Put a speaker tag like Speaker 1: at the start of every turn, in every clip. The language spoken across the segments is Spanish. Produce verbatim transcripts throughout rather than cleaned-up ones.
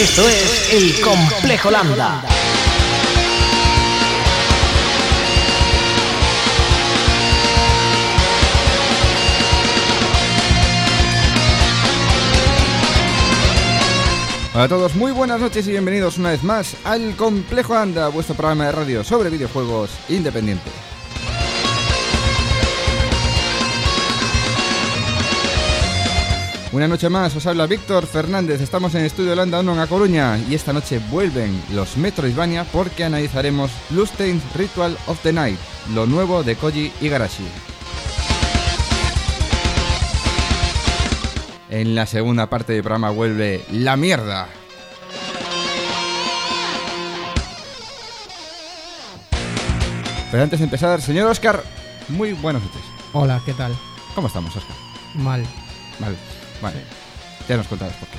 Speaker 1: Esto es El Complejo Lambda.
Speaker 2: Hola a todos, muy buenas noches y bienvenidos una vez más al Complejo Lambda, vuestro programa de radio sobre videojuegos independiente. Una noche más os habla Víctor Fernández, estamos en Estudio Lambda uno en A Coruña y esta noche vuelven los Metroidvania porque analizaremos Bloodstained Ritual of the Night, lo nuevo de Koji Igarashi. En la segunda parte del programa vuelve la mierda. Pero antes de empezar, señor Óscar, muy buenas noches.
Speaker 3: Hola, ¿qué tal?
Speaker 2: ¿Cómo estamos, Óscar?
Speaker 3: Mal.
Speaker 2: Mal. Vale,
Speaker 3: Sí.
Speaker 2: ya nos contarás por qué.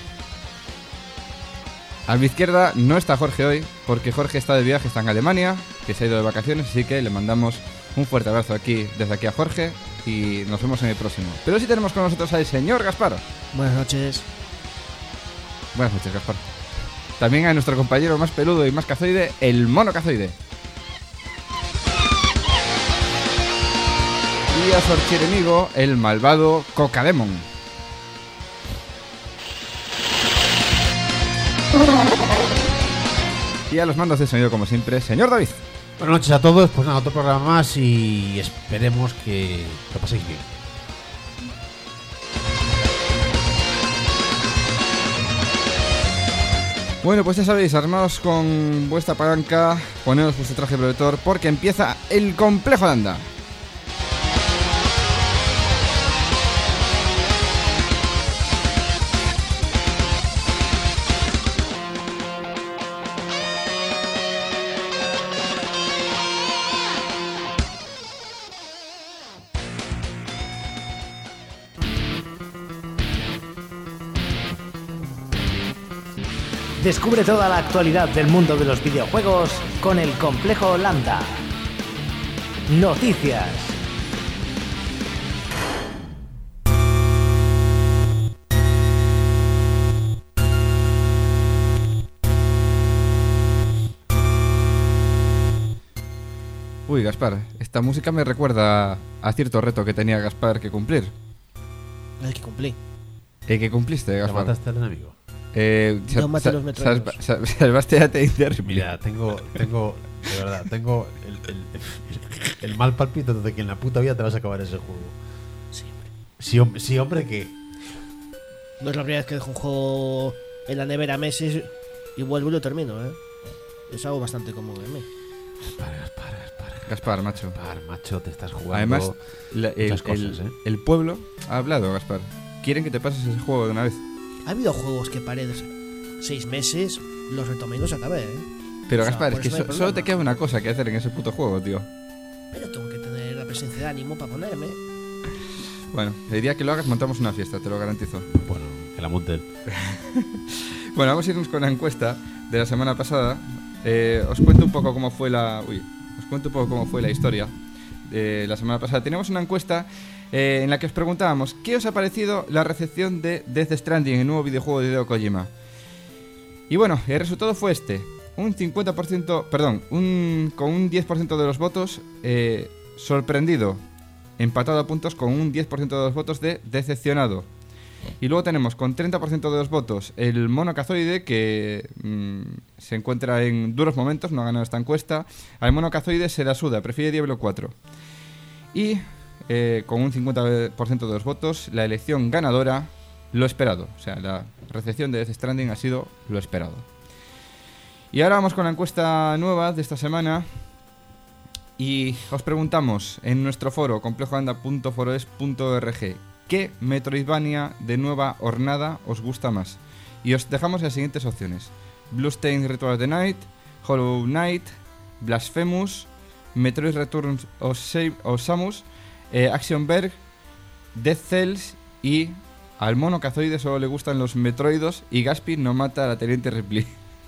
Speaker 2: A mi izquierda no está Jorge hoy, porque Jorge está de viaje, está en Alemania, que se ha ido de vacaciones, así que le mandamos un fuerte abrazo aquí, desde aquí a Jorge, y nos vemos en el próximo. Pero sí tenemos con nosotros al señor Gaspar.
Speaker 4: Buenas noches.
Speaker 2: Buenas noches, Gaspar. También a nuestro compañero más peludo y más cazoide, el mono cazoide. Y a su archienemigo, el malvado Cocademon. Y a los mandos de sonido, como siempre, señor David.
Speaker 5: Buenas noches a todos, pues nada, otro programa más y esperemos que lo paséis bien.
Speaker 2: Bueno, pues ya sabéis, armaos con vuestra palanca, poneos vuestro traje protector, porque empieza el Complejo Lambda.
Speaker 1: Descubre toda la actualidad del mundo de los videojuegos con El Complejo Lambda. Noticias.
Speaker 2: Uy, Gaspar, esta música me recuerda a cierto reto que tenía Gaspar que cumplir.
Speaker 4: El que cumplí.
Speaker 2: ¿El que cumpliste,
Speaker 5: ¿Te
Speaker 2: Gaspar?
Speaker 5: mataste al enemigo?
Speaker 2: Eh,
Speaker 4: No
Speaker 2: sa-
Speaker 4: maté
Speaker 2: sa-
Speaker 4: los metroidos.
Speaker 2: sa- sa- Salvaste a Taser.
Speaker 5: Mira, tengo, tengo, de verdad, tengo el, el, el, el mal palpito de que en la puta vida te vas a acabar ese juego.
Speaker 4: Sí, hombre.
Speaker 5: Sí, hombre, sí, hombre que...
Speaker 4: No es la primera vez que dejo un juego en la nevera meses y vuelvo y lo termino, ¿eh? Es algo bastante común en mí.
Speaker 5: Gaspar, Gaspar, Gaspar,
Speaker 2: Gaspar, macho.
Speaker 5: Gaspar, macho, te estás jugando...
Speaker 2: Además, la- el,
Speaker 5: muchas cosas,
Speaker 2: el-
Speaker 5: ¿eh?
Speaker 2: el pueblo ha hablado, Gaspar. Quieren que te pases ese juego de una vez.
Speaker 4: Ha habido juegos que paré de seis meses, los retomé y los acabé, ¿eh?
Speaker 2: Pero
Speaker 4: O sea,
Speaker 2: Gaspar,
Speaker 4: por
Speaker 2: es que
Speaker 4: eso no hay
Speaker 2: so- solo te
Speaker 4: problema.
Speaker 2: queda una cosa que hacer en ese puto juego, tío.
Speaker 4: Pero tengo que tener la presencia de ánimo para ponerme.
Speaker 2: Bueno, el día que lo hagas montamos una fiesta, te lo garantizo.
Speaker 5: Bueno, que la monte él.
Speaker 2: Bueno, vamos a irnos con la encuesta de la semana pasada. Eh, os cuento un poco cómo fue la... Uy, os cuento un poco cómo fue la historia de la semana pasada. Teníamos una encuesta eh, en la que os preguntábamos ¿qué os ha parecido la recepción de Death Stranding, el nuevo videojuego de Hideo Kojima? Y bueno, el resultado fue este. Un cincuenta por ciento, perdón, un, con un diez por ciento de los votos eh, sorprendido, empatado a puntos con un diez por ciento de los votos de decepcionado. Y luego tenemos con treinta por ciento de los votos el mono cazoide, que mmm, se encuentra en duros momentos, no ha ganado esta encuesta. Al mono cazoide se la suda, prefiere Diablo cuatro. Y eh, con un cincuenta por ciento de los votos, la elección ganadora, lo esperado. O sea, la recepción de Death Stranding ha sido lo esperado. Y ahora vamos con la encuesta nueva de esta semana. Y os preguntamos en nuestro foro, complejo lambda punto foroes punto org, ¿qué Metroidvania de nueva hornada os gusta más? Y os dejamos las siguientes opciones: Bloodstained Ritual of the Night, Hollow Knight, Blasphemous, Metroid Returns of, Sa- of Samus, eh, Actionberg, Dead Cells y al mono cazoide solo le gustan los Metroidos y Gaspi no mata a la Teniente Ripley.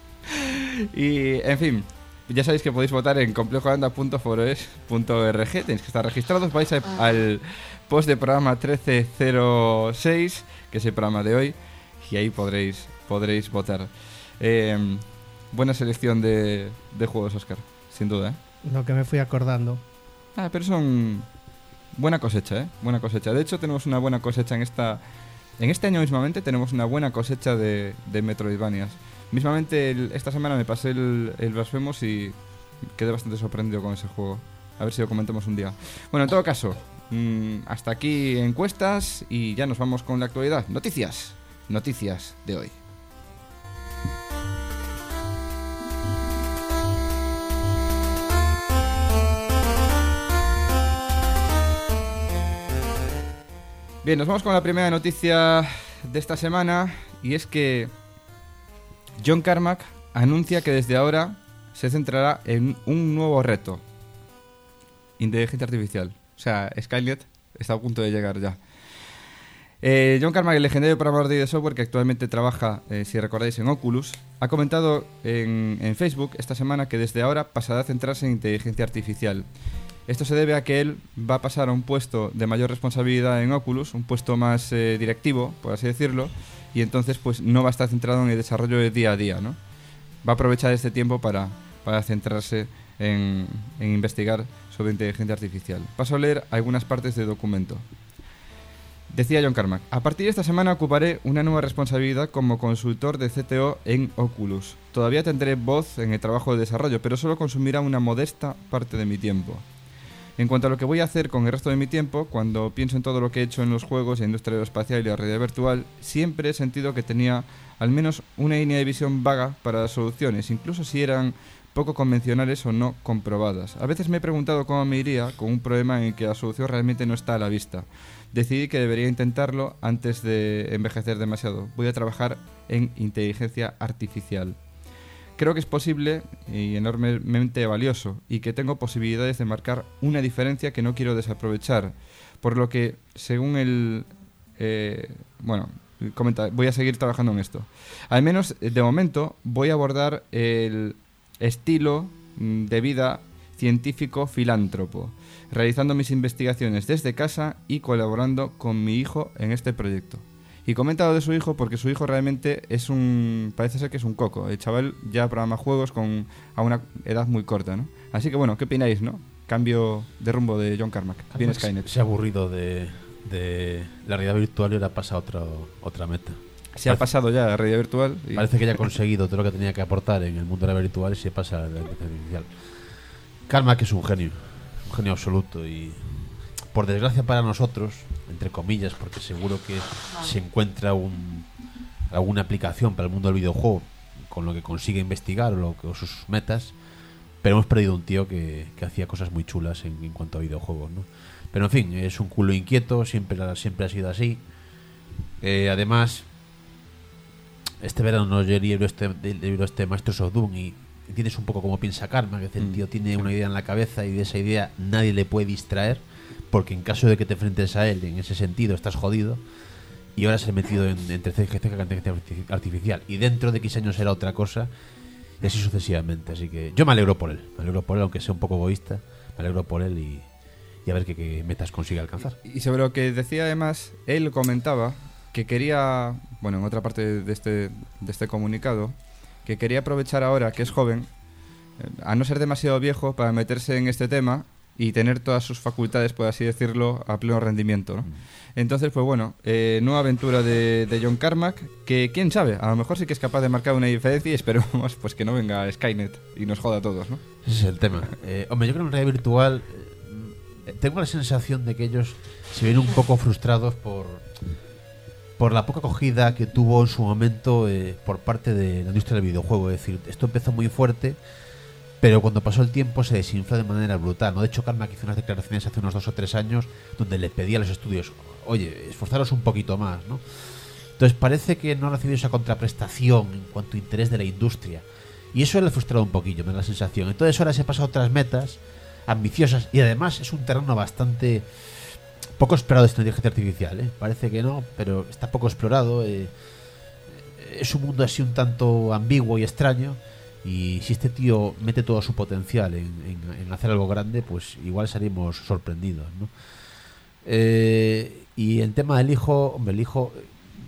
Speaker 2: Y, en fin, ya sabéis que podéis votar en complejo lambda punto foroes punto org. Tenéis que estar registrados. Vais a, al post de programa trece cero seis, que es el programa de hoy, y ahí podréis, podréis votar. Eh, buena selección de, de juegos, Óscar, sin duda, ¿eh?
Speaker 3: Lo que me fui acordando.
Speaker 2: Ah, pero son buena cosecha, ¿eh? Buena cosecha. De hecho, tenemos una buena cosecha en esta... En este año mismamente tenemos una buena cosecha de, de Metroidvanias. Mismamente el, esta semana me pasé el, el Blasphemous y quedé bastante sorprendido con ese juego. A ver si lo comentamos un día. Bueno, en todo caso, mmm, hasta aquí encuestas y ya nos vamos con la actualidad. Noticias. Noticias de hoy. Bien, nos vamos con la primera noticia de esta semana y es que John Carmack anuncia que desde ahora se centrará en un nuevo reto: inteligencia artificial. O sea, Skynet está a punto de llegar ya. Eh, John Carmack, el legendario programador de I D Software que actualmente trabaja, eh, si recordáis, en Oculus, ha comentado en, en Facebook esta semana que desde ahora pasará a centrarse en inteligencia artificial. Esto se debe a que él va a pasar a un puesto de mayor responsabilidad en Oculus, un puesto más eh, directivo, por así decirlo, y entonces pues no va a estar centrado en el desarrollo de día a día, ¿no? Va a aprovechar este tiempo para, para centrarse en, en investigar sobre inteligencia artificial. Paso a leer algunas partes del documento. Decía John Carmack: a partir de esta semana ocuparé una nueva responsabilidad como consultor de C T O en Oculus. Todavía tendré voz en el trabajo de desarrollo, pero solo consumirá una modesta parte de mi tiempo. En cuanto a lo que voy a hacer con el resto de mi tiempo, cuando pienso en todo lo que he hecho en los juegos, la industria aeroespacial y la realidad virtual, siempre he sentido que tenía al menos una línea de visión vaga para las soluciones, incluso si eran poco convencionales o no comprobadas. A veces me he preguntado cómo me iría con un problema en el que la solución realmente no está a la vista. Decidí que debería intentarlo antes de envejecer demasiado. Voy a trabajar en inteligencia artificial. Creo que es posible y enormemente valioso, y que tengo posibilidades de marcar una diferencia que no quiero desaprovechar. Por lo que, según el... Eh, bueno, comenta, voy a seguir trabajando en esto. Al menos, de momento, voy a abordar el estilo de vida científico filántropo, realizando mis investigaciones desde casa y colaborando con mi hijo en este proyecto. Y comenta lo de su hijo porque su hijo realmente es un... parece ser que es un coco. El chaval ya programa juegos con a una edad muy corta, ¿no? Así que bueno, ¿qué opináis, no? Cambio de rumbo de John Carmack. Viene Skynet.
Speaker 5: Se ha aburrido de, de la realidad virtual y ahora pasa a otra, otra meta.
Speaker 2: Se ha pasado ya a la realidad virtual. Y...
Speaker 5: parece que ya ha conseguido todo lo que tenía que aportar en el mundo de la virtual y se pasa a la inteligencia artificial. Carmack es un genio. Un genio absoluto y... por desgracia para nosotros, entre comillas, porque seguro que se encuentra un, alguna aplicación para el mundo del videojuego con lo que consigue investigar o, lo que, o sus metas, pero hemos perdido un tío que, que hacía cosas muy chulas en, en cuanto a videojuegos, ¿no? Pero en fin, es un culo inquieto, siempre, siempre ha sido así. Eh, además, este verano nos llegó el libro este, el libro este Masters of Doom y entiendes un poco cómo piensa Karma, que el tío tiene una idea en la cabeza y de esa idea nadie le puede distraer, porque en caso de que te enfrentes a él en ese sentido estás jodido. Y ahora se ha metido en, entre C G C y inteligencia artificial, y dentro de X años será otra cosa, y así sucesivamente. Así que yo me alegro por él, me alegro por él, aunque sea un poco egoísta, me alegro por él y, y a ver qué, qué metas consigue alcanzar.
Speaker 2: Y sobre lo que decía además, él comentaba que quería, bueno, en otra parte de este, de este comunicado, que quería aprovechar ahora que es joven, a no ser demasiado viejo, para meterse en este tema y tener todas sus facultades, por así decirlo, a pleno rendimiento, ¿no? Mm. Entonces, pues bueno, eh, nueva aventura de, de John Carmack, que quién sabe, a lo mejor sí que es capaz de marcar una diferencia y esperemos pues que no venga Skynet y nos joda a todos, ¿no?
Speaker 5: Ese es el tema. Eh, hombre, yo creo que en realidad virtual eh, tengo la sensación de que ellos se ven un poco frustrados por, por la poca acogida que tuvo en su momento eh, por parte de la industria del videojuego. Es decir, esto empezó muy fuerte, pero cuando pasó el tiempo se desinfló de manera brutal, ¿no? De hecho, Carmack hizo unas declaraciones hace unos dos o tres años donde le pedía a los estudios, oye, esforzaros un poquito más, ¿no? Entonces parece que no ha recibido esa contraprestación en cuanto a interés de la industria. Y eso le ha frustrado un poquillo, me da la sensación. Entonces ahora se pasa a otras metas ambiciosas y además es un terreno bastante poco explorado de esta inteligencia artificial, ¿eh? Parece que no, pero está poco explorado. Eh, es un mundo así un tanto ambiguo y extraño. Y si este tío mete todo su potencial en, en, en hacer algo grande, pues igual salimos sorprendidos, ¿no? Eh, y el tema del hijo, hombre, el hijo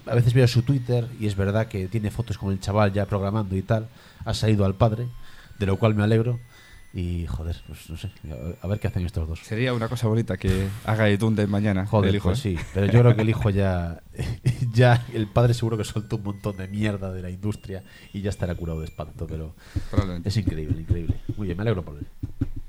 Speaker 5: a veces veo su Twitter y es verdad que tiene fotos con el chaval ya programando y tal. Ha salido al padre, de lo cual me alegro. Y joder, pues no sé, a ver qué hacen estos dos.
Speaker 2: Sería una cosa bonita que haga Edunde mañana.
Speaker 5: Joder,
Speaker 2: el hijo,
Speaker 5: pues
Speaker 2: ¿eh?
Speaker 5: sí, pero yo creo que el hijo ya, ya, el padre seguro que soltó un montón de mierda de la industria y ya estará curado de espanto, pero
Speaker 2: Probablemente.
Speaker 5: es increíble, increíble. Muy bien, me alegro por él.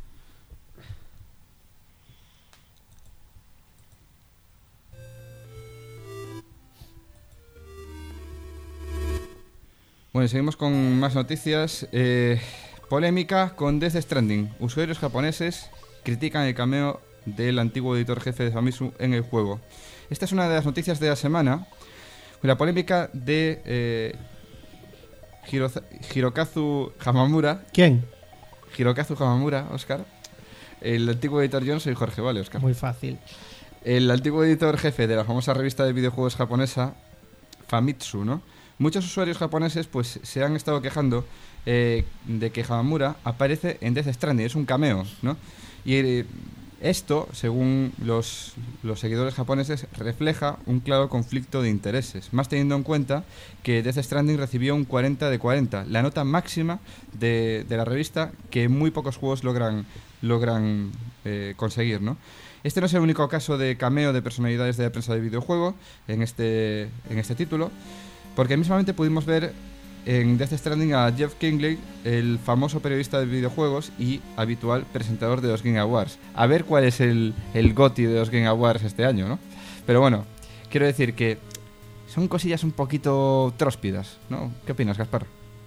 Speaker 2: Bueno, seguimos con más noticias. Eh, polémica con Death Stranding. Usuarios japoneses critican el cameo del antiguo editor jefe de Famitsu en el juego. Esta es una de las noticias de la semana. La polémica de eh, Hiroza- Hirokazu Hamamura.
Speaker 3: ¿Quién?
Speaker 2: Hirokazu Hamamura, Oscar. El antiguo editor, yo no soy Jorge, vale, Oscar.
Speaker 3: Muy fácil.
Speaker 2: El antiguo editor jefe de la famosa revista de videojuegos japonesa Famitsu, ¿no? Muchos usuarios japoneses pues se han estado quejando eh, de que Hamamura aparece en Death Stranding, es un cameo, ¿no? Y eh, esto, según los, los seguidores japoneses, refleja un claro conflicto de intereses, más teniendo en cuenta que Death Stranding recibió un cuarenta de cuarenta, la nota máxima de, de la revista que muy pocos juegos logran, logran eh, conseguir, ¿no? Este no es el único caso de cameo de personalidades de la prensa de videojuego en este, en este título, porque mismamente pudimos ver en Death Stranding a Jeff Kingley, el famoso periodista de videojuegos y habitual presentador de los Game Awards. A ver cuál es el, el GOTY de los Game Awards este año, ¿no? Pero bueno, quiero decir que son cosillas un poquito tróspidas, ¿no? ¿Qué opinas, Gaspar?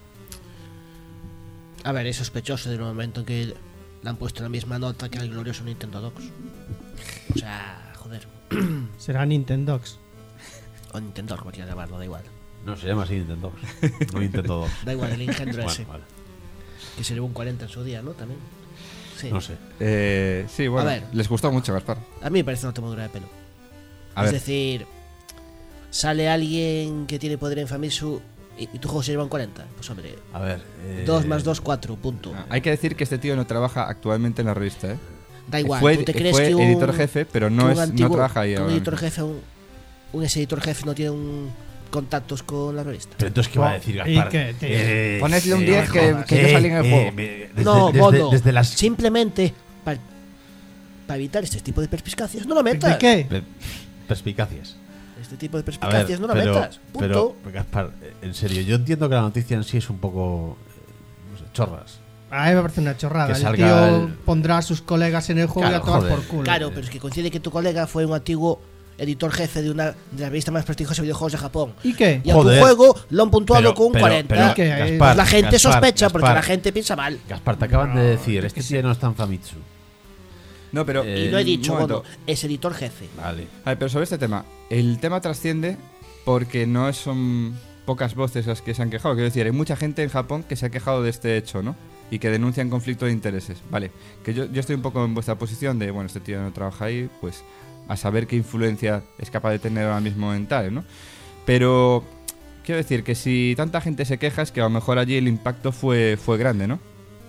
Speaker 4: A ver, es sospechoso del momento en que le han puesto la misma nota que al glorioso Nintendo Docs. O sea, joder.
Speaker 3: Será Nintendox.
Speaker 4: O Nintendo, como quieras llamarlo, da igual.
Speaker 5: No, se llama así Nintendo. No Nintendo dos.
Speaker 4: Da igual, el engendro ese.
Speaker 5: Bueno, vale.
Speaker 4: Que se llevó un cuarenta en su día, ¿no? También. Sí.
Speaker 5: No sé.
Speaker 2: Eh, sí, bueno,
Speaker 4: A ver.
Speaker 2: les gustó mucho, Gaspar.
Speaker 4: A mí me parece una tomadura de pelo.
Speaker 2: A
Speaker 4: es
Speaker 2: ver.
Speaker 4: decir, sale alguien que tiene poder en Famitsu y, y tu juego se lleva un cuarenta. Pues hombre,
Speaker 5: A ver. Eh,
Speaker 4: dos más dos, cuatro, punto.
Speaker 2: Ah, hay que decir que este tío no trabaja actualmente en la revista, ¿eh?
Speaker 4: Da igual,
Speaker 2: fue
Speaker 4: ¿tú te crees
Speaker 2: fue
Speaker 4: que un,
Speaker 2: editor jefe, pero
Speaker 4: que
Speaker 2: no,
Speaker 4: un
Speaker 2: es,
Speaker 4: antiguo-
Speaker 2: no trabaja ahí
Speaker 4: que un
Speaker 2: ahora
Speaker 4: editor
Speaker 2: mismo.
Speaker 4: jefe, un, un ese editor jefe no tiene un contactos con la revista?
Speaker 5: Pero entonces, ¿qué va a decir
Speaker 3: ¿Y
Speaker 5: Gaspar?
Speaker 3: qué, tío?
Speaker 5: Eh,
Speaker 2: Ponedle un
Speaker 5: eh,
Speaker 2: diez que-
Speaker 5: jodas.
Speaker 2: que yo salí en el juego.
Speaker 5: me- desde,
Speaker 4: no,
Speaker 5: desde,
Speaker 4: mono.
Speaker 5: desde las
Speaker 4: Simplemente para evitar este tipo de perspicacias, no lo
Speaker 3: ¿De
Speaker 4: metas.
Speaker 3: qué?
Speaker 5: pe- perspicacias.
Speaker 4: Este tipo de
Speaker 5: A ver,
Speaker 4: perspicacias no lo
Speaker 5: pero,
Speaker 4: metas. Punto.
Speaker 5: pero, Gaspar, eh, en serio, yo entiendo que la noticia en sí es un poco eh, no sé, chorras.
Speaker 3: A mí me parece una chorrada.
Speaker 5: Que
Speaker 3: El
Speaker 5: salga
Speaker 3: tío
Speaker 5: el-
Speaker 3: pondrá a sus colegas en el juego
Speaker 5: Claro,
Speaker 3: y a tomar
Speaker 5: joder.
Speaker 3: por culo.
Speaker 4: Claro, pero es que coincide que tu colega fue un antiguo editor jefe de una de la revista más prestigiosa de videojuegos de Japón.
Speaker 3: ¿Y qué?
Speaker 4: Y a
Speaker 5: Joder.
Speaker 4: tu juego lo han puntuado
Speaker 5: Pero-
Speaker 4: con un
Speaker 5: pero-
Speaker 4: cuarenta.
Speaker 5: pero,
Speaker 3: ¿Qué?
Speaker 5: Gaspar,
Speaker 4: Pues la gente
Speaker 5: Gaspar,
Speaker 4: sospecha porque
Speaker 5: Gaspar,
Speaker 4: la gente piensa mal.
Speaker 5: Gaspar, te acaban de decir, este tío no está en Famitsu.
Speaker 2: No, pero...
Speaker 5: Eh,
Speaker 4: Y lo he dicho,
Speaker 2: un momento.
Speaker 4: bueno, es editor jefe.
Speaker 5: Vale.
Speaker 2: A ver, pero sobre este tema, el tema trasciende porque no son pocas voces las que se han quejado. Quiero decir, hay mucha gente en Japón que se ha quejado de este hecho, ¿no? Y que denuncian conflicto de intereses. Vale, que yo, yo estoy un poco en vuestra posición de, bueno, este tío no trabaja ahí, pues a saber qué influencia es capaz de tener ahora mismo en tal, ¿no? Pero quiero decir que si tanta gente se queja es que a lo mejor allí el impacto fue, fue grande, ¿no?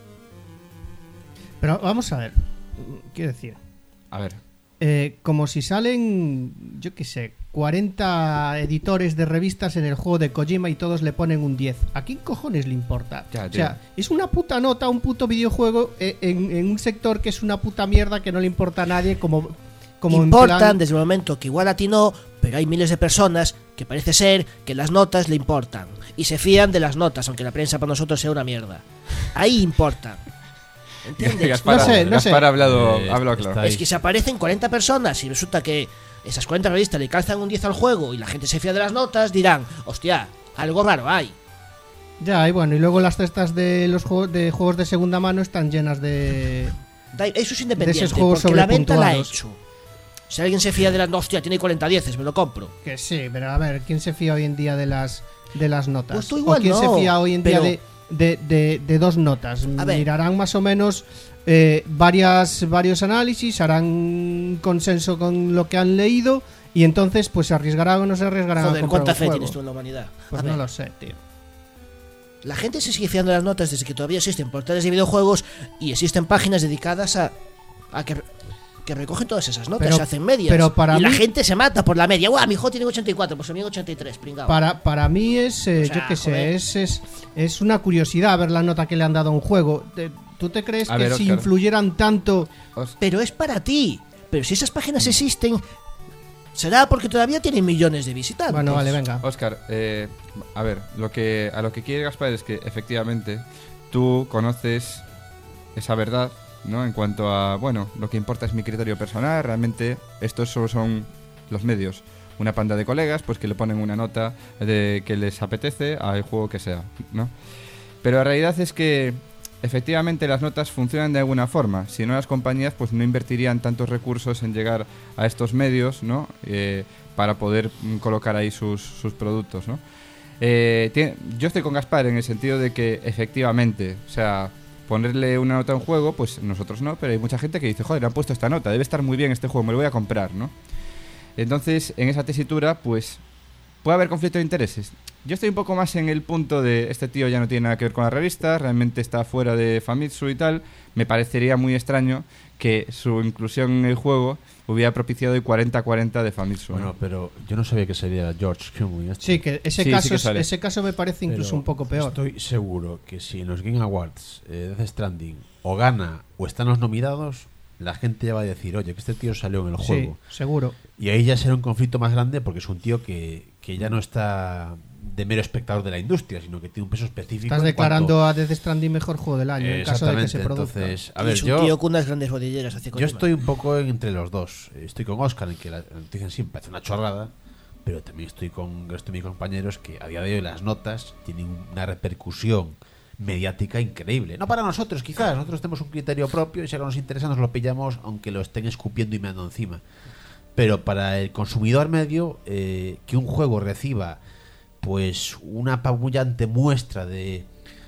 Speaker 3: Pero vamos a ver. Quiero decir,
Speaker 2: A ver,
Speaker 3: eh, como si salen, yo qué sé, cuarenta editores de revistas en el juego de Kojima y todos le ponen un diez. ¿A quién cojones le importa?
Speaker 2: Ya,
Speaker 3: o sea,
Speaker 2: tío.
Speaker 3: es una puta nota, un puto videojuego eh, en, en un sector que es una puta mierda que no le importa a nadie como... como en
Speaker 4: Importan
Speaker 3: plan-
Speaker 4: desde el momento que igual a ti no, pero hay miles de personas que parece ser que las notas le importan y se fían de las notas, aunque la prensa para nosotros sea una mierda. Ahí importan. ¿Entiendes?
Speaker 2: Gaspar,
Speaker 3: No sé, no
Speaker 2: Gaspar
Speaker 3: sé.
Speaker 2: ha hablado,
Speaker 5: Eh,
Speaker 2: ha hablado
Speaker 5: está
Speaker 2: claro.
Speaker 5: ahí.
Speaker 4: Es que si aparecen cuarenta personas y resulta que esas cuarenta revistas le calzan un diez al juego y la gente se fía de las notas, dirán, hostia, algo raro hay.
Speaker 3: Ya, y bueno, y luego las cestas de los juegos de juegos de segunda mano están llenas de...
Speaker 4: Da- Eso es
Speaker 3: De
Speaker 4: independiente,
Speaker 3: esos juegos
Speaker 4: porque la venta la ha
Speaker 3: sobrepuntuados.
Speaker 4: hecho. Si alguien se fía de las, no, hostia, tiene cuarenta dieces, me lo compro.
Speaker 3: Que sí, pero a ver, ¿quién se fía hoy en día de las de las notas?
Speaker 4: Pues tú igual
Speaker 3: ¿O quién
Speaker 4: no,
Speaker 3: se fía hoy en
Speaker 4: pero-
Speaker 3: día de, de, de- de dos notas?
Speaker 4: A ver.
Speaker 3: Mirarán más o menos eh, varias varios análisis, harán consenso con lo que han leído y entonces pues se arriesgarán o no se arriesgarán a
Speaker 4: Joder,
Speaker 3: comprar
Speaker 4: ¿cuánta
Speaker 3: un
Speaker 4: fe
Speaker 3: juego.
Speaker 4: tienes tú en la humanidad?
Speaker 3: Pues
Speaker 4: A
Speaker 3: no
Speaker 4: ver,
Speaker 3: lo sé, tío.
Speaker 4: la gente se sigue fiando de las notas desde que todavía existen portales de videojuegos y existen páginas dedicadas a, a que que recogen todas esas notas,
Speaker 3: Pero-
Speaker 4: se hacen medias.
Speaker 3: pero para
Speaker 4: y la
Speaker 3: mí-
Speaker 4: gente se mata por la media. ¡Guau! Mi hijo tiene ochenta y cuatro, pues el mío ochenta y tres, pringao.
Speaker 3: Para, para mí es, eh,
Speaker 4: O sea,
Speaker 3: yo qué sé,
Speaker 4: joder.
Speaker 3: es, es, es una curiosidad ver la nota que le han dado a un juego. Te- ¿Tú te crees
Speaker 2: A
Speaker 3: que
Speaker 2: ver,
Speaker 3: si
Speaker 2: Óscar.
Speaker 3: influyeran tanto...
Speaker 2: Os-
Speaker 4: Pero es para ti. Pero si esas páginas existen, será porque todavía tienen millones de visitantes.
Speaker 3: Bueno, vale, venga.
Speaker 2: Oscar, eh, a ver, lo que, a lo que quiere Gaspar es que efectivamente tú conoces esa verdad, ¿no? En cuanto a, bueno, lo que importa es mi criterio personal, realmente estos solo son los medios. Una panda de colegas, pues que le ponen una nota de que les apetece al juego que sea, ¿no? Pero la realidad es que efectivamente las notas funcionan de alguna forma. Si no, las compañías pues no invertirían tantos recursos en llegar a estos medios, ¿no? Eh, para poder mm, colocar ahí sus, sus productos, ¿no? Eh, tiene- yo estoy con Gaspar en el sentido de que efectivamente, o sea, ponerle una nota a un juego, pues nosotros no, pero hay mucha gente que dice, joder, le han puesto esta nota, debe estar muy bien este juego, me lo voy a comprar, ¿no? Entonces, en esa tesitura, pues puede haber conflicto de intereses. Yo estoy un poco más en el punto de este tío ya no tiene nada que ver con la revista, realmente está fuera de Famitsu y tal. Me parecería muy extraño que su inclusión en el juego hubiera propiciado el cuarenta cuarenta de Famitsu.
Speaker 5: Bueno,
Speaker 2: ¿no?
Speaker 5: pero yo no sabía que sería George Clooney. este.
Speaker 3: Sí, que ese,
Speaker 2: Sí, sí
Speaker 3: caso,
Speaker 2: que
Speaker 3: es-
Speaker 2: sale.
Speaker 3: ese caso me parece incluso
Speaker 5: Pero
Speaker 3: un poco peor.
Speaker 5: Estoy seguro que si en los Game Awards eh, Death Stranding o gana o están los nominados, la gente ya va a decir, oye, que este tío salió en el
Speaker 3: Sí,
Speaker 5: juego.
Speaker 3: seguro.
Speaker 5: Y ahí ya será un conflicto más grande porque es un tío que, que ya no está de mero espectador de la industria, sino que tiene un peso específico.
Speaker 3: Estás
Speaker 5: en
Speaker 3: declarando
Speaker 5: cuanto-
Speaker 3: a Death Stranding mejor juego del año, en caso de que se
Speaker 5: Exactamente,
Speaker 3: produzca.
Speaker 5: entonces, a
Speaker 4: Y
Speaker 5: ver,
Speaker 4: es un
Speaker 5: yo,
Speaker 4: tío con unas grandes rodilleras hacia
Speaker 5: yo
Speaker 4: Kojima.
Speaker 5: estoy un poco entre los dos. Estoy con Oscar en que la la noticia en sí me parece una chorrada, pero también estoy con el resto de mis compañeros que a día de hoy las notas tienen una repercusión mediática increíble. No para nosotros, quizás. Nosotros tenemos un criterio propio y si algo nos interesa nos lo pillamos aunque lo estén escupiendo y meando encima. Pero para el consumidor medio, eh, que un juego reciba pues una apabullante muestra de,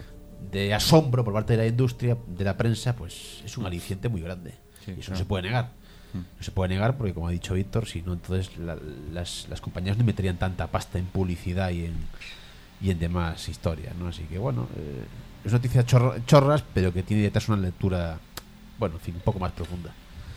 Speaker 5: de asombro por parte de la industria, de la prensa, pues es un aliciente muy grande.
Speaker 2: Sí,
Speaker 5: y eso
Speaker 2: claro.
Speaker 5: no se puede negar. No se puede negar porque, como ha dicho Víctor, si no, entonces la- las, las compañías no meterían tanta pasta en publicidad y en, y en demás historias, ¿no? Así que, bueno, eh, es noticia chorro- chorras, pero que tiene detrás una lectura, bueno, en fin, un poco más profunda.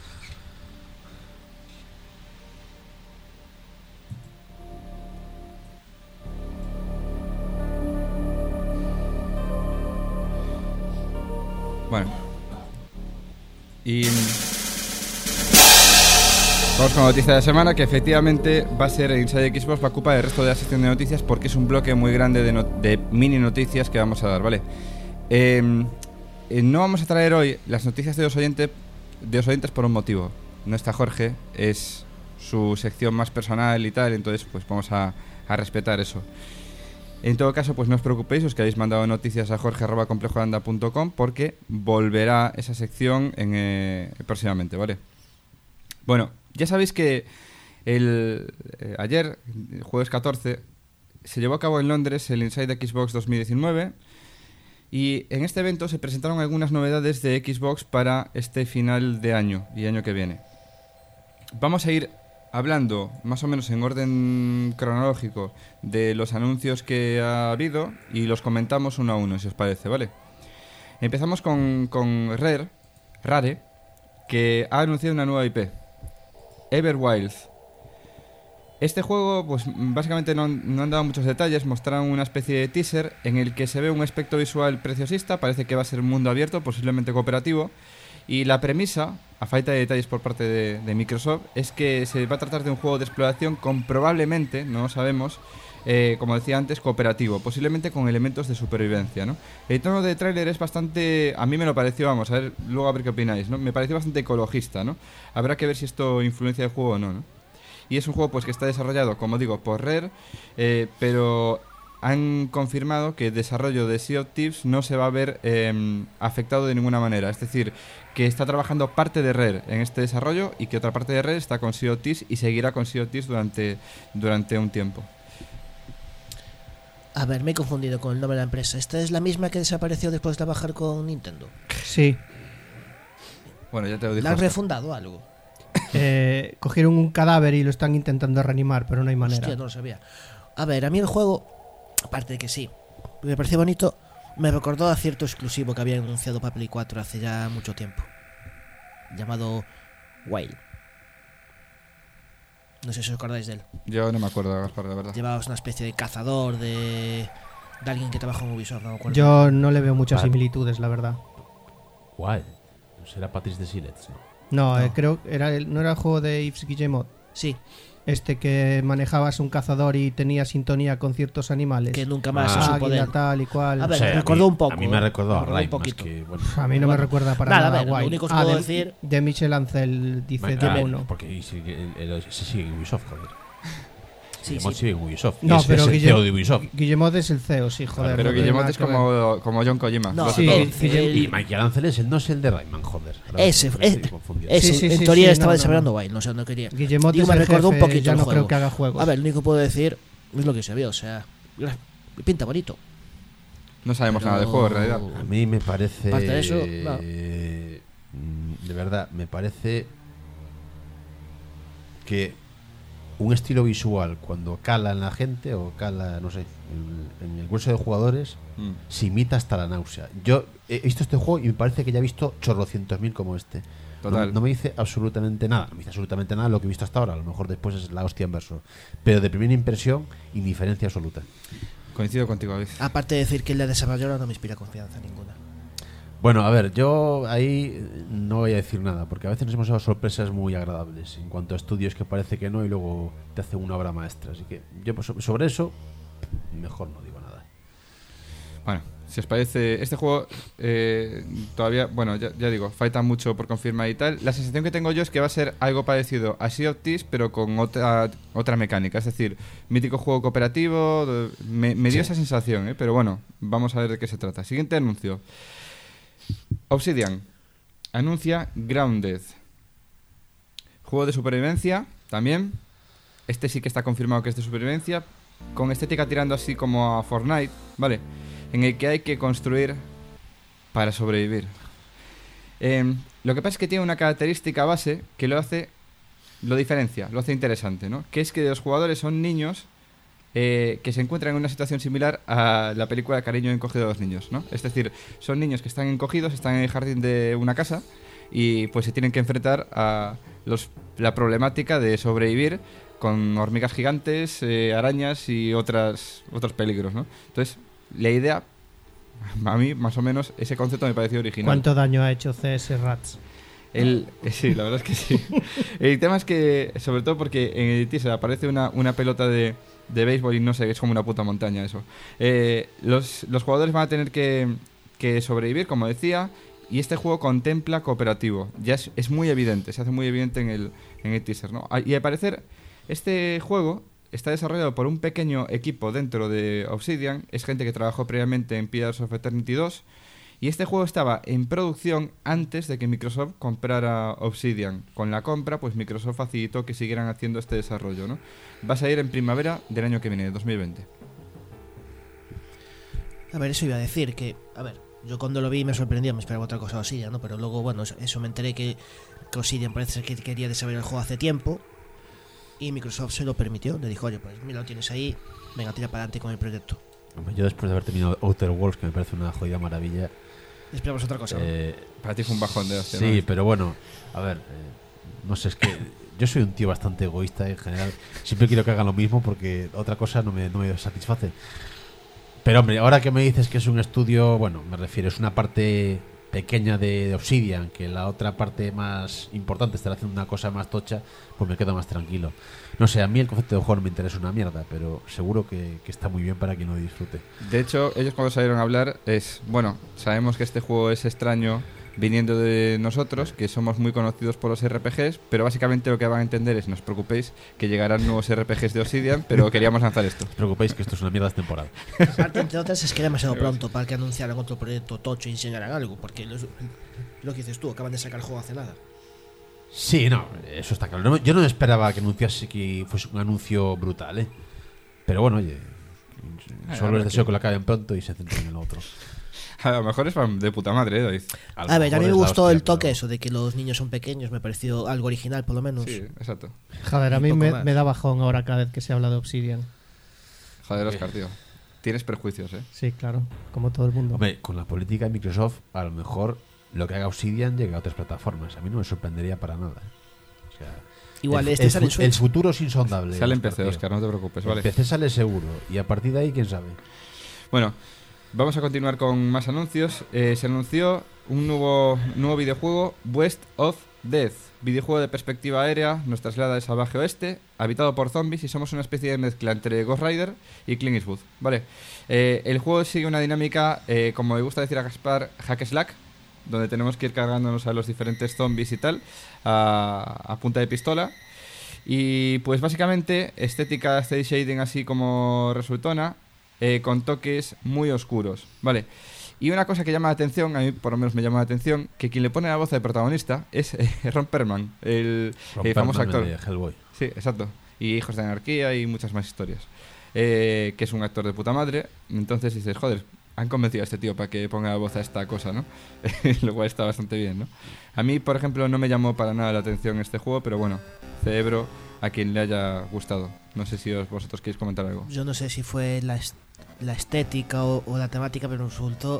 Speaker 2: Bueno. Y vamos con la noticia de la semana, que efectivamente va a ser Inside Xbox, va a ocupar el resto de la sección de noticias porque es un bloque muy grande de, no- de mini noticias que vamos a dar, ¿vale? Eh, eh, no vamos a traer hoy las noticias de los oyentes, de los oyentes por un motivo. No está Jorge, es su sección más personal y tal, entonces pues vamos a, a respetar eso. En todo caso, pues no os preocupéis, os que habéis mandado noticias a jorge arroba complejoanda punto com porque volverá esa sección en, eh, próximamente, ¿vale? Bueno, ya sabéis que el, eh, ayer, el jueves catorce, se llevó a cabo en Londres el Inside Xbox dos mil diecinueve y en este evento se presentaron algunas novedades de Xbox para este final de año y año que viene. Vamos a ir hablando más o menos en orden cronológico de los anuncios que ha habido y los comentamos uno a uno, si os parece, ¿vale? Empezamos con, con Rare, Rare, que ha anunciado una nueva I P, Everwild. Este juego, pues básicamente no, han- no han dado muchos detalles, mostraron una especie de teaser en el que se ve un aspecto visual preciosista, parece que va a ser un mundo abierto, posiblemente cooperativo, y la premisa, a falta de detalles por parte de, de Microsoft, es que se va a tratar de un juego de exploración con probablemente, no lo sabemos, eh, como decía antes, cooperativo, posiblemente con elementos de supervivencia, ¿no? El tono de tráiler es bastante, a mí me lo pareció, vamos, a ver, luego a ver qué opináis, ¿no? Me pareció bastante ecologista, ¿no? Habrá que ver si esto influencia el juego o no, ¿no? Y es un juego pues que está desarrollado, como digo, por Rare, eh, pero han confirmado que el desarrollo de Sea of Thieves no se va a ver eh, afectado de ninguna manera. Es decir, que está trabajando parte de Rare en este desarrollo y que otra parte de Rare está con Sea of Thieves y seguirá con Sea of Thieves durante, durante un tiempo.
Speaker 4: A ver, me he confundido con el nombre de la empresa. ¿Esta es la misma que desapareció después de trabajar con Nintendo?
Speaker 3: Sí.
Speaker 2: Bueno, ya te lo digo.
Speaker 4: ¿La han refundado algo?
Speaker 3: Eh, cogieron un cadáver y lo están intentando reanimar, pero no hay manera.
Speaker 4: Hostia, no lo sabía. A ver, a mí el juego, aparte de que sí, me pareció bonito, me recordó a cierto exclusivo que había anunciado para Play cuatro hace ya mucho tiempo. Llamado Whale. No sé si os acordáis de él.
Speaker 2: Yo no me acuerdo, Gaspar, de verdad.
Speaker 4: Llevabas una especie de cazador de, de alguien que trabajó en Ubisoft, no me acuerdo.
Speaker 3: Yo no le veo muchas
Speaker 5: Vale.
Speaker 3: similitudes, la verdad.
Speaker 5: Guay. ¿No será Patrice de Silets? No.
Speaker 3: No,
Speaker 4: No.
Speaker 3: eh, creo que era el, no era el juego de Yves Guillemot.
Speaker 4: Sí,
Speaker 3: Este que manejabas un cazador y tenía sintonía con ciertos animales.
Speaker 4: que nunca más
Speaker 5: Ah.
Speaker 4: se supo
Speaker 3: Águila,
Speaker 4: de él.
Speaker 3: tal y cual.
Speaker 4: A ver,
Speaker 5: O sea,
Speaker 4: me recordó
Speaker 5: mí-
Speaker 4: un poco,
Speaker 5: A mí me
Speaker 4: eh.
Speaker 5: recordó
Speaker 4: Me
Speaker 5: a
Speaker 4: recordó
Speaker 5: Ray,
Speaker 4: un poquito.
Speaker 5: más que, bueno,
Speaker 3: A mí no me
Speaker 4: Bueno,
Speaker 3: recuerda para
Speaker 4: nada,
Speaker 3: nada
Speaker 4: a ver, lo
Speaker 3: guay.
Speaker 4: único que
Speaker 3: Ah,
Speaker 4: puedo
Speaker 3: de,
Speaker 4: decir-
Speaker 3: de Michel Ancel dice
Speaker 5: ah,
Speaker 3: de uno.
Speaker 5: porque y sigue- el- el- se sigue en Ubisoft, joder.
Speaker 4: Sí,
Speaker 5: Guillemot
Speaker 4: sí.
Speaker 5: sigue en Ubisoft.
Speaker 3: No,
Speaker 5: y es,
Speaker 3: pero
Speaker 5: es el
Speaker 3: Guille-
Speaker 5: C E O de Ubisoft.
Speaker 3: Guillemot es el C E O, sí, joder.
Speaker 2: Pero
Speaker 3: no tiene
Speaker 2: Guillemot
Speaker 3: nada
Speaker 2: es
Speaker 3: que ver.
Speaker 2: como, como John Kojima.
Speaker 4: No,
Speaker 2: lo hace
Speaker 3: sí,
Speaker 2: todo.
Speaker 4: el-
Speaker 3: Guille-
Speaker 5: Y
Speaker 4: el-
Speaker 5: Michael Ancel es el no es el de Rayman, joder. Ahora
Speaker 4: Ese,
Speaker 5: me estoy
Speaker 4: eh,
Speaker 5: confundiendo.
Speaker 4: ese,
Speaker 3: Sí, sí,
Speaker 4: en
Speaker 3: sí,
Speaker 4: teoría
Speaker 3: sí,
Speaker 4: estaba
Speaker 3: no, no.
Speaker 4: desarrollando Whale, no sé, no quería.
Speaker 3: Guillemot
Speaker 4: Digo,
Speaker 3: es
Speaker 4: me
Speaker 3: el
Speaker 4: recordó un
Speaker 3: jefe,
Speaker 4: poquito
Speaker 3: ya
Speaker 4: el
Speaker 3: no
Speaker 4: juego.
Speaker 3: creo que haga juegos.
Speaker 4: A ver, lo único que puedo decir es lo que se vio, o sea, pinta bonito.
Speaker 2: No sabemos
Speaker 4: Pero-
Speaker 2: nada del juego, en realidad.
Speaker 5: A mí me parece.
Speaker 4: Aparte de eso, no.
Speaker 5: eh, mm, de verdad, me parece que un estilo visual, cuando cala en la gente o cala, no sé, en, en el grueso de jugadores,
Speaker 2: Mm.
Speaker 5: se imita hasta la náusea. Yo he visto este juego y me parece que ya he visto chorrocientos mil como este.
Speaker 2: Total.
Speaker 5: No, no me dice absolutamente nada. No me dice absolutamente nada lo que he visto hasta ahora. A lo mejor después es la hostia en verso. Pero de primera impresión, indiferencia absoluta.
Speaker 2: Coincido contigo, David.
Speaker 4: Aparte de decir que el de desarrollador no me inspira confianza ninguna.
Speaker 5: Bueno, a ver, yo ahí no voy a decir nada, porque a veces nos hemos dado sorpresas muy agradables en cuanto a estudios que parece que no y luego te hacen una obra maestra. Así que yo pues, sobre eso, mejor no digo nada.
Speaker 2: Bueno, si os parece, este juego eh, todavía, bueno, ya, ya digo, falta mucho por confirmar y tal. La sensación que tengo yo es que va a ser algo parecido a Sea of Thieves, pero con otra otra mecánica. Es decir, mítico juego cooperativo. de- Me, me dio
Speaker 5: Sí.
Speaker 2: esa sensación, ¿eh? Pero bueno, vamos a ver de qué se trata. Siguiente anuncio. Obsidian anuncia Grounded. Juego de supervivencia también. Este sí que está confirmado que es de supervivencia, con estética tirando así como a Fortnite, ¿vale? En el que hay que construir para sobrevivir. Eh, lo que pasa es que tiene una característica base que lo hace, lo diferencia, lo hace interesante, ¿no? Que es que los jugadores son niños eh, que se encuentran en una situación similar a la película Cariño encogido a los niños, ¿no? Es decir, son niños que están encogidos, están en el jardín de una casa y pues se tienen que enfrentar a los, la problemática de sobrevivir con hormigas gigantes, eh, arañas y otras otros peligros, ¿no? Entonces, la idea, a mí más o menos, ese concepto me pareció original.
Speaker 3: ¿Cuánto daño ha hecho C S Rats?
Speaker 2: El, eh, sí, la verdad es que sí. El tema es que, sobre todo porque en el teaser aparece una, una pelota de, de béisbol y no sé, es como una puta montaña eso. Eh, los, los jugadores van a tener que, que sobrevivir, como decía, y este juego contempla cooperativo. Ya es, es muy evidente, se hace muy evidente en el, en el teaser, ¿no? Y al parecer, este juego está desarrollado por un pequeño equipo dentro de Obsidian. Es gente que trabajó previamente en Pillars of Eternity dos. Y este juego estaba en producción antes de que Microsoft comprara Obsidian. Con la compra, pues Microsoft facilitó que siguieran haciendo este desarrollo, ¿no? Va a salir en primavera del año que viene, dos mil veinte.
Speaker 4: A ver, eso iba a decir que, a ver, yo cuando lo vi me sorprendió, me esperaba otra cosa de Obsidian, ¿no? Pero luego, bueno, eso, eso me enteré que, que Obsidian parece ser que quería desarrollar el juego hace tiempo y Microsoft se lo permitió. Le dijo, oye, pues mira, lo tienes ahí, venga, tira para adelante con el proyecto.
Speaker 5: Hombre, yo después de haber terminado Outer Worlds, que me parece una jodida maravilla.
Speaker 4: Esperamos otra cosa, ¿no?
Speaker 5: eh,
Speaker 2: Para ti fue un bajón de hostia,
Speaker 5: Sí,
Speaker 2: ¿no?
Speaker 5: pero bueno, a ver, eh, no sé, es que yo soy un tío bastante egoísta en general. Siempre quiero que hagan lo mismo porque otra cosa no me, no me satisface. Pero hombre, ahora que me dices que es un estudio, bueno, me refiero, es una parte pequeña de, de Obsidian, que la otra parte más importante estará haciendo una cosa más tocha, pues me quedo más tranquilo. No sé, a mí el concepto de juego no me interesa una mierda, pero seguro que, que está muy bien para quien lo disfrute.
Speaker 2: De hecho, ellos cuando salieron a hablar es, bueno, sabemos que este juego es extraño viniendo de nosotros, que somos muy conocidos por los R P Gs, pero básicamente lo que van a entender es, no os preocupéis, que llegarán nuevos R P Gs de Obsidian, pero queríamos lanzar esto.
Speaker 5: No os preocupéis que esto es una mierda esta temporada.
Speaker 4: Aparte, entre otras, es que era demasiado pronto para que anunciaran otro proyecto tocho y enseñaran algo, porque lo, lo que dices tú, acaban de sacar el juego hace nada.
Speaker 5: Sí, no, eso está claro. No, yo no esperaba que anunciase que fuese un anuncio brutal, ¿eh? Pero bueno, oye, solo les deseo que lo acaben pronto y se centren en lo otro.
Speaker 2: A lo mejor es fan de puta madre, ¿eh, David?
Speaker 5: A, lo
Speaker 4: A ver, a
Speaker 5: mejor
Speaker 4: mí me
Speaker 5: es la
Speaker 4: gustó
Speaker 5: hostia,
Speaker 4: el toque
Speaker 5: pero-
Speaker 4: eso de que los niños son pequeños, me pareció algo original, por lo menos.
Speaker 2: Sí, exacto.
Speaker 3: Joder, a
Speaker 4: Un
Speaker 3: mí
Speaker 4: poco
Speaker 3: me,
Speaker 4: más.
Speaker 3: me da bajón ahora cada vez que se habla de Obsidian.
Speaker 2: Joder, Oscar, tío. Tienes prejuicios, ¿eh?
Speaker 3: Sí, claro, como todo el mundo.
Speaker 5: Hombre, con la política de Microsoft, a lo mejor lo que haga Obsidian llega a otras plataformas. A mí no me sorprendería para nada. O sea,
Speaker 4: Igual
Speaker 5: el,
Speaker 4: este
Speaker 5: el
Speaker 4: sale en
Speaker 5: fu-
Speaker 4: Switch.
Speaker 5: el futuro es insondable.
Speaker 2: Sale en P C,
Speaker 5: tío.
Speaker 2: Óscar, no te preocupes,
Speaker 5: En
Speaker 2: vale.
Speaker 5: P C sale seguro. Y a partir de ahí, quién sabe.
Speaker 2: Bueno, vamos a continuar con más anuncios. Eh, se anunció un nuevo, nuevo videojuego, West of Death. Videojuego de perspectiva aérea, nos traslada al salvaje oeste, habitado por zombies y somos una especie de mezcla entre Ghost Rider y Clint Eastwood. Vale. Eh, el juego sigue una dinámica, eh, como me gusta decir a Gaspar, hack slack, donde tenemos que ir cargándonos a los diferentes zombies y tal, a, a punta de pistola. Y pues básicamente estética cel shading así como resultona, eh, con toques muy oscuros, ¿vale? Y una cosa que llama la atención, a mí por lo menos me llama la atención, que quien le pone la voz de protagonista es eh, Ron Perlman, el,
Speaker 5: Ron
Speaker 2: el famoso
Speaker 5: Perlman,
Speaker 2: actor.
Speaker 5: de Hellboy.
Speaker 2: Sí, exacto. Y Hijos de Anarquía y muchas más historias. Eh, que es un actor de puta madre. Entonces dices, joder, han convencido a este tío para que ponga la voz a esta cosa, ¿no? Lo cual está bastante bien, ¿no? A mí, por ejemplo, no me llamó para nada la atención este juego, pero bueno, cerebro a quien le haya gustado. No sé si os, vosotros queréis comentar algo.
Speaker 4: Yo no sé si fue la, est- la estética o, o la temática, pero me resultó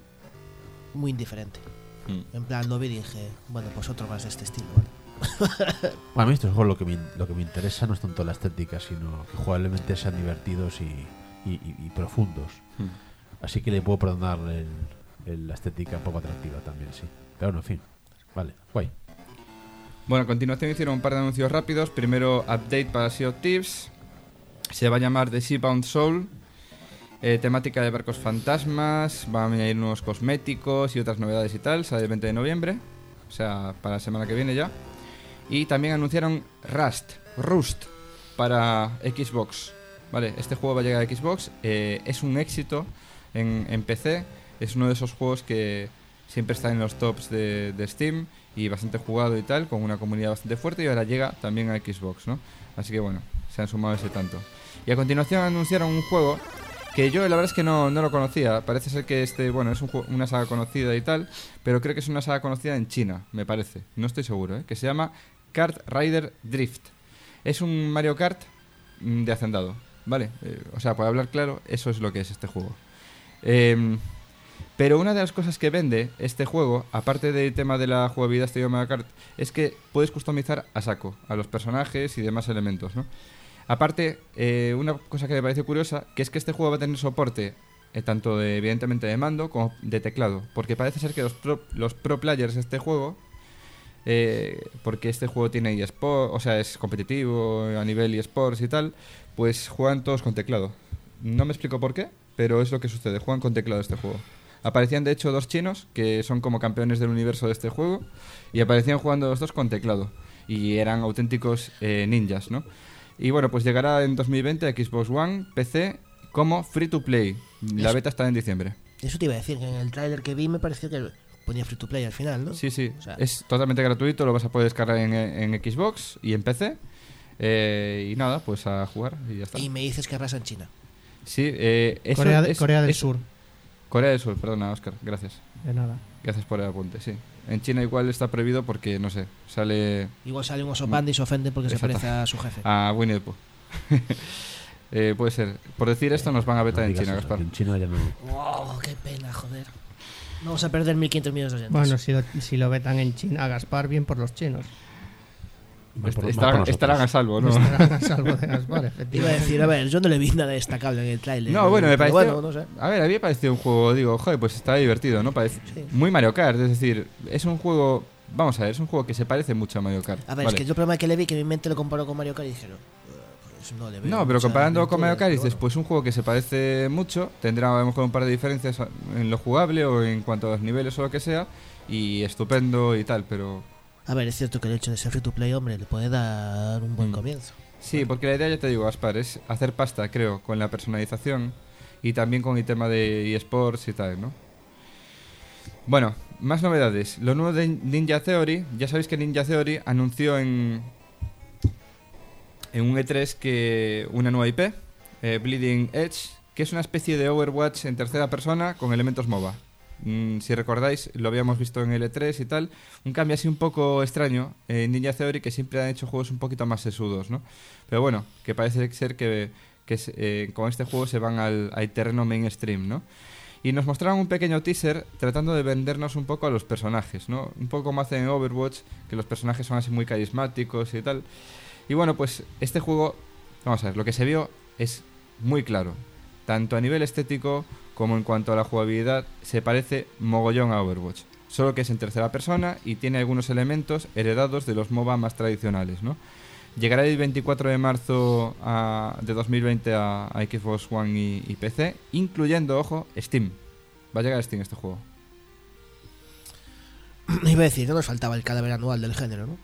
Speaker 4: muy indiferente.
Speaker 2: Mm.
Speaker 4: En plan, lo vi y dije, bueno, pues otro más de este estilo, ¿vale?
Speaker 5: Bueno, a mí estos juegos lo que, me, lo que me interesa no es tanto la estética, sino que jugablemente sean divertidos y, y, y- y profundos.
Speaker 2: Mm.
Speaker 5: Así que le puedo perdonar el, el- la estética poco atractiva también, sí. Pero bueno, en fin. Vale, guay.
Speaker 2: Bueno, a continuación hicieron un par de anuncios rápidos. Primero, update para Sea of Thieves. Se va a llamar The Seabound Soul. Eh, temática de barcos fantasmas. Van a añadir nuevos cosméticos y otras novedades y tal. Sale el veinte de noviembre. O sea, para la semana que viene ya. Y también anunciaron Rust. Rust. Para Xbox. Vale, este juego va a llegar a Xbox. Eh, es un éxito en, en P C. Es uno de esos juegos que siempre está en los tops de, de Steam. Y bastante jugado y tal, con una comunidad bastante fuerte, y ahora llega también a Xbox, ¿no? Así que bueno, se han sumado ese tanto. Y a continuación anunciaron un juego que yo la verdad es que no, no lo conocía. Parece ser que este, bueno, es un juego, una saga conocida y tal, pero creo que es una saga conocida en China, me parece. No estoy seguro, ¿eh? Que se llama Kart Rider Drift. Es un Mario Kart mm, de hacendado, ¿vale? Eh, o sea, para hablar claro, eso es lo que es este juego. Eh... Pero una de las cosas que vende este juego, aparte del tema de la jugabilidad estilo Mario Kart, es que puedes customizar a saco a los personajes y demás elementos, ¿no? Aparte, eh, una cosa que me parece curiosa, que es que este juego va a tener soporte eh, tanto de, evidentemente de mando como de teclado, porque parece ser que los pro, los pro players de este juego, eh, porque este juego tiene eSport, o sea, es competitivo a nivel eSports y tal, pues juegan todos con teclado. No me explico por qué, pero es lo que sucede, juegan con teclado este juego. Aparecían de hecho dos chinos que son como campeones del universo de este juego y aparecían jugando los dos con teclado y eran auténticos eh, ninjas, ¿no? Y bueno, pues llegará en dos mil veinte a Xbox One, P C como free to play. La
Speaker 4: Eso-
Speaker 2: beta está en diciembre.
Speaker 4: Eso te iba a decir, que en el tráiler que vi me pareció que ponía free to play al final, ¿no?
Speaker 2: Sí, sí,
Speaker 4: O sea,
Speaker 2: es totalmente gratuito, lo vas a poder descargar en, en Xbox y en P C. Eh, y nada, pues a jugar y ya está.
Speaker 4: y me dices que arrasa en China.
Speaker 2: Sí, eh, eso
Speaker 3: Corea, de-
Speaker 2: es-
Speaker 3: Corea del
Speaker 2: es-
Speaker 3: Sur.
Speaker 2: Corea del Sur, perdona, Oscar, gracias.
Speaker 3: De nada.
Speaker 2: Gracias por el apunte, sí. En China igual está prohibido porque, no sé, sale
Speaker 4: Igual sale un oso panda y se ofende porque
Speaker 2: Exacto.
Speaker 4: se parece a su jefe.
Speaker 2: a Winnie the Pooh. eh, puede ser. Por decir esto nos van a vetar
Speaker 5: No
Speaker 2: en
Speaker 5: digas
Speaker 2: China,
Speaker 5: eso,
Speaker 2: Gaspar.
Speaker 5: que en China ya no.
Speaker 4: Oh, qué pena, joder. Vamos a perder mil quinientos millones de oyentes.
Speaker 3: Bueno, si lo, si lo vetan en China, a Gaspar, bien por los chinos.
Speaker 5: Más por- más por
Speaker 2: Estarán,
Speaker 5: nosotros.
Speaker 2: estarán a salvo, ¿no?
Speaker 3: Estarán a salvo de Gaspar,
Speaker 4: Iba a
Speaker 3: efectivamente.
Speaker 4: decir, a ver, yo no le vi nada destacable en el tráiler.
Speaker 2: No, bueno, me
Speaker 4: pero
Speaker 2: pareció.
Speaker 4: Bueno, no sé.
Speaker 2: A ver, a mí me pareció un juego, digo, joder, pues está divertido, ¿no? Parece
Speaker 4: Sí.
Speaker 2: muy Mario Kart, es decir, es un juego. Vamos a ver, es un juego que se parece mucho a Mario Kart.
Speaker 4: A ver,
Speaker 2: Vale.
Speaker 4: es que yo el problema que le vi que mi mente lo comparó con Mario Kart y dijeron, "Uh, pues no le veo.
Speaker 2: No, pero
Speaker 4: mucha
Speaker 2: comparando con
Speaker 4: aventura",
Speaker 2: Mario Kart,
Speaker 4: pero
Speaker 2: dices,
Speaker 4: bueno.
Speaker 2: pues un juego que se parece mucho, tendrá a lo mejor un par de diferencias en lo jugable o en cuanto a los niveles o lo que sea, y estupendo y tal, pero.
Speaker 4: A ver, es cierto que el hecho de ser free to play, hombre, le puede dar un buen
Speaker 2: Mm.
Speaker 4: comienzo.
Speaker 2: Sí, porque la idea, ya te digo, Gaspar, es hacer pasta, creo, con la personalización y también con el tema de eSports y tal, ¿no? Bueno, más novedades. Lo nuevo de Ninja Theory. Ya sabéis que Ninja Theory anunció en, en un E tres que una nueva I P, eh, Bleeding Edge, que es una especie de Overwatch en tercera persona con elementos MOBA. Mm, si recordáis, lo habíamos visto en el E tres y tal. Un cambio así un poco extraño en Ninja Theory, que siempre han hecho juegos un poquito más sesudos, ¿no? Pero bueno, que parece ser que, que eh, con este juego se van al, al terreno mainstream, ¿no? Y nos mostraron un pequeño teaser tratando de vendernos un poco a los personajes, ¿no? Un poco como hacen en Overwatch, que los personajes son así muy carismáticos y tal. Y bueno, pues este juego, vamos a ver, lo que se vio es muy claro. Tanto a nivel estético como en cuanto a la jugabilidad, se parece mogollón a Overwatch. Solo que es en tercera persona y tiene algunos elementos heredados de los MOBA más tradicionales, ¿no? Llegará el veinticuatro de marzo a, de dos mil veinte a, a Xbox One y, y P C, incluyendo, ojo, Steam. Va a llegar a Steam este juego.
Speaker 4: Iba a decir, no nos faltaba el cadáver anual del género, ¿no?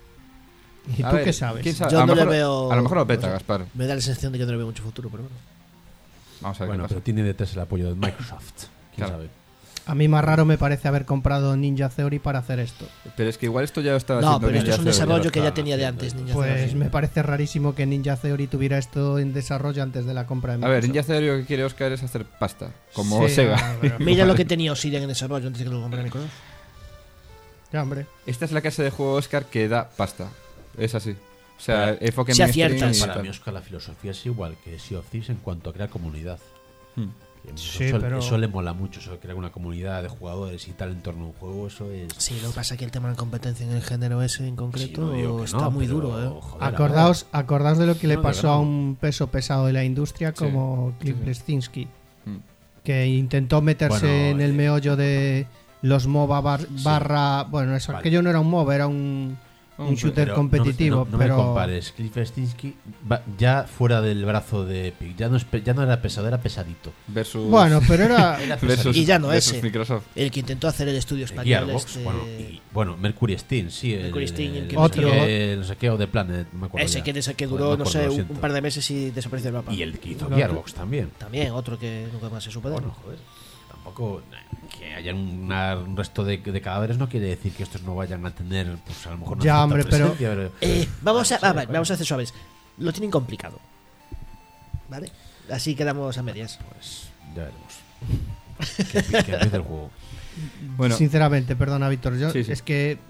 Speaker 3: ¿Y
Speaker 2: A
Speaker 3: tú
Speaker 2: ver,
Speaker 3: qué sabes?
Speaker 2: ¿quién sabe?
Speaker 4: Yo
Speaker 2: a, lo
Speaker 4: no le
Speaker 2: mejor,
Speaker 4: veo-
Speaker 2: a lo mejor lo peta,
Speaker 4: no sé.
Speaker 2: Gaspar.
Speaker 4: Me da la sensación de que no le veo mucho futuro, pero bueno.
Speaker 2: Vamos a ver
Speaker 5: Bueno,
Speaker 2: qué
Speaker 5: pero
Speaker 2: pasa.
Speaker 5: tiene detrás el apoyo de Microsoft. ¿Quién
Speaker 2: Claro.
Speaker 5: sabe?
Speaker 3: A mí más raro me parece haber comprado Ninja Theory para hacer esto.
Speaker 2: Pero es que igual esto ya lo estaba
Speaker 4: No,
Speaker 2: haciendo
Speaker 4: pero esto
Speaker 2: Ninja
Speaker 4: es un
Speaker 2: Theory.
Speaker 4: desarrollo que ya
Speaker 5: estaban
Speaker 4: tenía de
Speaker 5: haciendo
Speaker 4: antes,
Speaker 5: esto.
Speaker 4: Ninja
Speaker 3: Pues
Speaker 4: Theory.
Speaker 3: me parece rarísimo que Ninja Theory tuviera esto en desarrollo antes de la compra de
Speaker 2: A ver,
Speaker 3: Microsoft.
Speaker 2: Ninja Theory lo que quiere Oscar es hacer pasta, como
Speaker 3: Sí,
Speaker 2: Sega.
Speaker 3: ah, pero-
Speaker 4: Mira lo que tenía Obsidian en desarrollo antes de que lo comprara Microsoft.
Speaker 3: Ya, hombre.
Speaker 2: Esta es la clase de juego, Oscar, que da pasta. Es así. O sea,
Speaker 5: Pero
Speaker 2: enfoque
Speaker 4: si
Speaker 2: mainstream
Speaker 4: aciertas.
Speaker 2: y
Speaker 5: Para
Speaker 2: tal.
Speaker 5: mí, Oscar, la filosofía es igual que Sea of Thieves en cuanto a crear comunidad.
Speaker 2: Hmm.
Speaker 5: Que
Speaker 3: Sí,
Speaker 5: eso,
Speaker 3: pero-
Speaker 5: eso le mola mucho, eso de crear una comunidad de jugadores y tal en torno a un juego, eso es...
Speaker 4: Sí, lo que pasa es que el tema de la competencia en el género ese en
Speaker 5: Sí,
Speaker 4: concreto
Speaker 5: no digo que
Speaker 4: está
Speaker 5: no,
Speaker 4: muy
Speaker 5: pero,
Speaker 4: duro, ¿eh?
Speaker 5: joder,
Speaker 3: Acordaos, acordaos de lo que le
Speaker 5: No, de
Speaker 3: pasó
Speaker 5: verdad.
Speaker 3: a un peso pesado de la industria como
Speaker 2: Sí,
Speaker 3: Cliff
Speaker 2: sí.
Speaker 3: Bleszinski,
Speaker 2: Hmm.
Speaker 3: que intentó meterse
Speaker 5: Bueno,
Speaker 3: en el
Speaker 5: eh,
Speaker 3: meollo de los MOBA bar- barra... Bueno, eso,
Speaker 5: Vale.
Speaker 3: aquello no era un MOBA, era un, un
Speaker 2: Un-
Speaker 3: shooter
Speaker 5: pero
Speaker 3: competitivo,
Speaker 5: No, no, no
Speaker 3: pero...
Speaker 5: me compares, Cliff Bleszinski va ya fuera del brazo de Epic, ya no, es pe- ya no era pesado, era pesadito.
Speaker 2: Versus,
Speaker 3: Bueno, pero era...
Speaker 5: Era
Speaker 2: versus,
Speaker 5: pesadito.
Speaker 4: Y ya no
Speaker 2: versus
Speaker 4: ese.
Speaker 2: Microsoft.
Speaker 4: El que intentó hacer el estudio español
Speaker 5: Gearbox,
Speaker 4: este-
Speaker 5: bueno, y, bueno, Mercury Steam, sí. el-
Speaker 4: Mercury Steam, el que
Speaker 5: no sé
Speaker 3: metió-
Speaker 5: qué- no sé qué, o The Planet, no me acuerdo
Speaker 4: ese
Speaker 5: ya.
Speaker 4: que, ese que
Speaker 5: Joder,
Speaker 4: duró,
Speaker 5: me
Speaker 4: no
Speaker 5: acuerdo,
Speaker 4: sé,
Speaker 5: lo
Speaker 4: un,
Speaker 5: siento.
Speaker 4: un par de meses y desapareció del mapa.
Speaker 5: Y el que hizo
Speaker 3: Lo-
Speaker 5: Gearbox también.
Speaker 4: También, otro que nunca más se supo de él.
Speaker 5: Bueno, joder, tampoco que haya una- un resto de, de cadáveres no quiere decir que estos no vayan a tener, pues a lo mejor una
Speaker 3: Ya,
Speaker 5: cierta
Speaker 3: hombre, pero-
Speaker 5: presencia,
Speaker 4: Eh, vamos, a,
Speaker 5: Bueno,
Speaker 4: a ver,
Speaker 5: sí,
Speaker 4: vamos a hacer suaves. Lo tienen complicado. ¿Vale? Así quedamos a medias.
Speaker 5: pues ya veremos. que, empie- que empiece el juego.
Speaker 2: Bueno,
Speaker 3: Sinceramente, perdona, Víctor, yo
Speaker 2: Sí, sí.
Speaker 3: es que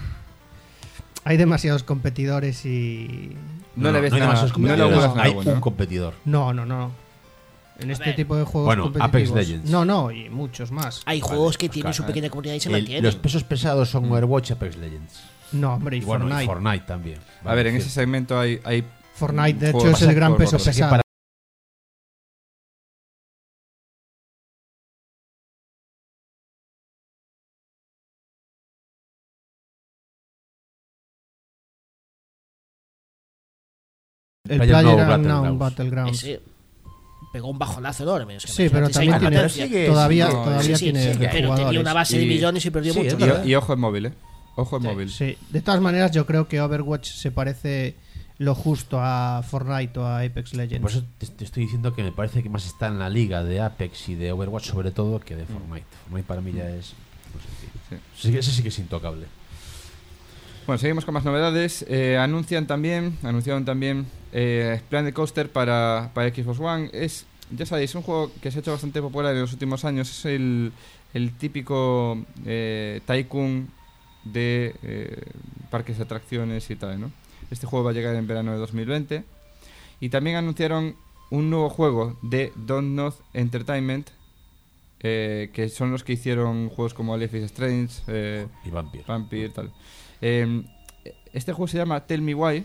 Speaker 3: hay demasiados competidores y...
Speaker 2: no, le ves
Speaker 5: no hay
Speaker 2: nada,
Speaker 5: demasiados
Speaker 2: no le
Speaker 5: competidores,
Speaker 2: augures nada
Speaker 5: hay
Speaker 2: bueno.
Speaker 5: un competidor.
Speaker 3: No, no, no. En
Speaker 4: A
Speaker 3: este
Speaker 4: ver.
Speaker 3: tipo de juegos
Speaker 5: Bueno,
Speaker 3: competitivos.
Speaker 5: Apex Legends.
Speaker 3: No, no, y muchos más.
Speaker 4: Hay
Speaker 5: Vale,
Speaker 4: juegos que
Speaker 5: pues
Speaker 4: tienen su
Speaker 5: claro,
Speaker 4: pequeña comunidad y se
Speaker 5: El-
Speaker 4: mantienen.
Speaker 5: los pesos pesados son Overwatch y Apex Legends.
Speaker 3: No, hombre, y,
Speaker 5: Y bueno,
Speaker 3: Fortnite.
Speaker 5: y Fortnite también.
Speaker 2: A ver, en
Speaker 5: Vale,
Speaker 2: ese
Speaker 5: sí.
Speaker 2: segmento hay... hay
Speaker 3: Fortnite, de hecho,
Speaker 2: juegos
Speaker 3: es el gran
Speaker 2: por
Speaker 3: peso
Speaker 2: otros.
Speaker 5: Es que
Speaker 3: pesado.
Speaker 5: para-
Speaker 3: El
Speaker 5: PlayerUnknown
Speaker 3: Player
Speaker 5: Battlegrounds.
Speaker 3: Unknown Battlegrounds.
Speaker 4: Ese pegó un bajonazo enorme. o sea,
Speaker 3: Sí, pero
Speaker 4: imagínate,
Speaker 3: también
Speaker 4: esa
Speaker 3: tiene,
Speaker 4: competencia.
Speaker 5: sigue-
Speaker 3: todavía,
Speaker 5: sigue-
Speaker 3: todavía
Speaker 4: Sí, sí,
Speaker 3: tiene
Speaker 4: sí, pero
Speaker 3: jugadores.
Speaker 4: tenía una base de
Speaker 2: Y-
Speaker 4: millones y perdió
Speaker 5: sí,
Speaker 4: mucho.
Speaker 5: es
Speaker 2: Y,
Speaker 5: verdad.
Speaker 2: y ojo en móvil, ¿eh? Ojo en móvil.
Speaker 3: Sí. De todas maneras, yo creo que Overwatch se parece lo justo a Fortnite o a Apex Legends.
Speaker 5: Por eso te, te estoy diciendo que me parece que más está en la liga de Apex y de Overwatch sobre todo que de Fortnite. Fortnite para mí ya es... No sé,
Speaker 2: Sí.
Speaker 5: sí, ese sí que es intocable.
Speaker 2: Bueno, seguimos con más novedades. Eh, anuncian también, anunciaron también eh, Planet Coaster para, para Xbox One. Es, ya sabéis, un juego que se ha hecho bastante popular en los últimos años. Es el, el típico eh, tycoon de eh, parques de atracciones y tal, ¿no? Este juego va a llegar en verano de dos mil veinte. Y también anunciaron un nuevo juego de Don't Know Entertainment, eh, que son los que hicieron juegos como Life is Strange, eh,
Speaker 5: Y Vampire.
Speaker 2: Vampire, tal. Eh, este juego se llama Tell Me Why.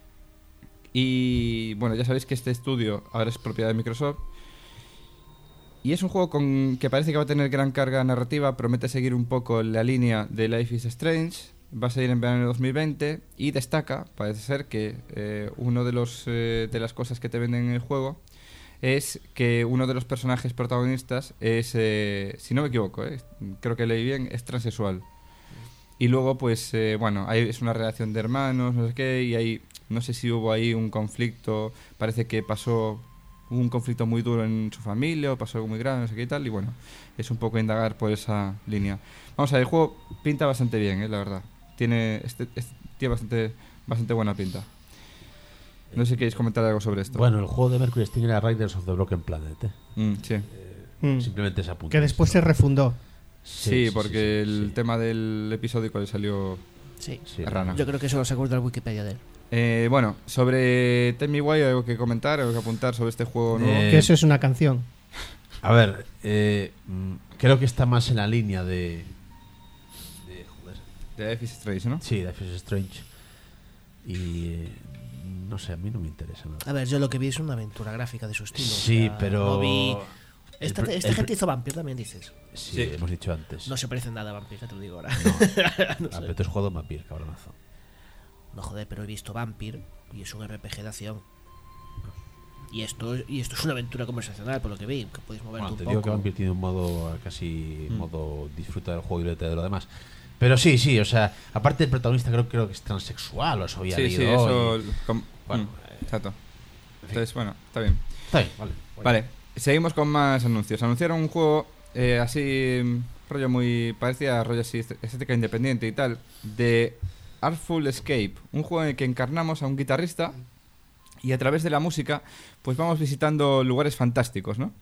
Speaker 2: Y bueno, ya sabéis que este estudio ahora es propiedad de Microsoft. Y es un juego con que parece que va a tener gran carga narrativa. Promete seguir un poco la línea de Life is Strange. Va a salir en verano de dos mil veinte. Y destaca, parece ser, que eh, uno de los eh, de las cosas que te venden en el juego es que uno de los personajes protagonistas es, eh, si no me equivoco, eh, creo que leí bien, es transexual. Y luego, pues, eh, bueno, hay, es una relación de hermanos, no sé qué, y hay, no sé si hubo ahí un conflicto, parece que pasó hubo un conflicto muy duro en su familia, o pasó algo muy grave, no sé qué y tal, y bueno, es un poco indagar por esa línea. Vamos a ver, el juego pinta bastante bien, eh, la verdad. Tiene, este, este- tiene bastante, bastante buena pinta. No sé si queréis comentar algo sobre esto.
Speaker 5: Bueno, el juego de Mercury Steam era Riders of the Broken Planet. ¿eh?
Speaker 2: Mm, sí.
Speaker 3: Mm.
Speaker 5: Simplemente ese apunte.
Speaker 3: Que después se refundó.
Speaker 2: Sí, porque
Speaker 5: sí,
Speaker 2: el
Speaker 5: sí.
Speaker 2: tema del episodio cuando salió
Speaker 4: Sí.
Speaker 5: Sí.
Speaker 2: rana.
Speaker 4: Yo creo que eso lo sacó de la Wikipedia de él.
Speaker 2: Eh, bueno, sobre Tell Me Why, algo que comentar, algo que apuntar sobre este juego nuevo.
Speaker 5: Eh,
Speaker 3: Que eso es una canción.
Speaker 5: A ver, eh, mm, creo que está más en la línea de. de joder.
Speaker 2: De Life is Strange, ¿no?
Speaker 5: Sí, Life is Strange. Y. eh, no sé, a mí no me interesa nada.
Speaker 4: A ver, yo lo que vi es una aventura gráfica de su estilo.
Speaker 5: Sí,
Speaker 4: o sea,
Speaker 5: pero.
Speaker 4: No vi...
Speaker 5: el
Speaker 4: Esta,
Speaker 5: pr-
Speaker 4: esta
Speaker 5: el
Speaker 4: gente
Speaker 5: pr-
Speaker 4: hizo Vampir, también dices.
Speaker 5: Sí,
Speaker 2: Sí.
Speaker 5: hemos dicho antes.
Speaker 4: No se parece en nada a Vampir, ya te lo digo ahora.
Speaker 5: No.
Speaker 4: No
Speaker 5: Ah,
Speaker 4: sé.
Speaker 5: pero tú has jugado Vampir, cabronazo.
Speaker 4: No, joder, pero he visto Vampir y es un R P G de acción. Y esto, y esto es una aventura conversacional, por lo que vi, que puedes moverte
Speaker 5: Bueno,
Speaker 4: un
Speaker 5: te
Speaker 4: poco.
Speaker 5: digo que Vampir tiene un modo casi
Speaker 2: Mm.
Speaker 5: modo disfruta del juego y olvídate de lo demás. Pero sí, sí, o sea, aparte el protagonista creo, creo que es transexual o eso había
Speaker 2: Sí,
Speaker 5: leído
Speaker 2: sí, eso.
Speaker 5: hoy.
Speaker 2: com-
Speaker 5: Bueno,
Speaker 2: mm, exacto. Entonces, bueno, está bien.
Speaker 5: Está bien, vale.
Speaker 2: Vale, seguimos con más anuncios. Anunciaron un juego eh, así, mm, rollo muy. Parecía rollo así, estética independiente y tal, de Artful Escape. Un juego en el que encarnamos a un guitarrista y a través de la música, pues vamos visitando lugares fantásticos, ¿no?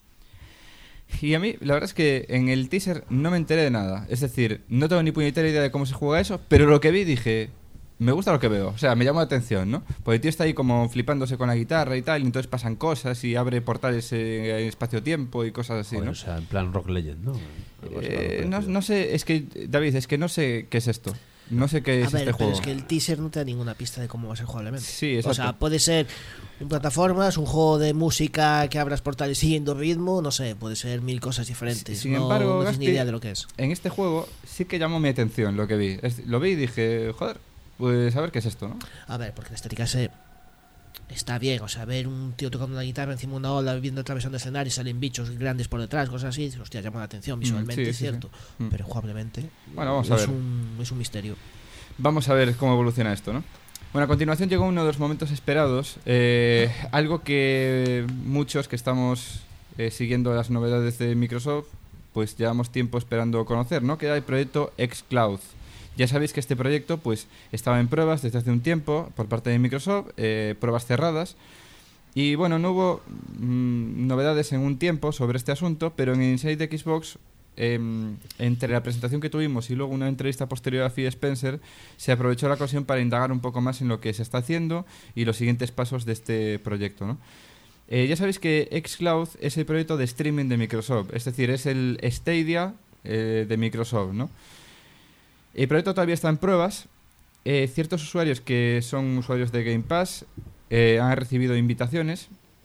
Speaker 2: Y a mí, la verdad es que en el teaser no me enteré de nada. Es decir, no tengo ni puñetera idea de cómo se juega eso, pero lo que vi dije, me gusta lo que veo. O sea, me llamó la atención, ¿no? Porque el tío está ahí como flipándose con la guitarra y tal, y entonces pasan cosas y abre portales eh, en espacio-tiempo y cosas así,
Speaker 5: Joder,
Speaker 2: ¿no?
Speaker 5: o sea, en plan Rock Legend, ¿no? Algo así,
Speaker 2: Eh,
Speaker 5: algo
Speaker 2: no,
Speaker 5: parecido.
Speaker 2: no sé, es que, David, es que no sé qué es esto. No sé qué
Speaker 4: A
Speaker 2: es
Speaker 4: ver,
Speaker 2: este
Speaker 4: pero
Speaker 2: juego.
Speaker 4: es que el teaser no te da ninguna pista de cómo va a ser jugablemente.
Speaker 2: Sí,
Speaker 4: O
Speaker 2: exacto.
Speaker 4: sea, puede ser un plataformas, un juego de música que abras portales siguiendo ritmo, no sé, puede ser mil cosas diferentes.
Speaker 2: Sin
Speaker 4: no,
Speaker 2: embargo,
Speaker 4: no tienes ni
Speaker 2: Gaspi,
Speaker 4: idea de lo que es.
Speaker 2: En este juego sí que llamó mi atención lo que vi. Es- lo vi y dije, joder, pues a ver qué es esto, ¿no?
Speaker 4: A ver, porque la estética se está bien, o sea, ver un tío tocando una guitarra encima de una ola, viendo atravesando el escenario y salen bichos grandes por detrás, cosas así, dices, hostia, llama la atención visualmente,
Speaker 2: sí,
Speaker 4: es
Speaker 2: sí, sí.
Speaker 4: cierto,
Speaker 2: Mm.
Speaker 4: pero jugablemente
Speaker 2: Bueno, vamos a
Speaker 4: es,
Speaker 2: ver.
Speaker 4: Un, es un misterio.
Speaker 2: Vamos a ver cómo evoluciona esto, ¿no? Bueno, a continuación llegó uno de los momentos esperados, eh, algo que muchos que estamos eh, siguiendo las novedades de Microsoft, pues llevamos tiempo esperando conocer, ¿no? Que era el proyecto xCloud. Ya sabéis que este proyecto, pues, estaba en pruebas desde hace un tiempo por parte de Microsoft, eh, pruebas cerradas. Y bueno, no hubo mm, novedades en un tiempo sobre este asunto, pero en Inside de Xbox, eh, entre la presentación que tuvimos y luego una entrevista posterior a Phil Spencer, se aprovechó la ocasión para indagar un poco más en lo que se está haciendo y los siguientes pasos de este proyecto, ¿no? Eh, ya sabéis que xCloud es el proyecto de streaming de Microsoft, es decir, es el Stadia eh, de Microsoft, ¿no? El proyecto todavía está en pruebas. Eh, ciertos usuarios que son usuarios de Game Pass eh, han recibido invitaciones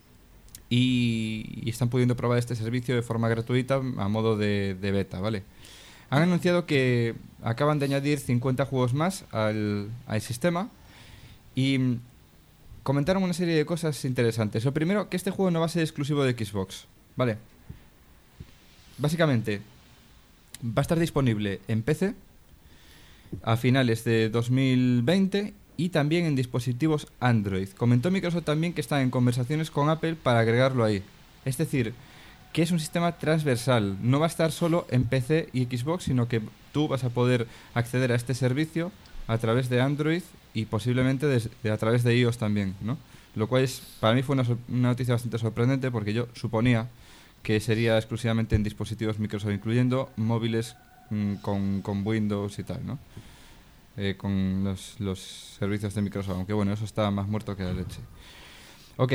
Speaker 2: y, y están pudiendo probar este servicio de forma gratuita a modo de, de beta, ¿vale? Han anunciado que acaban de añadir cincuenta juegos más al, al sistema y mm, comentaron una serie de cosas interesantes. Lo primero, que este juego no va a ser exclusivo de Xbox, ¿vale? Básicamente, va a estar disponible en P C a finales de dos mil veinte y también en dispositivos Android. Comentó Microsoft también que está en conversaciones con Apple para agregarlo ahí. Es decir, que es un sistema transversal. No va a estar solo en P C y Xbox, sino que tú vas a poder acceder a este servicio a través de Android y posiblemente des- de, a través de iOS también, ¿no? Lo cual es, para mí fue una, sor- una noticia bastante sorprendente porque yo suponía que sería exclusivamente en dispositivos Microsoft, incluyendo móviles mm, con, con Windows y tal, ¿no? Eh, con los, los servicios de Microsoft, aunque bueno, eso está más muerto que la leche. Ok,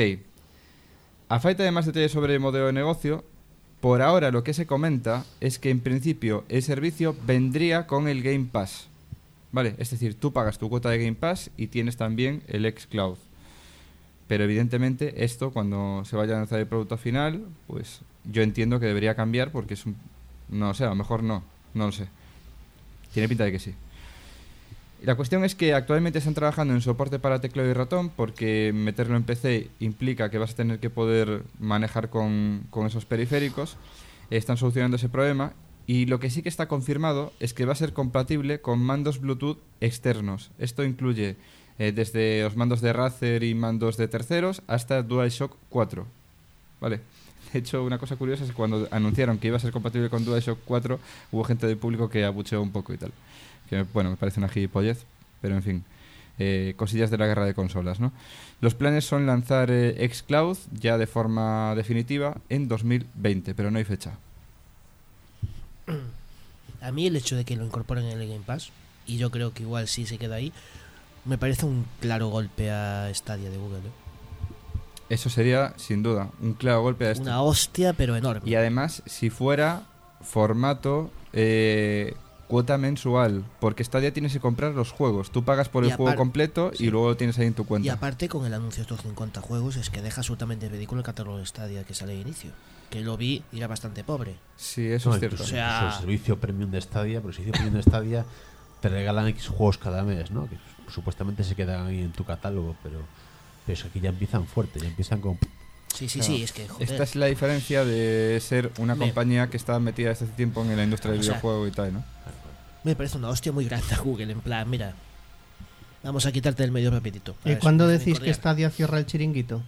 Speaker 2: a falta de más detalles sobre el modelo de negocio, por ahora lo que se comenta es que en principio el servicio vendría con el Game Pass, ¿vale? Es decir, tú pagas tu cuota de Game Pass y tienes también el xCloud. Pero evidentemente esto, cuando se vaya a lanzar el producto final, pues yo entiendo que debería cambiar porque es un... No lo sé, a lo mejor no, no lo sé. Tiene pinta de que sí. La cuestión es que actualmente están trabajando en soporte para teclado y ratón porque meterlo en P C implica que vas a tener que poder manejar con, con esos periféricos. Están solucionando ese problema y lo que sí que está confirmado es que va a ser compatible con mandos Bluetooth externos. Esto incluye eh, desde los mandos de Razer y mandos de terceros hasta DualShock cuatro. ¿Vale? De hecho, una cosa curiosa es que cuando anunciaron que iba a ser compatible con DualShock cuatro, hubo gente del público que abucheó un poco y tal. Que, bueno, me parece una gilipollez, pero en fin, eh, cosillas de la guerra de consolas, ¿no? Los planes son lanzar eh, xCloud ya de forma definitiva en dos mil veinte, pero no hay fecha.
Speaker 4: A mí el hecho de que lo incorporen en el Game Pass, y yo creo que igual sí se queda ahí, me parece un claro golpe a Stadia de Google, ¿eh?
Speaker 2: Eso sería, sin duda, un claro golpe a esto.
Speaker 4: Una hostia, pero enorme.
Speaker 2: Y además, si fuera formato eh, cuota mensual, porque Stadia tienes que comprar los juegos. Tú pagas por
Speaker 4: Y
Speaker 2: el juego
Speaker 4: apar-
Speaker 2: completo
Speaker 4: sí.
Speaker 2: y luego lo tienes ahí en tu
Speaker 4: Y
Speaker 2: cuenta.
Speaker 4: aparte, con el anuncio de estos cincuenta juegos, es que deja absolutamente ridículo el catálogo de Stadia que sale de inicio. Que lo vi y era bastante pobre.
Speaker 2: Sí, eso
Speaker 5: No,
Speaker 2: es cierto.
Speaker 5: incluso,
Speaker 4: O sea-
Speaker 5: incluso el servicio premium de Stadia, pero el servicio premium de Stadia te regalan X juegos cada mes, ¿no? Que supuestamente se quedan ahí en tu catálogo, pero, pero es que aquí ya empiezan fuerte, ya empiezan con...
Speaker 4: Sí, sí,
Speaker 2: Claro.
Speaker 4: sí, es que joder.
Speaker 2: Esta es la diferencia de ser una
Speaker 4: Me-
Speaker 2: compañía que está metida desde hace tiempo en la industria del
Speaker 4: O sea,
Speaker 2: videojuego y tal, ¿no?
Speaker 4: Me parece una hostia muy grande a Google. En plan, mira, vamos a quitarte del medio rapidito. A
Speaker 3: ¿Y
Speaker 4: ver,
Speaker 3: cuándo
Speaker 4: déjame
Speaker 3: decís que
Speaker 4: cordial.
Speaker 3: Stadia cierra el chiringuito?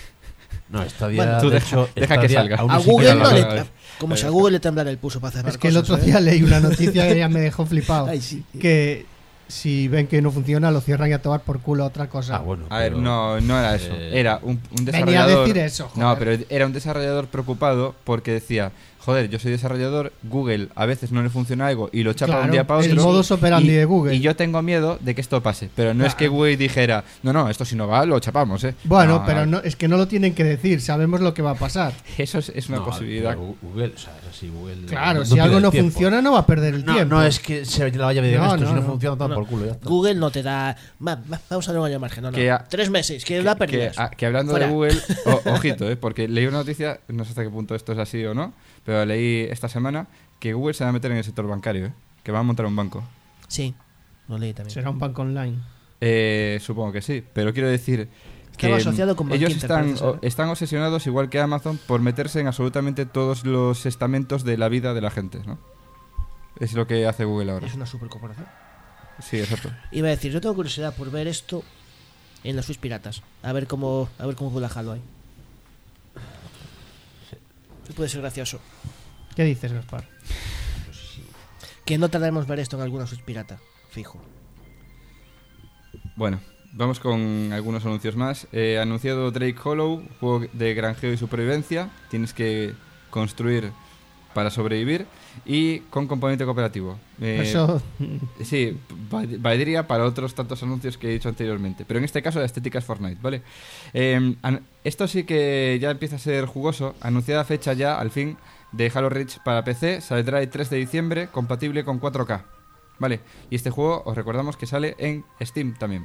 Speaker 5: No, Stadia,
Speaker 4: Bueno,
Speaker 2: tú
Speaker 5: de
Speaker 2: deja-
Speaker 5: hecho,
Speaker 2: deja que
Speaker 5: Stadia
Speaker 2: salga.
Speaker 5: aún
Speaker 4: A
Speaker 5: ni
Speaker 4: Google
Speaker 5: siquiera
Speaker 4: no
Speaker 5: lo-
Speaker 4: le.
Speaker 2: a ver.
Speaker 4: Como si a
Speaker 2: ver.
Speaker 4: Google le temblara el pulso para hacer
Speaker 3: Es que el
Speaker 4: cosas,
Speaker 3: otro
Speaker 4: ¿eh?
Speaker 3: día leí una noticia que ya me dejó flipado.
Speaker 4: Ay, sí.
Speaker 3: Que si ven que no funciona, lo cierran y a tomar por culo a otra cosa.
Speaker 5: Ah, bueno,
Speaker 2: A ver,
Speaker 5: pero-
Speaker 2: no, no era eso.
Speaker 5: eh,
Speaker 2: Era un, un
Speaker 3: Venía a
Speaker 2: desarrollador.
Speaker 3: decir eso, joder.
Speaker 2: No, pero era un desarrollador preocupado porque decía: joder, yo soy desarrollador, Google a veces no le funciona algo y lo chapa de
Speaker 3: Claro,
Speaker 2: un día para
Speaker 3: el
Speaker 2: otro.
Speaker 3: modus operandi
Speaker 2: y,
Speaker 3: de Google.
Speaker 2: Y yo tengo miedo de que esto pase. Pero no es que
Speaker 3: Claro.
Speaker 2: Google dijera: no, no, esto si no va, lo chapamos, ¿eh?
Speaker 3: Bueno,
Speaker 2: No,
Speaker 3: pero
Speaker 2: no,
Speaker 3: no, es que no lo tienen que decir, sabemos lo que va a pasar.
Speaker 2: Eso es, es una
Speaker 5: no,
Speaker 2: posibilidad.
Speaker 5: pero Google, o sea, es así, Google
Speaker 3: Claro,
Speaker 5: no
Speaker 3: si
Speaker 5: pierde
Speaker 3: algo
Speaker 5: el
Speaker 3: no
Speaker 5: tiempo.
Speaker 3: funciona, no va a perder el
Speaker 5: No,
Speaker 3: tiempo.
Speaker 5: no es que se la vaya a medir
Speaker 3: No,
Speaker 5: esto,
Speaker 3: no,
Speaker 5: si no,
Speaker 3: no.
Speaker 5: funciona, toma
Speaker 4: No.
Speaker 5: por culo, ya está.
Speaker 4: Google no te da. Va, va, vamos a darle un año de margen. No, no.
Speaker 2: Que a-
Speaker 4: Tres meses, que,
Speaker 2: Que,
Speaker 4: la
Speaker 2: que,
Speaker 4: pérdidas.
Speaker 2: a- que hablando
Speaker 4: Fuera.
Speaker 2: de Google, o- ojito, ¿eh? Porque leí una noticia, no sé hasta qué punto esto es así o no, pero leí esta semana que Google se va a meter en el sector bancario, ¿eh? Que va a montar un banco.
Speaker 4: Sí, lo leí también.
Speaker 3: Será un banco online.
Speaker 2: Eh, supongo que sí, pero quiero decir que
Speaker 4: Estaba asociado con
Speaker 2: ellos
Speaker 4: Bankinter,
Speaker 2: están,
Speaker 4: parece ser,
Speaker 2: o-
Speaker 4: ¿eh?
Speaker 2: están obsesionados, igual que Amazon, por meterse en absolutamente todos los estamentos de la vida de la gente, ¿no? Es lo que hace Google ahora.
Speaker 4: Es una supercorporación.
Speaker 2: Sí, exacto.
Speaker 4: Iba a decir, yo tengo curiosidad por ver esto en las Swiss piratas. A ver cómo, a ver cómo relajado ahí. Sí, puede ser gracioso.
Speaker 3: ¿Qué dices, Gaspar?
Speaker 4: Que no tardaremos ver esto en alguna Swiss pirata, fijo.
Speaker 2: Bueno, vamos con algunos anuncios más. Eh, anunciado Drake Hollow, juego de granjeo y supervivencia. Tienes que construir para sobrevivir y con componente cooperativo. Eh,
Speaker 3: Eso.
Speaker 2: Sí, va- valdría para otros tantos anuncios que he dicho anteriormente. Pero en este caso la estética es Fortnite, ¿vale? Eh, an- esto sí que ya empieza a ser jugoso. Anunciada fecha ya, al fin, de Halo Reach para P C. Saldrá el tres de diciembre, compatible con cuatro K. ¿Vale? Y este juego, os recordamos que sale en Steam también.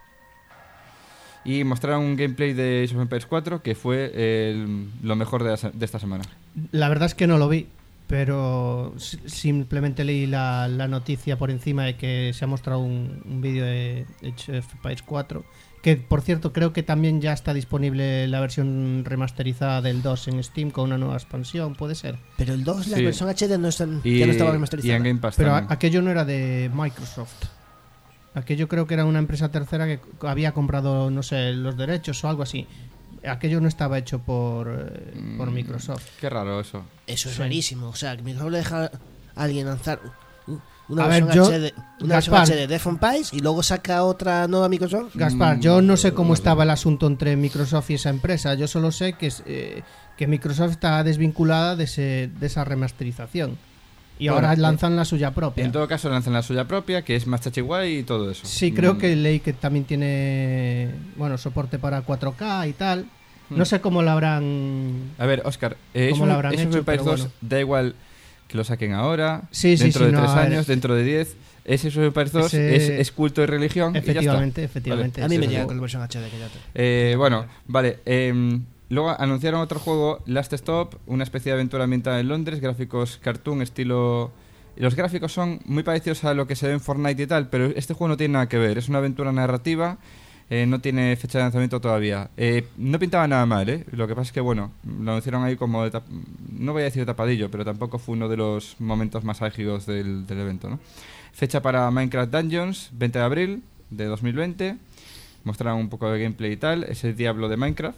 Speaker 2: Y mostraron un gameplay de Age of Empires cuatro que fue el- lo mejor de, la se- de esta semana.
Speaker 3: La verdad es que no lo vi, pero si- simplemente leí la, la noticia por encima de que se ha mostrado un, un vídeo de Age of Empires cuatro, que por cierto creo que también ya está disponible la versión remasterizada del dos en Steam con una nueva expansión, puede ser.
Speaker 4: Pero el dos, la
Speaker 2: Sí.
Speaker 4: versión H D no, está,
Speaker 2: Y,
Speaker 4: ya no estaba
Speaker 2: y
Speaker 4: remasterizada.
Speaker 2: en Game Pass
Speaker 3: Pero a-
Speaker 2: también.
Speaker 3: aquello no era de Microsoft. Aquello creo que era una empresa tercera que c- había comprado, no sé, los derechos o algo así. Aquello no estaba hecho por, eh, por
Speaker 2: Mm,
Speaker 3: Microsoft.
Speaker 2: Qué raro eso.
Speaker 4: Eso es
Speaker 3: Sí.
Speaker 4: rarísimo. O sea, que mejor le deja a alguien lanzar u- una
Speaker 3: A
Speaker 4: versión,
Speaker 3: ver, yo-
Speaker 4: H D, una versión
Speaker 3: Gaspar.
Speaker 4: H D de Death on Pies y luego saca otra nueva Microsoft.
Speaker 3: Gaspar,
Speaker 2: Mm,
Speaker 3: yo no sé cómo
Speaker 2: no sé.
Speaker 3: estaba el asunto entre Microsoft y esa empresa. Yo solo sé que, es, eh, que Microsoft está desvinculada de, ese, de esa remasterización. Y
Speaker 2: Bueno,
Speaker 3: ahora
Speaker 2: eh,
Speaker 3: lanzan la suya propia.
Speaker 2: En todo caso lanzan la suya propia, que es más chachiguay y todo eso.
Speaker 3: Sí, creo
Speaker 2: Mm,
Speaker 3: que leí que también tiene bueno soporte para cuatro K y tal. No
Speaker 2: Mm.
Speaker 3: sé cómo lo habrán...
Speaker 2: A ver, Oscar, eh,
Speaker 3: ¿Cómo
Speaker 2: Age
Speaker 3: lo
Speaker 2: of-
Speaker 3: habrán
Speaker 2: Age of
Speaker 3: hecho?
Speaker 2: Empires
Speaker 3: Pero
Speaker 2: dos
Speaker 3: bueno.
Speaker 2: da igual que lo saquen ahora,
Speaker 3: Sí, sí,
Speaker 2: dentro
Speaker 3: sí,
Speaker 2: de
Speaker 3: no,
Speaker 2: tres
Speaker 3: a ver.
Speaker 2: años, dentro de diez. Ese Age of Empires dos
Speaker 3: Ese-
Speaker 2: es, es culto y religión.
Speaker 3: Efectivamente,
Speaker 2: Y ya está.
Speaker 3: efectivamente.
Speaker 4: A mí
Speaker 3: sí,
Speaker 4: me
Speaker 3: sí.
Speaker 4: llega con la versión H D que ya te...
Speaker 2: Eh, bueno, vale. eh, luego anunciaron otro juego, Last Stop, una especie de aventura ambientada en Londres, gráficos cartoon, estilo... Los gráficos son muy parecidos a lo que se ve en Fortnite y tal, pero este juego no tiene nada que ver. Es una aventura narrativa, eh, no tiene fecha de lanzamiento todavía. Eh, no pintaba nada mal, ¿eh? Lo que pasa es que, bueno, lo anunciaron ahí como... de tap- no voy a decir tapadillo, pero tampoco fue uno de los momentos más álgidos del, del evento, ¿no? Fecha para Minecraft Dungeons, veinte de abril de dos mil veinte. Mostraron un poco de gameplay y tal. Es el Diablo de Minecraft.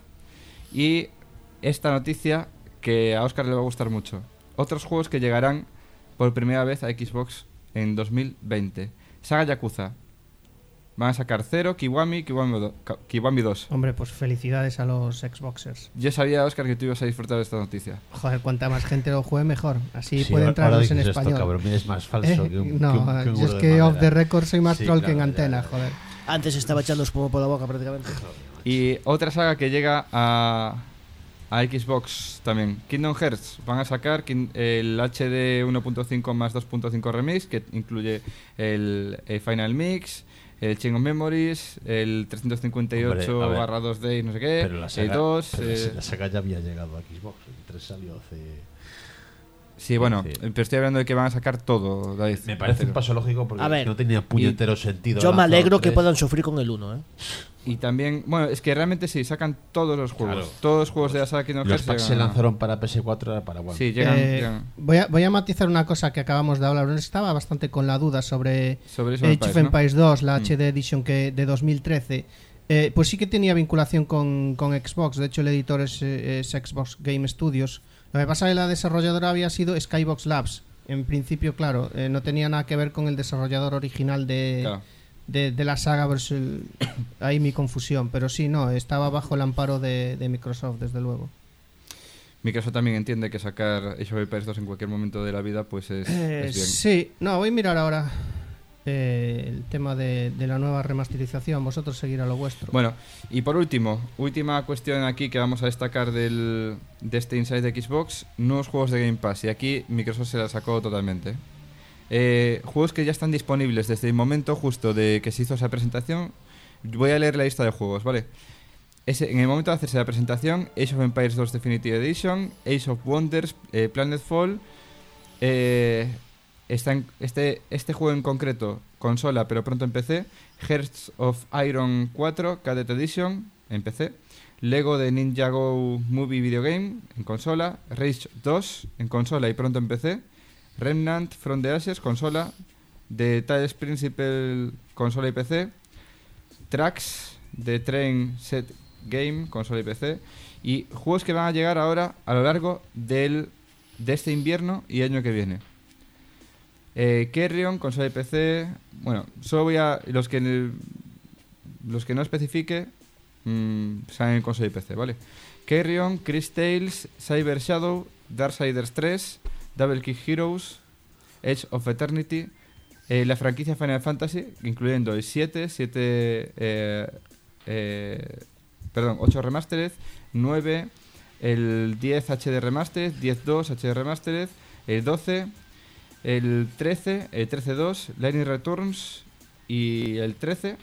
Speaker 2: Y esta noticia que a Oscar le va a gustar mucho. Otros juegos que llegarán por primera vez a Xbox en dos mil veinte. Saga Yakuza. Van a sacar Zero, Kiwami, Kiwami, do- Ka- Kiwami dos.
Speaker 3: Hombre, pues felicidades a los Xboxers.
Speaker 2: Yo sabía, Oscar, que tú ibas a disfrutar de esta noticia.
Speaker 3: Joder, cuanta más gente lo juegue, mejor. Así
Speaker 5: Sí,
Speaker 3: puede
Speaker 5: ahora- ahora
Speaker 3: entrarnos en
Speaker 5: dices esto,
Speaker 3: español.
Speaker 5: cabrón, es más falso
Speaker 3: Eh,
Speaker 5: que un,
Speaker 3: no,
Speaker 5: que un- que un
Speaker 3: yo
Speaker 5: muro
Speaker 3: es
Speaker 5: de
Speaker 3: que
Speaker 5: madera.
Speaker 3: off the record soy más
Speaker 5: Sí,
Speaker 3: troll
Speaker 5: claro,
Speaker 3: que en
Speaker 5: ya,
Speaker 3: antena,
Speaker 5: ya.
Speaker 3: joder.
Speaker 4: Antes estaba echando espuma por la boca prácticamente.
Speaker 2: Y otra saga que llega a, a Xbox también. Kingdom Hearts. Van a sacar el H D uno punto cinco más dos punto cinco Remix, que incluye el, el Final Mix, el Chain of Memories, el trescientos cincuenta y ocho barra dos D, no sé qué,
Speaker 5: pero la saga,
Speaker 2: el dos...
Speaker 5: pero
Speaker 2: eh,
Speaker 5: la saga ya había llegado a Xbox. El tres salió hace...
Speaker 2: Sí, bueno,
Speaker 5: sí.
Speaker 2: pero estoy hablando de que van a sacar todo, David.
Speaker 5: Me parece un paso lógico porque
Speaker 4: A ver,
Speaker 5: no tenía puñetero sentido.
Speaker 4: Yo me
Speaker 5: lanzar
Speaker 4: alegro que
Speaker 5: tres.
Speaker 4: puedan sufrir con el uno, ¿eh?
Speaker 2: Y también, bueno, es que realmente sí, sacan todos los juegos.
Speaker 5: Claro.
Speaker 2: Todos los juegos de la saga Kingdom
Speaker 5: Los
Speaker 2: Hearts
Speaker 5: packs se
Speaker 2: llegan a-
Speaker 5: lanzaron para P S cuatro, era para One.
Speaker 2: Sí, llegan,
Speaker 3: Eh,
Speaker 2: llegan
Speaker 3: voy, a, voy a matizar una cosa que acabamos de hablar. Estaba bastante con la duda sobre
Speaker 2: sobre eso.
Speaker 3: Age of Empires dos, la
Speaker 2: Mm.
Speaker 3: H D Edition que de dos mil trece. Eh, pues sí que tenía vinculación con, con Xbox. De hecho, el editor es, eh, es Xbox Game Studios. Lo que pasa es que la desarrolladora había sido Skybox Labs. En principio, claro, eh, no tenía nada que ver con el desarrollador original de,
Speaker 2: Claro.
Speaker 3: de, de la saga versus el- ahí mi confusión. Pero sí, no, estaba bajo el amparo de, de Microsoft, desde luego.
Speaker 2: Microsoft también entiende que sacar Age of Empires dos en cualquier momento de la vida pues es,
Speaker 3: Eh,
Speaker 2: es bien.
Speaker 3: sí, no, voy a mirar ahora eh, el tema de, de la nueva remasterización. Vosotros seguir a lo vuestro.
Speaker 2: Bueno, y por último, última cuestión aquí que vamos a destacar del, de este Inside de Xbox, nuevos juegos de Game Pass. Y aquí Microsoft se la sacó totalmente. Eh, juegos que ya están disponibles desde el momento justo de que se hizo esa presentación. Voy a leer la lista de juegos, ¿vale? Ese, en el momento de hacerse la presentación, Age of Empires dos Definitive Edition, Age of Wonders, eh, Planetfall, eh, está en- este, este juego en concreto, consola, pero pronto en P C, Hearts of Iron cuatro, Cadet Edition, en P C, Lego de Ninjago Movie Video Game, en consola, Rage dos, en consola y pronto en P C, Remnant From the Ashes, consola, The Tales Principle, consola y P C, Tracks de Train Set Game, consola y P C, y juegos que van a llegar ahora a lo largo del, de este invierno y año que viene. Eh, Carrion, consola y P C. Bueno, solo voy a. Los que los que no especifique mmm, salen en consola y P C, ¿vale? Carrion, Chris Tales, Cyber Shadow, Darksiders tres, Double Kick Heroes, Edge of Eternity, eh, la franquicia Final Fantasy, incluyendo el siete, siete eh, eh, perdón, ocho Remastered, nueve, el diez H D Remastered, diez dos H D Remastered, el doce, el trece, el trece dos, Lightning Returns y el trece,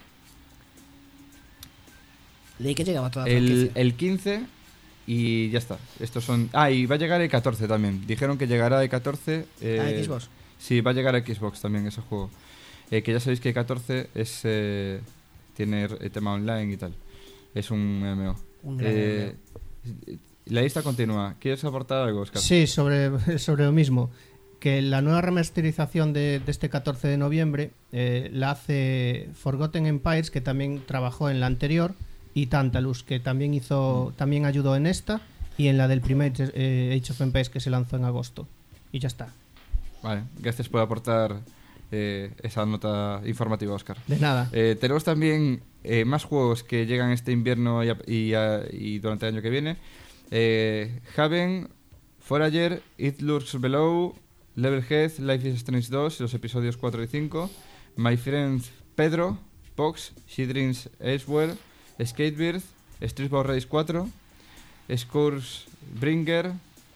Speaker 4: Leí que llegaba toda la
Speaker 2: el,
Speaker 4: franquicia.
Speaker 2: el quince y ya está. Estos son. Ah, y va a llegar el catorce también. Dijeron que llegará el catorce. Eh,
Speaker 4: ¿A Xbox?
Speaker 2: Sí, va a llegar a Xbox también ese juego. Eh, que ya sabéis que el catorce es, eh, tiene el tema online y tal. Es un M M O.
Speaker 4: Un gran
Speaker 2: Eh, la lista continúa. ¿Quieres aportar algo, Oscar?
Speaker 3: Sí, sobre, sobre lo mismo. Que la nueva remasterización de, de este catorce de noviembre eh, la hace Forgotten Empires, que también trabajó en la anterior, y Tantalus, que también hizo, también ayudó en esta y en la del primer eh, Age of Empires que se lanzó en agosto. Y ya está.
Speaker 2: Vale, gracias por aportar eh, esa nota informativa, Oscar.
Speaker 3: De nada.
Speaker 2: Eh, tenemos también eh, más juegos que llegan este invierno y, a- y, a- y durante el año que viene. Eh, Haven, Forager, It Lurks Below, Levelhead, Life is Strange dos, los episodios cuatro y cinco, My Friend Pedro, Pox, She Dreams Elsewhere, Skatebird, Streetball Race cuatro, Scores Bringer,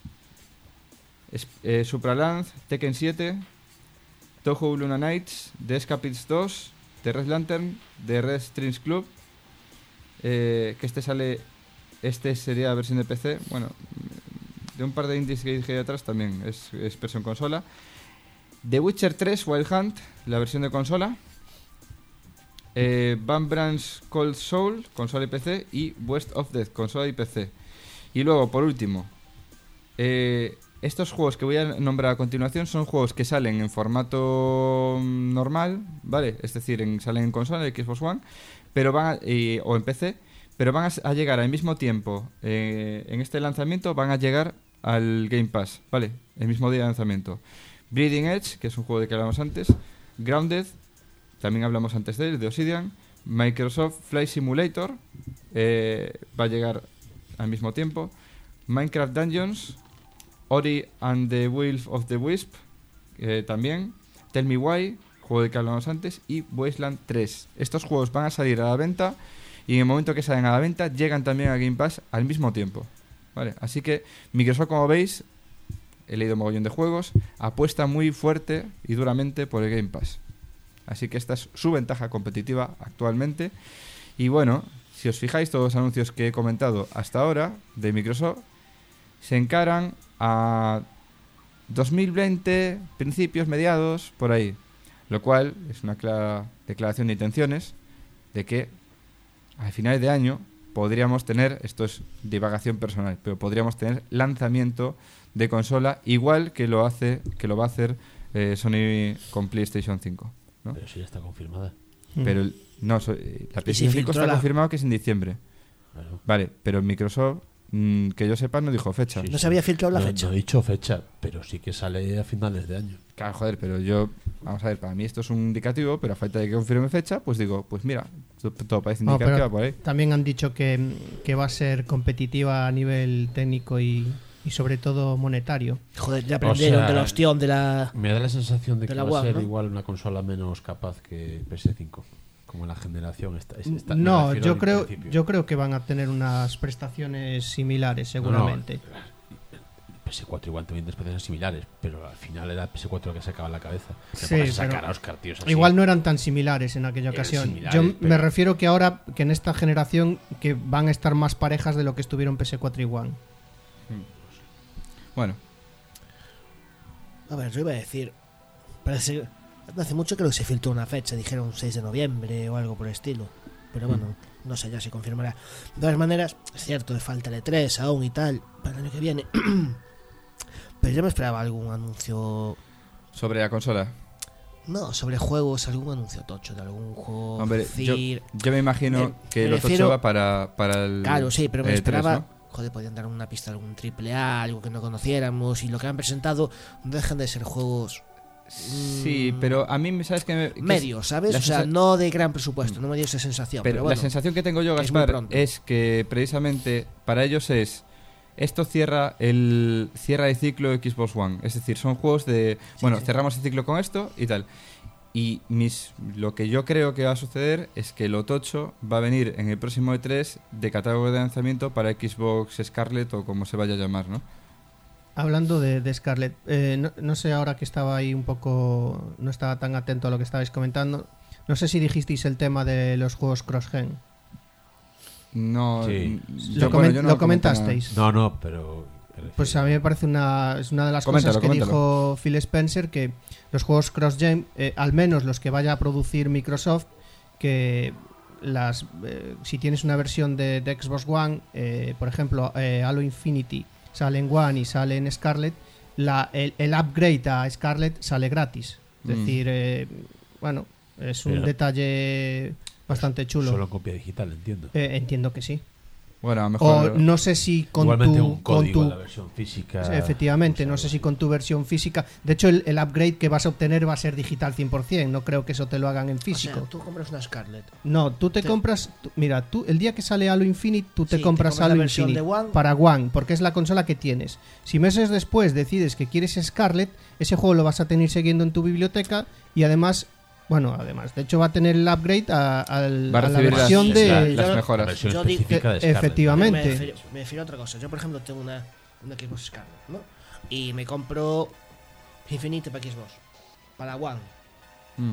Speaker 2: Es- eh, Supraland, Tekken siete, Touhou Luna Nights, The Escapists dos, The Red Lantern, The Red Strings Club, eh, que este sale, este sería versión de P C, bueno, de un par de indies que dije atrás también es, es versión consola. The Witcher tres Wild Hunt, la versión de consola. Eh, Van Branch Cold Soul, consola y P C. Y West of Death, consola y P C. Y luego, por último, eh, estos juegos que voy a nombrar a continuación son juegos que salen en formato normal, ¿vale? Es decir, en, salen en consola, en Xbox One, pero van a- eh, o en P C, pero van a, s- a llegar al mismo tiempo. Eh, en este lanzamiento van a llegar al Game Pass, ¿vale? El mismo día de lanzamiento. Bleeding Edge, que es un juego de que hablamos antes. Grounded, también hablamos antes de él, de Obsidian. Microsoft Flight Simulator, eh, va a llegar al mismo tiempo. Minecraft Dungeons, Ori and the Will of the Wisp, eh, también. Tell Me Why, juego de que hablamos antes. Y Wasteland tres. Estos juegos van a salir a la venta y en el momento que salen a la venta llegan también a Game Pass al mismo tiempo, ¿vale? Así que Microsoft, como veis, he leído un mogollón de juegos, apuesta muy fuerte y duramente por el Game Pass. Así que esta es su ventaja competitiva actualmente. Y bueno, si os fijáis, todos los anuncios que he comentado hasta ahora de Microsoft se encaran a dos mil veinte, principios, mediados, por ahí. Lo cual es una clara declaración de intenciones de que a finales de año podríamos tener, esto es divagación personal, pero podríamos tener lanzamiento de consola igual que lo hace que lo va a hacer eh, Sony con PlayStation cinco, ¿no?
Speaker 5: Pero sí ya está confirmada.
Speaker 2: Pero el, no, so, eh, la PlayStation cinco está
Speaker 4: la...
Speaker 2: confirmado que es en diciembre.
Speaker 5: Claro.
Speaker 2: Vale, pero Microsoft, mmm, que yo sepa, no dijo fecha.
Speaker 5: Sí,
Speaker 4: No
Speaker 5: sí.
Speaker 4: se había filtrado la
Speaker 5: No,
Speaker 4: fecha.
Speaker 5: No he dicho fecha, pero sí que sale a finales de año.
Speaker 2: Claro, joder, pero yo, vamos a ver, para mí esto es un indicativo, pero a falta de que confirme fecha, pues digo, pues mira, todo, todo parece
Speaker 3: No,
Speaker 2: indicar
Speaker 3: pero
Speaker 2: que va por ahí.
Speaker 3: también han dicho que, que va a ser competitiva a nivel técnico y, y sobre todo monetario.
Speaker 4: Joder, ya aprendieron
Speaker 5: O sea,
Speaker 4: de la ostión de la...
Speaker 5: Me da la sensación de
Speaker 4: de
Speaker 5: que
Speaker 4: la
Speaker 5: va a
Speaker 4: One,
Speaker 5: ser
Speaker 4: ¿no?
Speaker 5: igual una consola menos capaz que P S cinco. Como la generación está. está- me
Speaker 3: No,
Speaker 5: refiero
Speaker 3: yo
Speaker 5: al
Speaker 3: creo,
Speaker 5: principio.
Speaker 3: yo creo que van a tener unas prestaciones similares, seguramente.
Speaker 5: No, no, P S cuatro igual también prestaciones similares, pero al final era P S cuatro lo que sacaba la cabeza. Me
Speaker 3: Sí,
Speaker 5: pones a sacar
Speaker 3: pero
Speaker 5: a Oscar, tíos, así.
Speaker 3: Igual no eran tan similares en aquella
Speaker 5: Eh,
Speaker 3: ocasión.
Speaker 5: similares,
Speaker 3: Yo me
Speaker 5: pero-
Speaker 3: refiero que ahora, que en esta generación, que van a estar más parejas de lo que estuvieron P S cuatro y One.
Speaker 2: Bueno,
Speaker 4: A ver, yo iba a decir... Parece... No hace mucho creo que se filtró una fecha, dijeron seis de noviembre o algo por el estilo. Pero bueno, no sé ya si confirmará. De todas maneras, es cierto, le falta el E tres aún y tal, para el año que viene. Pero yo me esperaba algún anuncio...
Speaker 2: sobre la consola.
Speaker 4: No, sobre juegos, algún anuncio tocho de algún juego.
Speaker 2: Hombre, yo,
Speaker 4: decir-
Speaker 2: yo me imagino
Speaker 4: me-
Speaker 2: que
Speaker 4: me
Speaker 2: lo
Speaker 4: refiero-
Speaker 2: tocho va para, para el
Speaker 4: Claro, sí, pero me
Speaker 2: E tres,
Speaker 4: esperaba...
Speaker 2: ¿no?
Speaker 4: Joder, podían dar una pista de algún triple A, algo que no conociéramos. Y lo que han presentado no dejan de ser juegos...
Speaker 2: Sí, pero a mí, me ¿sabes qué? me- que es-
Speaker 4: medios, ¿sabes?
Speaker 2: la
Speaker 4: O sea,
Speaker 2: sensa-
Speaker 4: no de gran presupuesto, no me dio esa sensación.
Speaker 2: Pero,
Speaker 4: Pero, bueno,
Speaker 2: la sensación que tengo yo,
Speaker 4: es muy
Speaker 2: Gaspar,
Speaker 4: pronto.
Speaker 2: es que precisamente para ellos es esto cierra el cierra el ciclo de Xbox One, es decir, son juegos de bueno,
Speaker 4: sí.
Speaker 2: cerramos el ciclo con esto y tal. Y mis lo que yo creo que va a suceder es que lo tocho va a venir en el próximo E tres de catálogo de lanzamiento para Xbox Scarlett o como se vaya a llamar, ¿no?
Speaker 3: Hablando de, de Scarlett, eh, no, no sé ahora que estaba ahí un poco, no estaba tan atento a lo que estabais comentando. No sé si dijisteis el tema de los juegos cross-gen.
Speaker 2: No,
Speaker 5: Sí.
Speaker 2: yo,
Speaker 3: ¿Lo,
Speaker 2: bueno,
Speaker 3: comen-
Speaker 2: yo no
Speaker 3: lo
Speaker 2: comento nada.
Speaker 3: comentasteis?
Speaker 5: No, no, pero. me refiero-
Speaker 3: Pues a mí me parece una, es una de las
Speaker 2: Coméntalo,
Speaker 3: cosas que
Speaker 2: coméntalo.
Speaker 3: dijo Phil Spencer, que los juegos cross-gen, eh, al menos los que vaya a producir Microsoft, que las eh, si tienes una versión de, de Xbox One, eh, por ejemplo, eh, Halo Infinity sale en One y sale en Scarlett, la, el, el upgrade a Scarlett sale gratis. Es
Speaker 2: Mm.
Speaker 3: decir, eh, bueno, es un
Speaker 5: Pero-
Speaker 3: detalle bastante chulo.
Speaker 5: Solo en copia digital, entiendo.
Speaker 3: Eh, entiendo que sí.
Speaker 2: Bueno, a lo
Speaker 3: O
Speaker 2: mejor
Speaker 3: no sé si con
Speaker 5: Igualmente
Speaker 3: tu,
Speaker 5: un
Speaker 3: con
Speaker 5: código
Speaker 3: tu
Speaker 5: en la versión física.
Speaker 3: efectivamente,
Speaker 5: pues
Speaker 3: no sé
Speaker 5: algo
Speaker 3: si
Speaker 5: así.
Speaker 3: con tu versión física. De hecho, el, el upgrade que vas a obtener va a ser digital cien por ciento. No creo que eso te lo hagan en
Speaker 4: o
Speaker 3: físico.
Speaker 4: sea, tú compras una Scarlett.
Speaker 3: No, tú te
Speaker 4: Te-
Speaker 3: compras. tú- mira, tú el día que sale Halo Infinite, tú te
Speaker 4: Sí, te
Speaker 3: compras
Speaker 4: compras la
Speaker 3: Halo
Speaker 4: versión
Speaker 3: Infinite
Speaker 4: de One.
Speaker 3: para One, porque es la consola que tienes. Si meses después decides que quieres Scarlett, ese juego lo vas a tener siguiendo en tu biblioteca y además. Bueno, además, de hecho va a tener el upgrade a, al-
Speaker 2: va a
Speaker 3: a la
Speaker 2: recibir las,
Speaker 3: versión de...
Speaker 2: las-
Speaker 4: Yo-
Speaker 2: las
Speaker 5: La
Speaker 2: mejoras.
Speaker 5: versión
Speaker 4: Yo di-
Speaker 5: específica de
Speaker 3: eh,
Speaker 5: Scarlett.
Speaker 3: efectivamente.
Speaker 4: Me refiero, me refiero a otra cosa. Yo, por ejemplo, tengo una, una Xbox Scarlett, ¿no? Y me compro Infinite para Xbox, para One.
Speaker 2: Mm.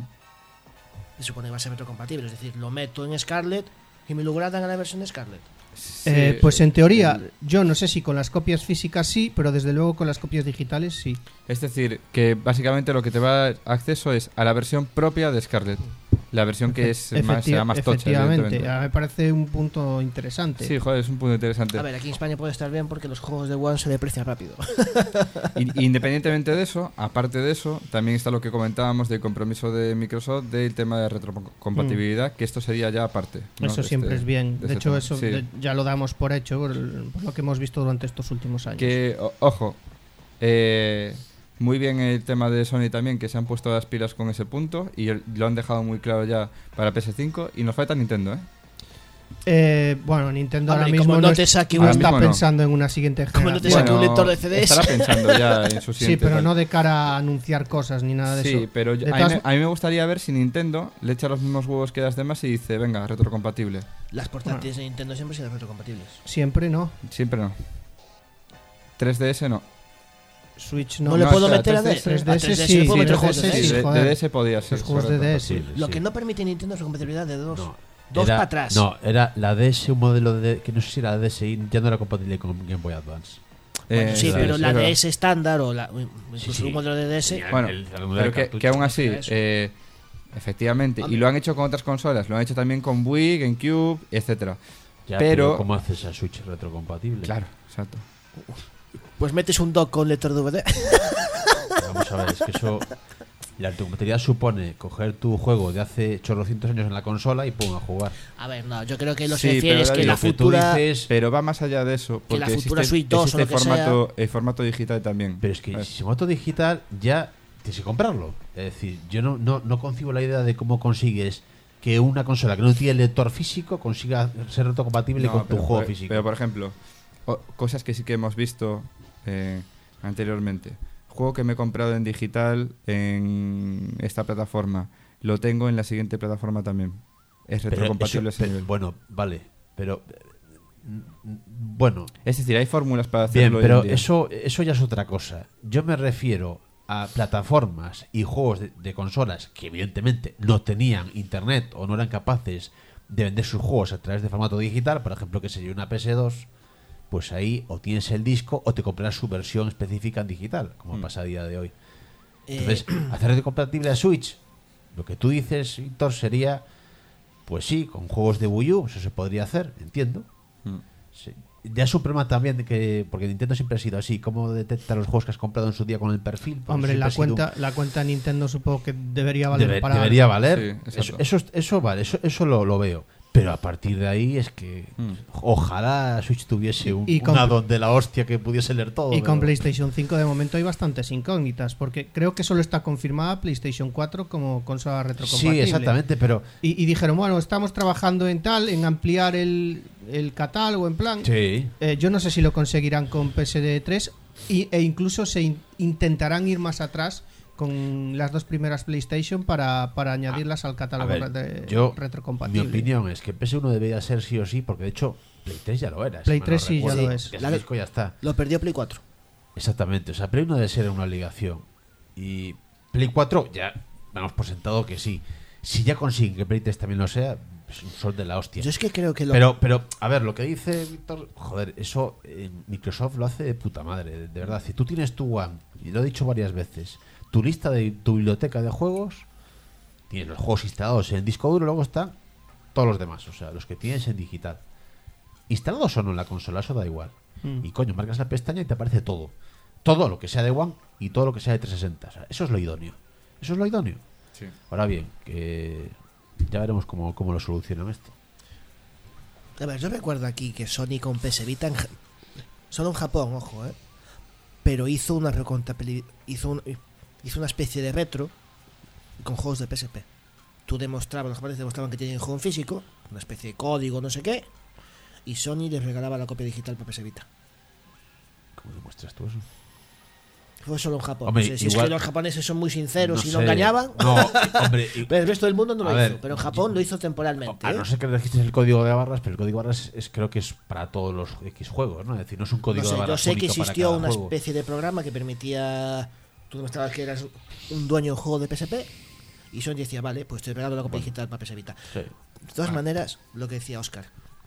Speaker 4: Se supone que va a ser retrocompatible, es decir, lo meto en Scarlett y me lo gradan a la versión de Scarlett.
Speaker 3: Eh,
Speaker 2: Sí,
Speaker 3: pues en teoría,
Speaker 2: el-
Speaker 3: yo no sé si con las copias físicas sí, pero desde luego con las copias digitales sí.
Speaker 2: Es decir, que básicamente lo que te va a dar acceso es a la versión propia de Scarlett. La versión que es más,
Speaker 3: Efecti-
Speaker 2: será más tocha,
Speaker 3: efectivamente,
Speaker 2: evidentemente.
Speaker 3: a mí me parece un punto interesante.
Speaker 2: Sí, joder, es un punto interesante.
Speaker 4: A ver, aquí en España puede estar bien porque los juegos de One se deprecian rápido.
Speaker 2: Y- Independientemente de eso, aparte de eso, también está lo que comentábamos del compromiso de Microsoft del tema de retrocompatibilidad, que esto sería ya aparte, ¿no?
Speaker 3: Eso
Speaker 2: De
Speaker 3: siempre
Speaker 2: este-
Speaker 3: es bien.
Speaker 2: de
Speaker 3: De
Speaker 2: este
Speaker 3: hecho,
Speaker 2: tema.
Speaker 3: eso
Speaker 2: Sí.
Speaker 3: de- ya lo damos por hecho, por, el- por lo que hemos visto durante estos últimos años.
Speaker 2: Que, o- ojo, eh, muy bien el tema de Sony también, que se han puesto las pilas con ese punto y el- lo han dejado muy claro ya para P S cinco y nos falta Nintendo, ¿eh?
Speaker 3: Eh, bueno, Nintendo
Speaker 4: Hombre,
Speaker 3: ahora mismo
Speaker 4: como
Speaker 3: no,
Speaker 4: no te
Speaker 3: es-
Speaker 4: saque
Speaker 3: no
Speaker 2: un-
Speaker 3: está
Speaker 2: Ahora mismo no.
Speaker 3: pensando en una siguiente
Speaker 4: Como no te
Speaker 3: generación.
Speaker 4: saque un lector de C D S.
Speaker 2: Estará pensando ya en su
Speaker 3: Sí,
Speaker 2: siguiente
Speaker 3: pero
Speaker 2: tal.
Speaker 3: no de cara a anunciar cosas ni nada de
Speaker 2: Sí,
Speaker 3: eso.
Speaker 2: pero yo-
Speaker 3: De
Speaker 2: a, mí
Speaker 3: todas-
Speaker 2: me, a mí me gustaría ver si Nintendo le echa los mismos huevos que las demás y dice, venga, retrocompatible.
Speaker 4: Las portátiles de Nintendo siempre serán retrocompatibles.
Speaker 3: Siempre no.
Speaker 2: Siempre no. tres D S no.
Speaker 3: Switch
Speaker 4: No,
Speaker 3: no.
Speaker 4: le
Speaker 2: no,
Speaker 4: puedo
Speaker 2: espera,
Speaker 4: meter a D-
Speaker 2: tres D S
Speaker 4: a
Speaker 3: sí,
Speaker 4: le puedo
Speaker 3: sí,
Speaker 4: meter
Speaker 3: tres
Speaker 4: juegos
Speaker 3: D
Speaker 4: de
Speaker 3: S,
Speaker 2: Sí,
Speaker 4: D S.
Speaker 3: sí,
Speaker 2: de,
Speaker 3: joder.
Speaker 2: de D S podía ser.
Speaker 3: Los juegos de
Speaker 2: correcto.
Speaker 3: D S.
Speaker 5: Sí,
Speaker 4: Lo
Speaker 5: sí.
Speaker 4: que no permite Nintendo es la compatibilidad de dos.
Speaker 5: No.
Speaker 4: Dos
Speaker 5: Era-
Speaker 4: para atrás.
Speaker 5: No, era la D S, un modelo de. Que no sé si era la D S I, ya no era compatible con Game Boy Advance.
Speaker 4: Bueno,
Speaker 2: Eh,
Speaker 4: sí,
Speaker 5: la
Speaker 4: pero
Speaker 5: D S,
Speaker 4: la
Speaker 2: es verdad.
Speaker 4: D S estándar o la, incluso
Speaker 5: sí.
Speaker 4: un modelo de D S.
Speaker 2: Bueno,
Speaker 5: El- el- el
Speaker 2: pero que,
Speaker 5: cartucho.
Speaker 2: que aún así,
Speaker 4: Eso.
Speaker 2: eh, efectivamente, y
Speaker 4: Hombre.
Speaker 2: lo han hecho con otras consolas, lo han hecho también con Wii, GameCube, etcétera.
Speaker 5: Ya,
Speaker 2: pero-
Speaker 5: pero, ¿cómo haces a Switch retrocompatible?
Speaker 2: Claro, exacto.
Speaker 4: Pues metes un dock con lector D V D.
Speaker 5: Vamos a ver, es que eso. La retrocompatibilidad supone coger tu juego de hace chorrocientos años en la consola y pum, a jugar.
Speaker 4: A ver, no, yo creo que lo
Speaker 2: Sí,
Speaker 4: que refiere
Speaker 2: pero
Speaker 4: es que
Speaker 2: David,
Speaker 4: la
Speaker 5: Lo que tú
Speaker 4: futura.
Speaker 5: dices-
Speaker 2: Pero va más allá de eso,
Speaker 4: Que
Speaker 2: porque
Speaker 4: la futura
Speaker 2: existe,
Speaker 4: Switch dos o
Speaker 2: existe
Speaker 4: lo que
Speaker 2: formato, el formato digital también.
Speaker 5: Pero es que
Speaker 2: ¿sabes?
Speaker 5: si formato digital ya tienes que comprarlo. Es decir, yo no, no, no concibo la idea de cómo consigues que una consola que no tiene lector físico consiga ser retrocompatible
Speaker 2: No,
Speaker 5: con tu
Speaker 2: pero
Speaker 5: juego
Speaker 2: por-
Speaker 5: físico.
Speaker 2: Pero, por ejemplo, o- cosas que sí que hemos visto eh, anteriormente. Juego que me he comprado en digital en esta plataforma. Lo tengo en la siguiente plataforma también. Es
Speaker 5: Pero
Speaker 2: retrocompatible
Speaker 5: eso-
Speaker 2: ese
Speaker 5: pero-
Speaker 2: nivel.
Speaker 5: bueno, vale, pero eh, mm, bueno,
Speaker 2: Es decir, hay fórmulas para
Speaker 5: bien,
Speaker 2: hacerlo. hoy
Speaker 5: pero
Speaker 2: en día.
Speaker 5: eso eso ya es otra cosa. Yo me refiero a plataformas y juegos de, de consolas que evidentemente no tenían internet o no eran capaces de vender sus juegos a través de formato digital, por ejemplo, que sería una P S dos, pues ahí o tienes el disco o te comprarás su versión específica en digital, como
Speaker 2: Mm.
Speaker 5: pasa a día de hoy.
Speaker 4: eh,
Speaker 5: Entonces, hacer compatible a Switch, lo que tú dices, Víctor, sería, pues sí, con juegos de Wii U, eso se podría hacer, entiendo.
Speaker 2: Mm.
Speaker 5: Sí. Ya es un problema también de que, porque Nintendo siempre ha sido así, cómo detecta los juegos que has comprado en su día con el perfil. Porque
Speaker 3: Hombre,
Speaker 5: siempre
Speaker 3: la
Speaker 5: ha sido un-
Speaker 3: cuenta, la cuenta Nintendo supongo que debería valer
Speaker 5: Debe-
Speaker 3: para.
Speaker 5: debería valer.
Speaker 2: Sí,
Speaker 5: eso,
Speaker 2: exacto.
Speaker 5: eso, eso vale, eso, eso lo, lo veo. Pero a partir de ahí es que
Speaker 2: Mm.
Speaker 5: ojalá Switch tuviese un,
Speaker 3: Y
Speaker 5: un
Speaker 3: con-
Speaker 5: add-on de la hostia que pudiese leer todo.
Speaker 3: Y con
Speaker 5: pero-
Speaker 3: PlayStation cinco de momento hay bastantes incógnitas, porque creo que solo está confirmada PlayStation cuatro como consola
Speaker 5: Sí,
Speaker 3: retrocompatible.
Speaker 5: exactamente, pero
Speaker 3: Y, y dijeron, bueno, estamos trabajando en tal, en ampliar el, el catálogo, en plan.
Speaker 5: sí.
Speaker 3: Eh, yo no sé si lo conseguirán con P S D tres y, e incluso se in- intentarán ir más atrás con las dos primeras PlayStation para, para añadirlas al catálogo
Speaker 5: A ver,
Speaker 3: de
Speaker 5: yo,
Speaker 3: retrocompatible.
Speaker 5: mi opinión es que P S uno debería ser sí o sí, porque de hecho Play tres ya lo era. si
Speaker 3: Play
Speaker 5: mal no
Speaker 3: tres sí, ya
Speaker 5: recuerdo.
Speaker 3: lo es.
Speaker 5: Que
Speaker 4: La-
Speaker 5: ese disco ya está.
Speaker 4: Lo perdió Play cuatro.
Speaker 5: Exactamente, o sea, Play uno debe ser una obligación. Y Play cuatro ya damos por sentado que sí. Si ya consiguen que Play tres también lo sea, es un sol de la hostia.
Speaker 4: Yo es que creo que lo.
Speaker 5: Pero, pero, a ver, lo que dice Víctor, joder, eso eh, Microsoft lo hace de puta madre, de, de verdad. Si tú tienes tu One, y lo he dicho varias veces, tu lista de tu biblioteca de juegos, tienes los juegos instalados en disco duro, luego están todos los demás, o sea, los que tienes en digital. Instalados o no en la consola, eso da igual.
Speaker 3: Mm.
Speaker 5: Y coño, marcas la pestaña y te aparece todo. Todo lo que sea de One y todo lo que sea de trescientos sesenta. O sea, eso es lo idóneo. Eso es lo idóneo.
Speaker 2: Sí.
Speaker 5: Ahora bien, que ya veremos cómo, cómo lo solucionan esto.
Speaker 4: A ver, yo recuerdo aquí que Sony con P S Vita, en Ja- solo en Japón, ojo, ¿eh? Pero hizo una recontapili- hizo, un- hizo una especie de retro con juegos de P S P. Tú demostrabas, los japoneses demostraban que tienen juego en físico, una especie de código, no sé qué, y Sony les regalaba la copia digital para P S Vita.
Speaker 5: ¿Cómo demuestras tú eso?
Speaker 4: Fue solo en Japón.
Speaker 5: Hombre,
Speaker 4: No sé si
Speaker 5: igual-
Speaker 4: es que los japoneses son muy sinceros
Speaker 5: No
Speaker 4: y no
Speaker 5: sé.
Speaker 4: engañaban.
Speaker 5: No, hombre, y-
Speaker 4: Pero el resto del mundo no lo
Speaker 5: A
Speaker 4: hizo.
Speaker 5: ver,
Speaker 4: Pero en Japón lo hizo temporalmente.
Speaker 5: a
Speaker 4: ¿eh?
Speaker 5: no ser que registres el código de barras, pero el código de barras es, creo que es para todos los X juegos, ¿no? Es decir, no es un
Speaker 4: No
Speaker 5: código
Speaker 4: sé,
Speaker 5: de
Speaker 4: yo
Speaker 5: barras
Speaker 4: sé que
Speaker 5: único para
Speaker 4: existió
Speaker 5: cada
Speaker 4: una
Speaker 5: juego.
Speaker 4: especie de programa que permitía. Tú demostrabas que eras un dueño de un juego de P S P y Sony decía, vale, pues te regalo la copia digital para P S Vita.
Speaker 5: Sí.
Speaker 4: De todas maneras, lo que decía Oscar.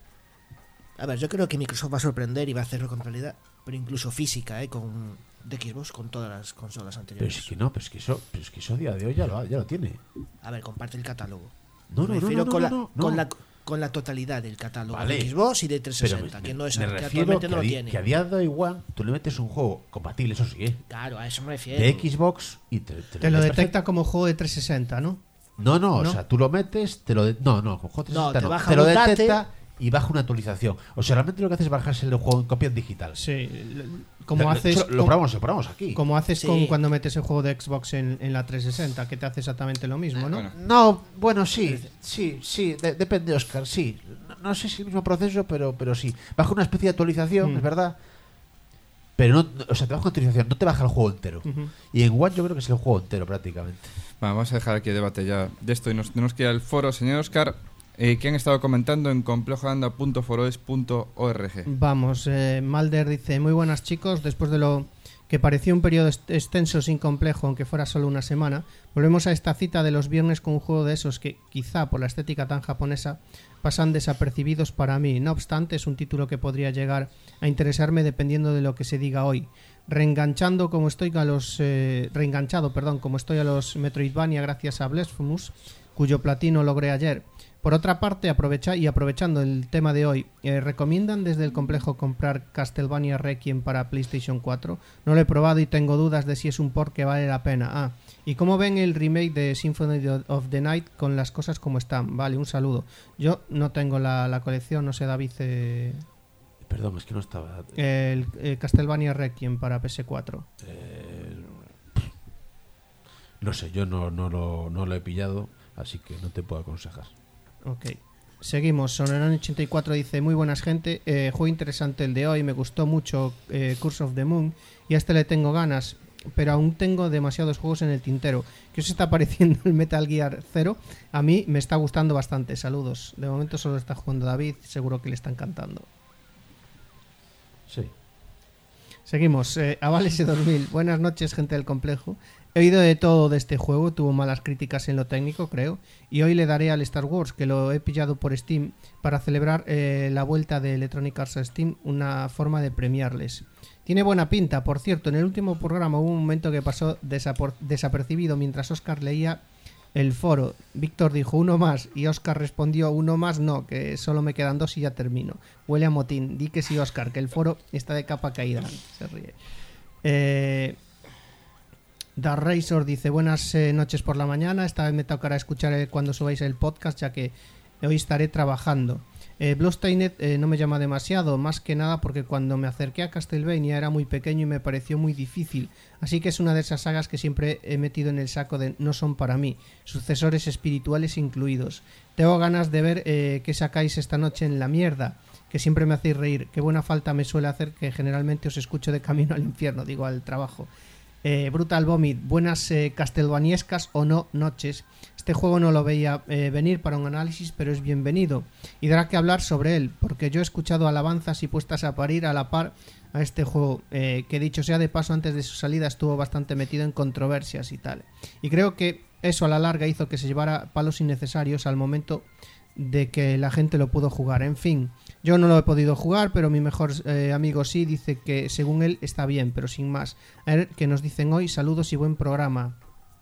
Speaker 4: A ver, yo creo que Microsoft va a sorprender y va a hacerlo con realidad, pero incluso física, ¿eh? Con de Xbox, con todas las consolas
Speaker 5: Pero
Speaker 4: anteriores.
Speaker 5: es que no, pero es que eso, pero es que eso a día de hoy ya lo, ya lo tiene.
Speaker 4: A ver, comparte el catálogo.
Speaker 5: No, no,
Speaker 4: Me
Speaker 5: no,
Speaker 4: refiero
Speaker 5: no,
Speaker 4: con,
Speaker 5: no,
Speaker 4: la,
Speaker 5: no,
Speaker 4: con,
Speaker 5: no.
Speaker 4: la, con la totalidad del catálogo
Speaker 5: Vale.
Speaker 4: de Xbox y de
Speaker 5: Pero
Speaker 4: trescientos
Speaker 5: me,
Speaker 4: sesenta, que no es
Speaker 5: me
Speaker 4: que
Speaker 5: refiero
Speaker 4: actualmente
Speaker 5: que,
Speaker 4: no
Speaker 5: a
Speaker 4: lo
Speaker 5: di-
Speaker 4: tiene.
Speaker 5: que a día de hoy, One, tú le metes un juego compatible, eso sí, ¿eh?
Speaker 4: Claro, a eso me refiero.
Speaker 5: De Xbox y te, te
Speaker 3: Te lo
Speaker 5: metes
Speaker 3: detecta como juego de trescientos sesenta, ¿no?
Speaker 5: No, no,
Speaker 3: ¿No?
Speaker 5: o sea, tú lo metes, te lo de- no, no, con J
Speaker 4: No,
Speaker 5: sesenta
Speaker 4: te
Speaker 5: no,
Speaker 4: baja
Speaker 5: te lo
Speaker 4: un date.
Speaker 5: detecta y baja una actualización. O sea, realmente lo que haces es bajarse el juego en copia digital.
Speaker 3: Sí, como
Speaker 5: Lo-
Speaker 3: haces
Speaker 5: Lo, lo
Speaker 3: como-
Speaker 5: probamos, lo probamos aquí.
Speaker 3: Como haces
Speaker 4: Sí.
Speaker 3: con cuando metes el juego de Xbox en, en la trescientos sesenta, que te hace exactamente lo mismo, ¿no?
Speaker 2: Bueno.
Speaker 5: No, bueno, sí, sí, sí, de- depende, Oscar, sí. No, no sé si el mismo proceso, pero, pero sí. Baja una especie de actualización,
Speaker 3: Mm.
Speaker 5: es verdad. Pero no, no- o sea, te baja una actualización, no te baja el juego entero.
Speaker 3: Ujú.
Speaker 5: Y en One yo creo que es el juego entero prácticamente.
Speaker 2: Bueno, vamos a dejar aquí el debate ya de esto y nos tenemos que ir al foro, señor Oscar, eh, que han estado comentando en complejoanda punto foroes punto org.
Speaker 3: Vamos, eh, Malder dice, muy buenas chicos, después de lo que parecía un periodo est- extenso sin complejo, aunque fuera solo una semana, volvemos a esta cita de los viernes con un juego de esos que, quizá por la estética tan japonesa, pasan desapercibidos para mí. No obstante, es un título que podría llegar a interesarme dependiendo de lo que se diga hoy. Reenganchando como estoy a los eh, reenganchado, perdón, como estoy a los Metroidvania gracias a Blasphemous, cuyo platino logré ayer. Por otra parte, aprovecha y aprovechando el tema de hoy, eh, ¿recomiendan desde el complejo comprar Castlevania Requiem para PlayStation cuatro? No lo he probado y tengo dudas de si es un port que vale la pena. Ah, ¿y cómo ven el remake de Symphony of the Night con las cosas como están? Vale, un saludo. Yo no tengo la, la colección, no sé, David, eh,
Speaker 5: Perdón, es que no estaba.
Speaker 3: el eh, Castlevania Requiem para P S cuatro.
Speaker 5: eh, no sé, yo no, no, lo, no lo he pillado, así que no te puedo aconsejar.
Speaker 3: Ok. Seguimos. Sonoran ochenta y cuatro dice, muy buenas gente, eh, juego interesante el de hoy, me gustó mucho eh, Curse of the Moon y a este le tengo ganas, pero aún tengo demasiados juegos en el tintero. ¿Qué os está pareciendo el Metal Gear Zero? A mí me está gustando bastante, saludos. De momento solo está jugando David, seguro que le está encantando.
Speaker 5: Sí.
Speaker 3: Seguimos. Eh, Aval S dos mil. Buenas noches, gente del complejo. He oído de todo de este juego, tuvo malas críticas en lo técnico, creo, y hoy le daré al Star Wars, que lo he pillado por Steam, para celebrar eh, la vuelta de Electronic Arts a Steam, una forma de premiarles. Tiene buena pinta, por cierto, en el último programa hubo un momento que pasó desapor- desapercibido mientras Oscar leía el foro. Víctor dijo uno más y Oscar respondió uno más no, que solo me quedan dos y ya termino. Huele a motín, di que sí, Oscar, que el foro está de capa caída. Se ríe. Eh... Dark Razor dice buenas eh, noches por la mañana, esta vez me tocará escuchar eh, cuando subáis el podcast ya que hoy estaré trabajando. eh, Bloodstained eh, no me llama demasiado, más que nada porque cuando me acerqué a Castlevania era muy pequeño y me pareció muy difícil, así que es una de esas sagas que siempre he metido en el saco de no son para mí, sucesores espirituales incluidos. Tengo ganas de ver eh, qué sacáis esta noche en la mierda, que siempre me hacéis reír, qué buena falta me suele hacer que generalmente os escucho de camino al infierno, digo al trabajo. Eh, Brutal Vomit, buenas eh, castelvaniescas o no noches. Este juego no lo veía eh, venir para un análisis, pero es bienvenido y dará que hablar sobre él, porque yo he escuchado alabanzas y puestas a parir a la par a este juego, eh, que dicho sea de paso, antes de su salida estuvo bastante metido en controversias y tal. Y creo que eso a la larga hizo que se llevara palos innecesarios al momento de que la gente lo pudo jugar. En fin, yo no lo he podido jugar, pero mi mejor eh, amigo sí dice que según él está bien, pero sin más. A ver qué nos dicen hoy. Saludos y buen programa.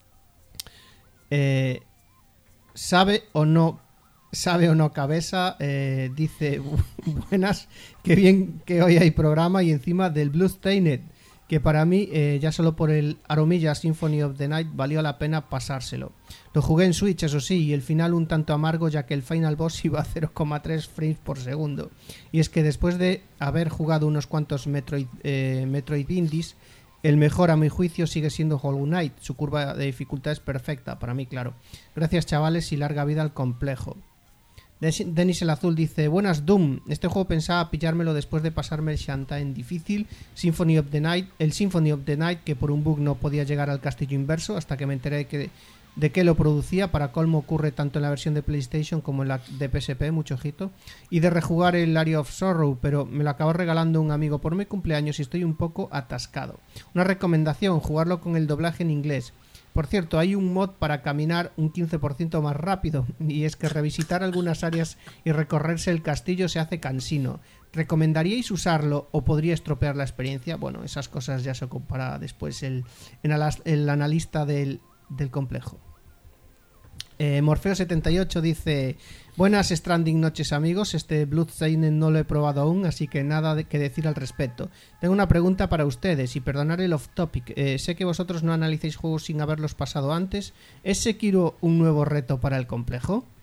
Speaker 3: Eh, ¿Sabe o no? ¿Sabe o no cabeza? Eh, dice buenas, qué bien que hoy hay programa y encima del Bloodstained, que para mí eh, ya solo por el aromilla Symphony of the Night valió la pena pasárselo. Lo jugué en Switch, eso sí, y el final un tanto amargo ya que el final boss iba a cero coma tres frames por segundo. Y es que después de haber jugado unos cuantos Metroid, eh, Metroid Indies, el mejor a mi juicio sigue siendo Hollow Knight. Su curva de dificultad es perfecta, para mí claro. Gracias chavales y larga vida al complejo. Denis el Azul dice buenas Doom, este juego pensaba pillármelo después de pasarme el Shantae en difícil, Symphony of the Night, el Symphony of the Night que por un bug no podía llegar al castillo inverso hasta que me enteré de que, de que lo producía, para colmo ocurre tanto en la versión de PlayStation como en la de P S P, mucho ojito, y de rejugar el Area of Sorrow, pero me lo acabó regalando un amigo por mi cumpleaños y estoy un poco atascado. Una recomendación, jugarlo con el doblaje en inglés. Por cierto, hay un mod para caminar un quince por ciento más rápido, y es que revisitar algunas áreas y recorrerse el castillo se hace cansino. ¿Recomendaríais usarlo o podría estropear la experiencia? Bueno, esas cosas ya se ocupará después el, el, el analista del, del complejo. Eh, Morfeo setenta y ocho dice buenas Stranding noches amigos, este Bloodstained no lo he probado aún, así que nada de que decir al respecto. Tengo una pregunta para ustedes y perdonar el off topic, eh, sé que vosotros no analicéis juegos sin haberlos pasado antes. ¿Es Sekiro un nuevo reto para el complejo?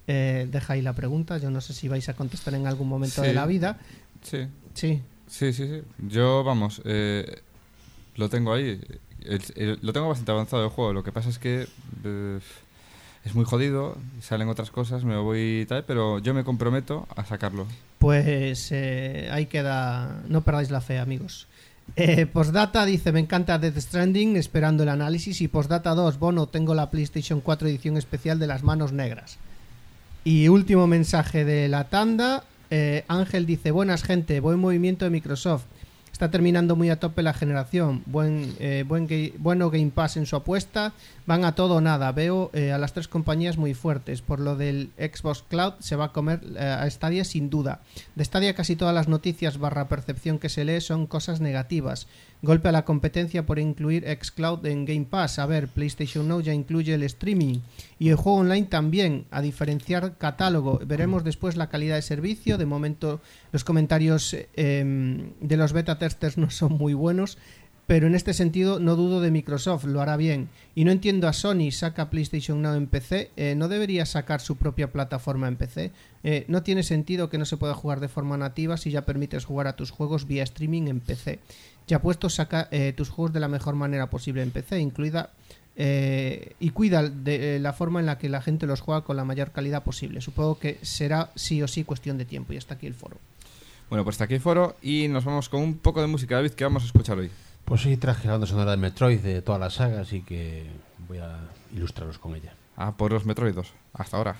Speaker 3: eh, deja ahí la pregunta. Yo no sé si vais a contestar en algún momento
Speaker 2: Sí.
Speaker 3: de la vida.
Speaker 2: Sí.
Speaker 3: Sí.
Speaker 2: Sí, sí, sí. Yo, vamos, eh, lo tengo ahí. El- el- lo tengo bastante avanzado el juego. Lo que pasa es que eh, es muy jodido, salen otras cosas, me voy y tal, pero yo me comprometo a sacarlo.
Speaker 3: Pues eh, ahí queda. No perdáis la fe, amigos. Eh, Postdata dice: me encanta Death Stranding, esperando el análisis. Y Postdata dos, Bono, tengo la PlayStation cuatro edición especial de las manos negras. Y último mensaje de la tanda. eh, Ángel dice: buenas, gente, buen movimiento de Microsoft. Está terminando muy a tope la generación. Buen, eh, buen ga- bueno Game Pass en su apuesta. Van a todo o nada. Veo eh, a las tres compañías muy fuertes. Por lo del Xbox Cloud se va a comer eh, a Stadia sin duda. De Stadia casi todas las noticias barra percepción que se lee son cosas negativas. Golpe a la competencia por incluir xCloud en Game Pass. A ver, PlayStation Now ya incluye el streaming. Y el juego online también. A diferenciar catálogo. Veremos después la calidad de servicio. De momento los comentarios eh, de los beta testers no son muy buenos. Pero en este sentido no dudo de Microsoft, lo hará bien. Y no entiendo a Sony, saca PlayStation Now en P C, eh, ¿no debería sacar su propia plataforma en P C? Eh, no tiene sentido que no se pueda jugar de forma nativa si ya permites jugar a tus juegos vía streaming en P C. Ya puesto, saca eh, tus juegos de la mejor manera posible en P C, incluida eh, y cuida de eh, la forma en la que la gente los juega con la mayor calidad posible. Supongo que será sí o sí cuestión de tiempo. Y hasta aquí el foro.
Speaker 2: Bueno, pues hasta aquí el foro y nos vamos con un poco de música, David, que vamos a escuchar hoy.
Speaker 5: Pues sí, traje la banda sonora de Metroid de toda la saga, así que voy a ilustraros con ella.
Speaker 2: Ah, por los Metroidos. Hasta ahora.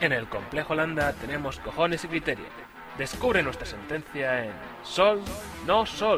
Speaker 6: En el Complejo Landa tenemos cojones y criterio. Descubre nuestra sentencia en Sol, no Sol.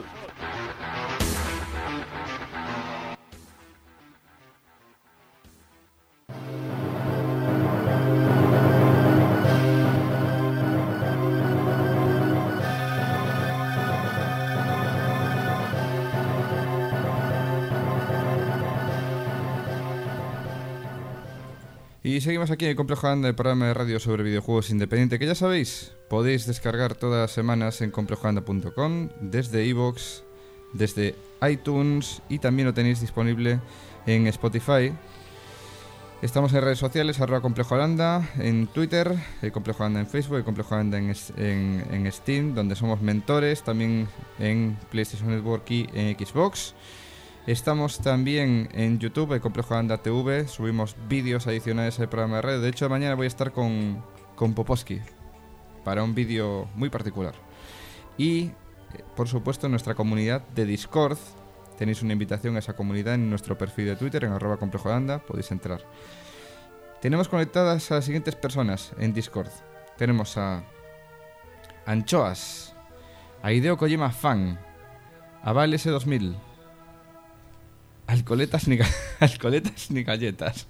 Speaker 2: Y seguimos aquí en el Complejo Landa, el programa de radio sobre videojuegos independiente, que ya sabéis, podéis descargar todas las semanas en complejo landa punto com, desde iVoox, desde iTunes, y también lo tenéis disponible en Spotify. Estamos en redes sociales, arroba Complejo Landa, en Twitter, el Complejo Landa en Facebook, el Complejo Landa en, en, en Steam, donde somos mentores, también en PlayStation Network y en Xbox. Estamos también en YouTube, el Complejo Landa T V, subimos vídeos adicionales al programa de radio. De hecho, mañana voy a estar con, con Poposki para un vídeo muy particular. Y, por supuesto, en nuestra comunidad de Discord. Tenéis una invitación a esa comunidad en nuestro perfil de Twitter, en arroba Complejo Landa, podéis entrar. Tenemos conectadas a las siguientes personas en Discord. Tenemos a Anchoas, a Hideo Kojima Fan, a Val S dos mil, Alcoletas ni, alcoletas ni galletas,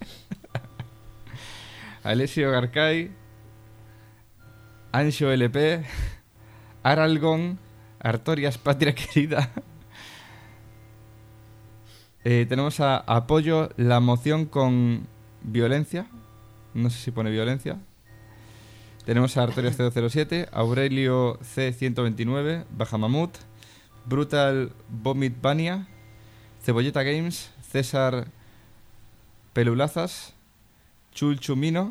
Speaker 2: Alessio Garcay, Anxo L P, Aralgon, Artorias Patria Querida. Eh, tenemos a Apoyo la moción con violencia. No sé si pone violencia. Tenemos a Artorias cero cero siete, Aurelio C ciento veintinueve, Bajamamut, Brutal Vomit Bania, Cebolleta Games, César Pelulazas, Chulchumino,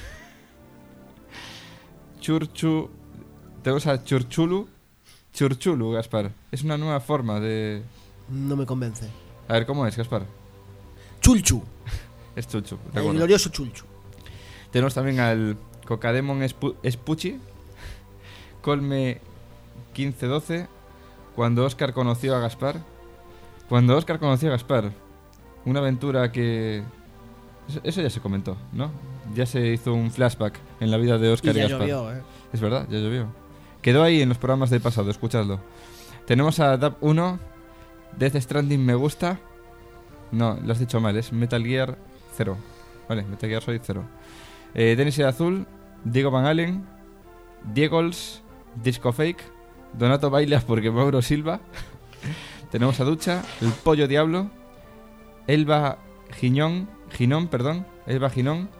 Speaker 2: Churchu. Tenemos a Churchulu, Churchulu, Gaspar. Es una nueva forma de...
Speaker 4: No me convence.
Speaker 2: A ver, ¿cómo es, Gaspar?
Speaker 4: Chulchu.
Speaker 2: Es Chulchu, de
Speaker 4: El
Speaker 2: acuerdo.
Speaker 4: glorioso Chulchu.
Speaker 2: Tenemos también al Cocademon Espu- Espuchi, Colme quince doce, Cuando Oscar conoció a Gaspar. Cuando Oscar conoció a Gaspar, una aventura que... Eso, eso ya se comentó, ¿no? Ya se hizo un flashback en la vida de Oscar
Speaker 4: Y
Speaker 2: y,
Speaker 4: ya
Speaker 2: Gaspar.
Speaker 4: llovió, ¿eh?
Speaker 2: Es verdad, ya llovió. Quedó ahí en los programas del pasado, escuchadlo. Tenemos a Dab uno, Death Stranding me gusta. No, lo has dicho mal, es Metal Gear cero. Vale, Metal Gear Solid cero. Eh, Denis el Azul, Diego Van Allen, Diegols, Disco Fake, Donato Bailas porque Mauro Silva. Tenemos a Ducha, El Pollo Diablo, Elba Giñón, Ginón, perdón, Elba Ginón.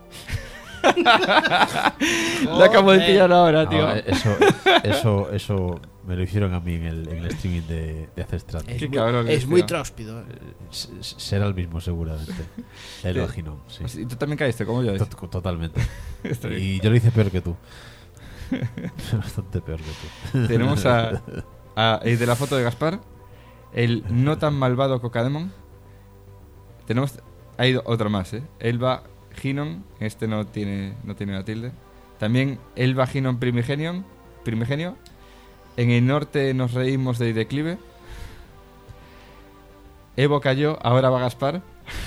Speaker 2: Lo acabo de pillar ahora, tío.
Speaker 5: Ah, eso, eso, eso me lo hicieron a mí en el, en el streaming de, de hacer Strand.
Speaker 4: Es
Speaker 2: Qué
Speaker 4: muy,
Speaker 2: cabrón
Speaker 4: es
Speaker 2: es,
Speaker 4: muy
Speaker 2: tío.
Speaker 4: tróspido. ¿eh?
Speaker 5: S- s- Será el mismo, seguramente. El
Speaker 2: Sí.
Speaker 5: vaginón, sí.
Speaker 2: Y tú también caíste, como yo.
Speaker 5: Tot- Totalmente.
Speaker 2: Está bien.
Speaker 5: Y yo lo hice peor que tú. Bastante peor que tú.
Speaker 2: Tenemos a, a el de la foto de Gaspar, el no tan malvado Cocademon. Tenemos, hay otro más, ¿eh? Elba Ginon, este no tiene no tiene la tilde. También Elba Ginon Primigenion, Primigenio. En el norte nos reímos de declive. Evo cayó, ahora va Gaspar.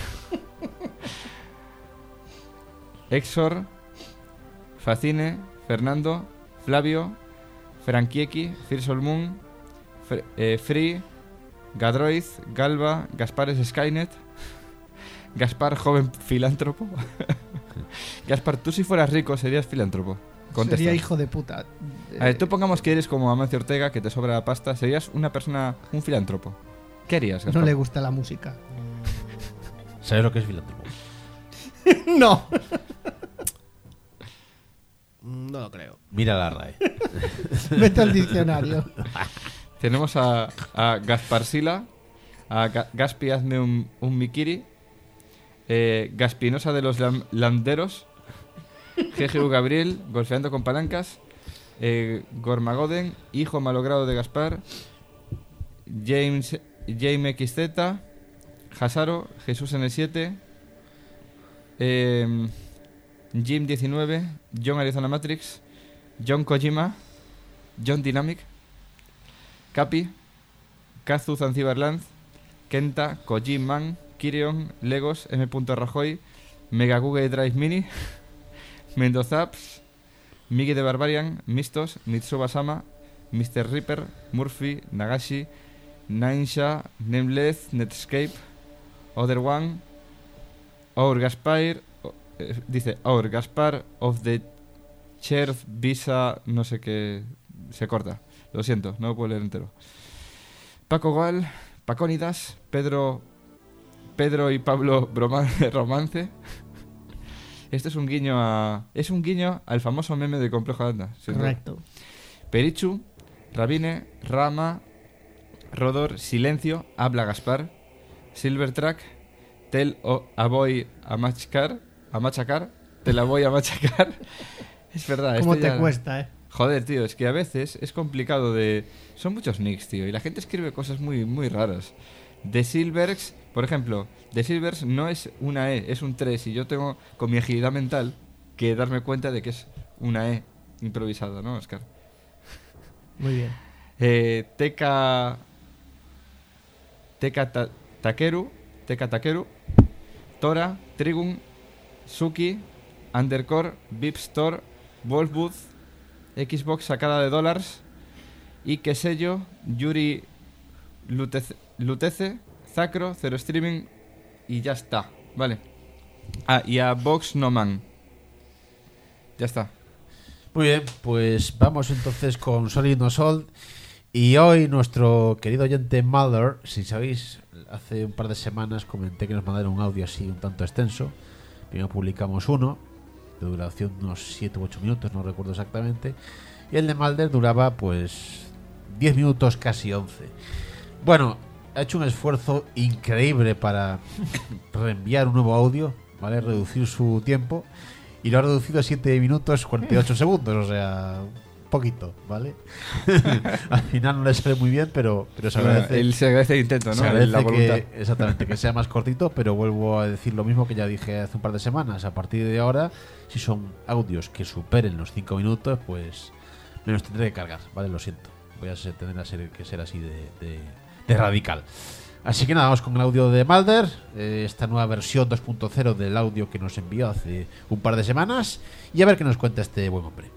Speaker 2: Exor, Facine, Fernando, Flavio, Frankieki, Firsol Moon, Fr- eh, Free, Gadroid, Galva, Gaspar es Skynet, Gaspar joven filántropo. Gaspar, tú si fueras rico serías filántropo. Contesta.
Speaker 3: Sería hijo de puta.
Speaker 2: A ver, tú pongamos que eres como Amancio Ortega, que te sobra la pasta, serías una persona, un filántropo. ¿Qué harías, Gaspar?
Speaker 3: No le gusta la música.
Speaker 5: ¿Sabes lo que es filántropo?
Speaker 3: No.
Speaker 4: Mm, No lo creo.
Speaker 5: Mira la R A E.
Speaker 3: Vete al diccionario.
Speaker 2: Tenemos a, a Gasparsila, a Ga- Gaspi, hazme un, un Mikiri, eh, Gaspinosa de los lam- Landeros, G G U Gabriel, golfeando con palancas, eh, Gormagoden, hijo malogrado de Gaspar, James, James X Z, Hasaro, Jesús N siete, eh, Jim diecinueve, John Arizona Matrix, John Kojima, John Dynamic, Capi, Kazu Zanzibar Lanz, Kenta, Kojiman, Kirion, Legos, M. Rajoy, Mega Google Drive Mini, Mendozaps, Migi de Barbarian, Mistos, Mitsuba-sama, mister Reaper, Murphy, Nagashi, Nainsha, Nameless, Netscape, Other One, Our Gaspar, eh, dice Our Gaspar of the Church Visa, no sé qué, se corta, lo siento, no lo puedo leer entero. Paco Gal, Pacónidas, Pedro, Pedro y Pablo Broma, Romance. Esto es un guiño a, es un guiño al famoso meme de Complejo Landa.
Speaker 3: Correcto.
Speaker 2: Perichu, Rabine, Rama, Rodor, Silencio, Habla Gaspar, Silvertrack, Tel o a voy a machacar, a machacar, te la voy a machacar. Es verdad.
Speaker 3: ¿Cómo
Speaker 2: este
Speaker 3: te
Speaker 2: ya...
Speaker 3: cuesta, eh?
Speaker 2: Joder, tío, es que a veces es complicado de... Son muchos nicks, tío, y la gente escribe cosas muy, muy raras. The Silverx, por ejemplo, The Silverx no es una E, es un tres, y yo tengo, con mi agilidad mental, que darme cuenta de que es una E improvisada, ¿no, Oscar?
Speaker 3: Muy bien.
Speaker 2: Eh, Teka... Teka ta Takeru, Teka Takeru, Tora, Trigun, Suki, Undercore, Vip Store, Wolfwood, Xbox sacada de dólares y qué sé yo, Yuri Lutece, Lutece, Zacro, Zero Streaming y ya está, vale. Ah, y a Vox No Man. Ya está.
Speaker 5: Muy bien, pues vamos entonces con Solid No Sold. Y hoy nuestro querido oyente Mulder, si sabéis, hace un par de semanas comenté que nos mandaron un audio así un tanto extenso. Primero publicamos uno, de duración unos siete u ocho minutos, no recuerdo exactamente. Y el de Mulder duraba pues diez minutos, casi once. Bueno, ha hecho un esfuerzo increíble para reenviar un nuevo audio, ¿vale? Reducir su tiempo. Y lo ha reducido a siete minutos cuarenta y ocho segundos, o sea... poquito, ¿vale? Al final no le sale muy bien, pero, pero se agradece.
Speaker 2: Él se agradece el intento, ¿no?
Speaker 5: Se agradece
Speaker 2: la voluntad.
Speaker 5: que, exactamente, que sea más cortito, pero vuelvo a decir lo mismo que ya dije hace un par de semanas. A partir de ahora, si son audios que superen los cinco minutos, pues me los tendré que cargar, ¿vale? Lo siento. Voy a ser, tener a ser, que ser así de, de, de radical. Así que nada, vamos con el audio de Mulder, eh, esta nueva versión dos punto cero del audio que nos envió hace un par de semanas, y a ver qué nos cuenta este buen hombre.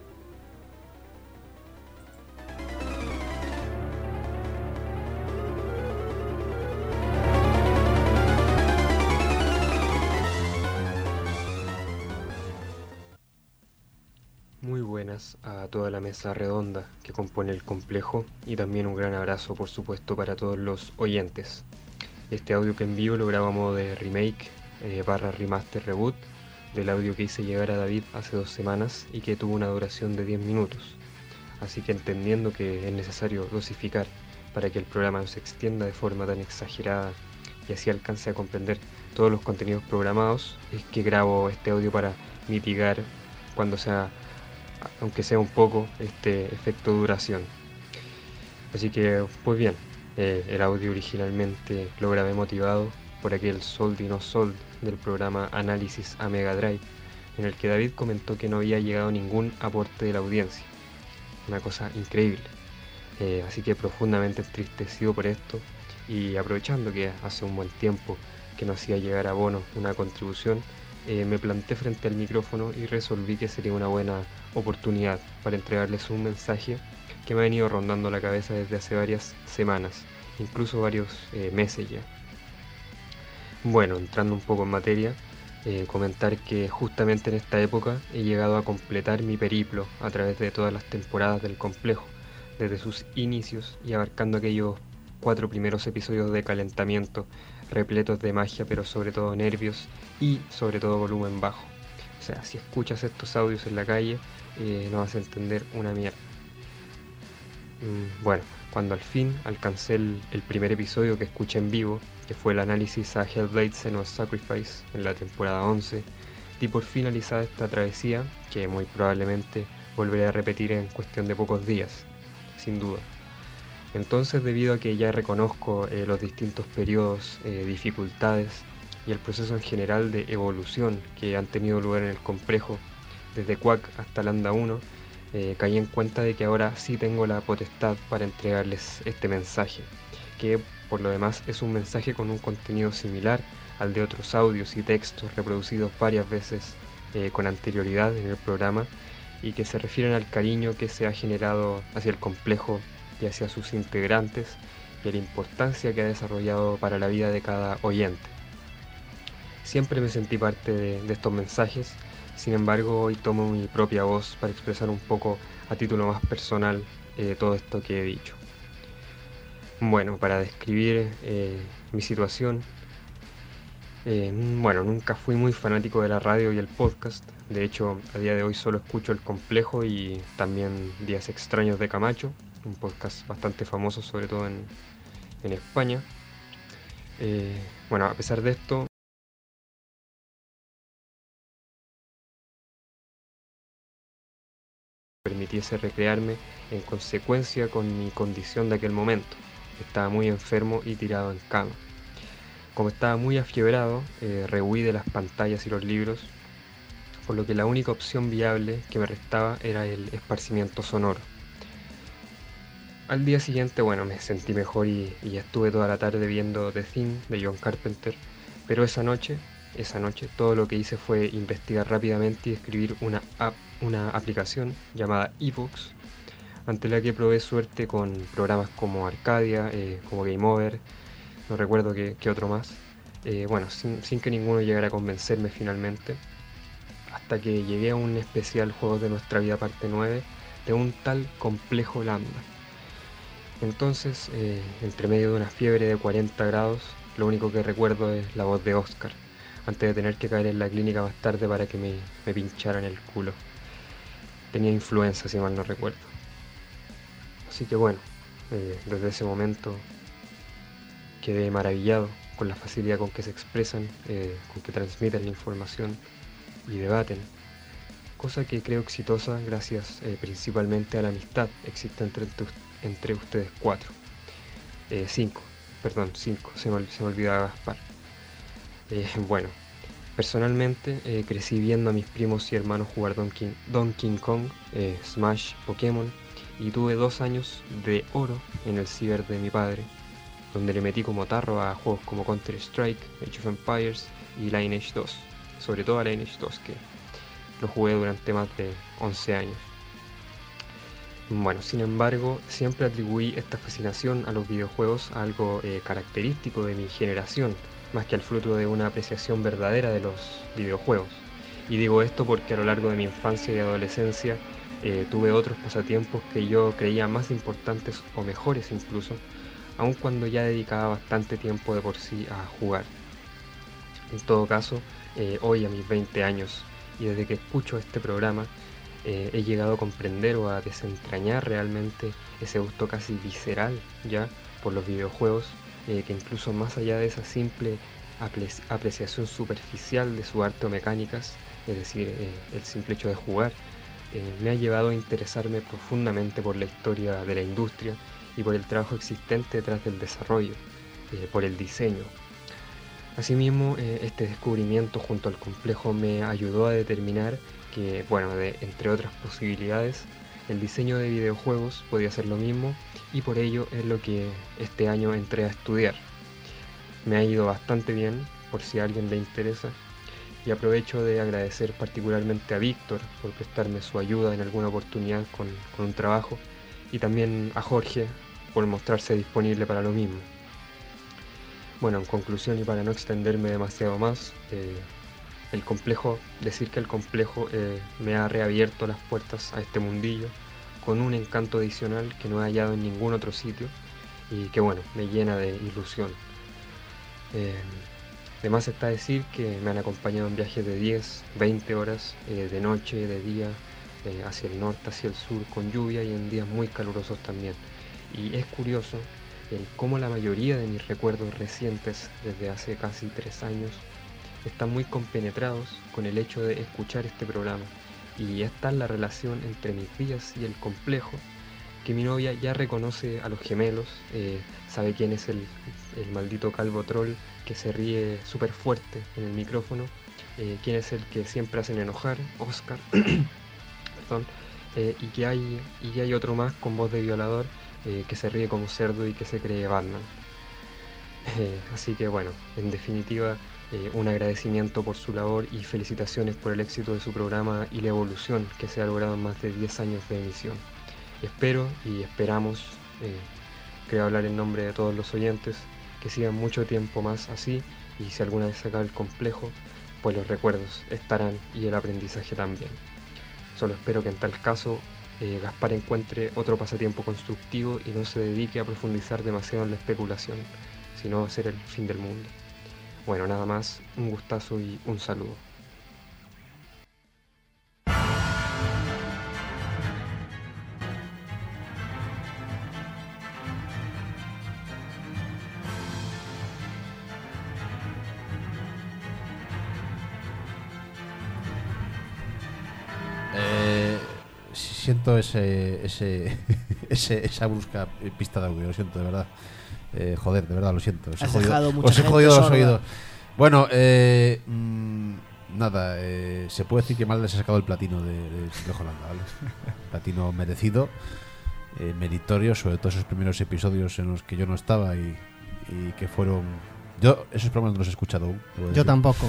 Speaker 7: Muy buenas a toda la mesa redonda que compone el complejo y también un gran abrazo por supuesto para todos los oyentes. Este audio que envío lo grabo a modo de remake eh, barra remaster reboot del audio que hice llegar a David hace dos semanas y que tuvo una duración de diez minutos. Así que entendiendo que es necesario dosificar para que el programa no se extienda de forma tan exagerada y así alcance a comprender todos los contenidos programados, es que grabo este audio para mitigar cuando sea, aunque sea un poco, este efecto duración. Así que, pues bien, eh, el audio originalmente lo grabé motivado por aquel Sold y No Sold del programa Análisis a Mega Drive, en el que David comentó que no había llegado ningún aporte de la audiencia. Una cosa increíble. Eh, así que profundamente entristecido por esto y aprovechando que hace un buen tiempo que no hacía llegar a Bono una contribución, eh, me planté frente al micrófono y resolví que sería una buena oportunidad para entregarles un mensaje que me ha venido rondando la cabeza desde hace varias semanas, incluso varios eh, meses ya. Bueno, entrando un poco en materia, eh, comentar que justamente en esta época he llegado a completar mi periplo a través de todas las temporadas del complejo, desde sus inicios y abarcando aquellos cuatro primeros episodios de calentamiento, repletos de magia pero sobre todo nervios y sobre todo volumen bajo. O sea, si escuchas estos audios en la calle, eh, no vas a entender una mierda. Mm, bueno, cuando al fin alcancé el, el primer episodio que escuché en vivo, que fue el análisis a Hellblade: Senua's Sacrifice en la temporada once, di por finalizada esta travesía, que muy probablemente volveré a repetir en cuestión de pocos días, sin duda. Entonces, debido a que ya reconozco eh, los distintos periodos, eh, dificultades y el proceso en general de evolución que han tenido lugar en el complejo, desde Quack hasta Lambda uno, eh, caí en cuenta de que ahora sí tengo la potestad para entregarles este mensaje, que por lo demás es un mensaje con un contenido similar al de otros audios y textos reproducidos varias veces eh, con anterioridad en el programa y que se refieren al cariño que se ha generado hacia el complejo y hacia sus integrantes y a la importancia que ha desarrollado para la vida de cada oyente. Siempre me sentí parte de, de estos mensajes, sin embargo hoy tomo mi propia voz para expresar un poco a título más personal eh, todo esto que he dicho. Bueno, para describir eh, mi situación, eh, bueno, nunca fui muy fanático de la radio y el podcast. De hecho, a día de hoy solo escucho El Complejo y también Días Extraños de Camacho, un podcast bastante famoso, sobre todo en, en España. Eh, bueno, a pesar de esto, permitiese recrearme en consecuencia con mi condición de aquel momento. Estaba muy enfermo y tirado en cama. Como estaba muy afiebrado, eh, rehuí de las pantallas y los libros, por lo que la única opción viable que me restaba era el esparcimiento sonoro. Al día siguiente, bueno, me sentí mejor y, y estuve toda la tarde viendo The Thing de John Carpenter, pero esa noche, esa noche, todo lo que hice fue investigar rápidamente y escribir una app, una aplicación llamada eBooks, ante la que probé suerte con programas como Arcadia, eh, como Game Over, no recuerdo qué, qué otro más, eh, bueno, sin, sin que ninguno llegara a convencerme finalmente, hasta que llegué a un especial Juegos de Nuestra Vida parte nueve de un tal Complejo Lambda. Entonces, eh, entre medio de una fiebre de cuarenta grados, lo único que recuerdo es la voz de Oscar, antes de tener que caer en la clínica más tarde para que me, me pincharan el culo. Tenía influenza, si mal no recuerdo. Así que bueno, eh, desde ese momento quedé maravillado con la facilidad con que se expresan, eh, con que transmiten la información y debaten, cosa que creo exitosa gracias eh, principalmente a la amistad existente entre, entre ustedes cuatro. Eh, cinco, perdón, cinco, se me, se me olvidaba Gaspar. Eh, bueno, personalmente eh, crecí viendo a mis primos y hermanos jugar Donkey, Donkey Kong, eh, Smash, Pokémon, y tuve dos años de oro en el ciber de mi padre, donde le metí como tarro a juegos como Counter-Strike, Age of Empires y Lineage dos, sobre todo a Lineage dos, que lo jugué durante más de once años. Bueno, sin embargo, siempre atribuí esta fascinación a los videojuegos a algo eh, característico de mi generación, más que al fruto de una apreciación verdadera de los videojuegos. Y digo esto porque a lo largo de mi infancia y adolescencia eh, tuve otros pasatiempos que yo creía más importantes o mejores incluso, aun cuando ya dedicaba bastante tiempo de por sí a jugar. En todo caso, eh, hoy a mis veinte años y desde que escucho este programa, eh, he llegado a comprender o a desentrañar realmente ese gusto casi visceral ya por los videojuegos, eh, que incluso más allá de esa simple apreci- apreciación superficial de su arte o mecánicas, es decir, eh, el simple hecho de jugar, eh, me ha llevado a interesarme profundamente por la historia de la industria y por el trabajo existente detrás del desarrollo, eh, por el diseño. Asimismo, eh, este descubrimiento junto al complejo me ayudó a determinar que, bueno, de, entre otras posibilidades, el diseño de videojuegos podía ser lo mismo y por ello es lo que este año entré a estudiar. Me ha ido bastante bien, por si a alguien le interesa, y aprovecho de agradecer particularmente a Víctor por prestarme su ayuda en alguna oportunidad con, con un trabajo, y también a Jorge por mostrarse disponible para lo mismo. Bueno, en conclusión y para no extenderme demasiado más, eh, el complejo, decir que el complejo eh, me ha reabierto las puertas a este mundillo con un encanto adicional que no he hallado en ningún otro sitio y que bueno, me llena de ilusión. Eh, además está decir que me han acompañado en viajes de diez, veinte horas, eh, de noche, de día, eh, hacia el norte, hacia el sur, con lluvia y en días muy calurosos también. Y es curioso el cómo la mayoría de mis recuerdos recientes desde hace casi tres años están muy compenetrados con el hecho de escuchar este programa, y es tal la relación entre mis días y el complejo que mi novia ya reconoce a los gemelos, eh, sabe quién es el, el maldito calvo troll que se ríe súper fuerte en el micrófono, eh, quién es el que siempre hacen enojar, Oscar, perdón, eh, y, que hay, y que hay otro más con voz de violador eh, que se ríe como cerdo y que se cree Batman. Eh, así que bueno, en definitiva, Eh, un agradecimiento por su labor y felicitaciones por el éxito de su programa y la evolución que se ha logrado en más de diez años de emisión. Espero y esperamos, eh, creo hablar en nombre de todos los oyentes, que sigan mucho tiempo más así, y si alguna vez se acaba el complejo, pues los recuerdos estarán y el aprendizaje también. Solo espero que en tal caso eh, Gaspar encuentre otro pasatiempo constructivo y no se dedique a profundizar demasiado en la especulación, sino a hacer el fin del mundo. Bueno, nada más, un gustazo y un saludo.
Speaker 5: Eh, siento ese, ese, ese esa brusca pista de audio, lo siento de verdad. Eh, joder, de verdad, lo siento. Os he
Speaker 4: Has
Speaker 5: jodido,
Speaker 4: dejado mucha
Speaker 5: os he
Speaker 4: gente
Speaker 5: jodido los
Speaker 4: sorda.
Speaker 5: oídos. Bueno, eh, mmm, nada, eh, se puede decir que Malder se ha sacado el platino de, de Complejo Landa, ¿vale? Platino merecido, eh, meritorio, sobre todo esos primeros episodios en los que yo no estaba y, y que fueron... Yo esos programas no los he escuchado aún. debo
Speaker 3: Yo
Speaker 5: decir.
Speaker 3: tampoco.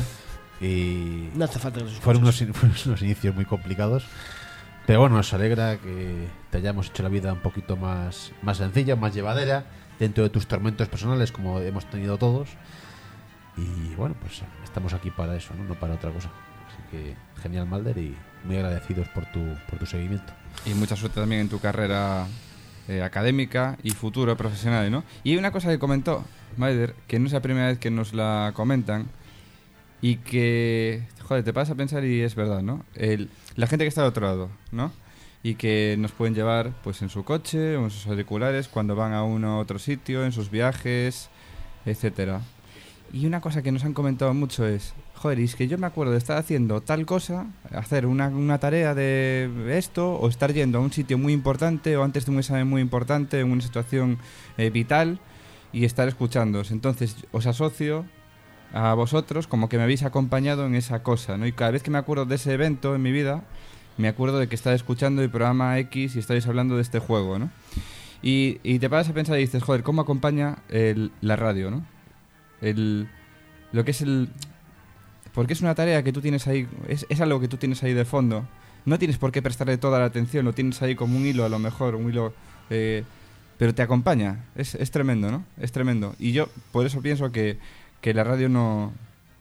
Speaker 5: Y
Speaker 4: No hace falta que los
Speaker 5: fueron unos,
Speaker 4: escuches.
Speaker 5: fueron unos inicios muy complicados. Pero bueno, nos alegra que te hayamos hecho la vida un poquito más, más sencilla, más llevadera, dentro de tus tormentos personales, como hemos tenido todos. Y bueno, pues estamos aquí para eso, ¿no? No para otra cosa. Así que genial, Malder, y muy agradecidos por tu, por tu seguimiento.
Speaker 2: Y mucha suerte también en tu carrera eh, académica y futuro profesional, ¿no? Y una cosa que comentó Maider, que no es la primera vez que nos la comentan, y que, joder, te pasas a pensar y es verdad, ¿no? El, la gente que está al otro lado, ¿no? Y que nos pueden llevar pues en su coche o en sus auriculares cuando van a uno a otro sitio, en sus viajes, etcétera. Y una cosa que nos han comentado mucho es, joder, y es que yo me acuerdo de estar haciendo tal cosa, hacer una, una tarea de esto, o estar yendo a un sitio muy importante, o antes de un examen muy importante, en una situación eh, vital, y estar escuchándoos. Entonces os asocio a vosotros como que me habéis acompañado en esa cosa, ¿no? Y cada vez que me acuerdo de ese evento en mi vida, me acuerdo de que estáis escuchando el programa X y estáis hablando de este juego, ¿no? Y, y te paras a pensar y dices, joder, ¿cómo acompaña el, la radio, ¿no? El, lo que es el... Porque es una tarea que tú tienes ahí, es, es algo que tú tienes ahí de fondo. No tienes por qué prestarle toda la atención, lo tienes ahí como un hilo a lo mejor, un hilo... Eh, pero te acompaña, es, es tremendo, ¿no? Es tremendo. Y yo por eso pienso que, que la radio no,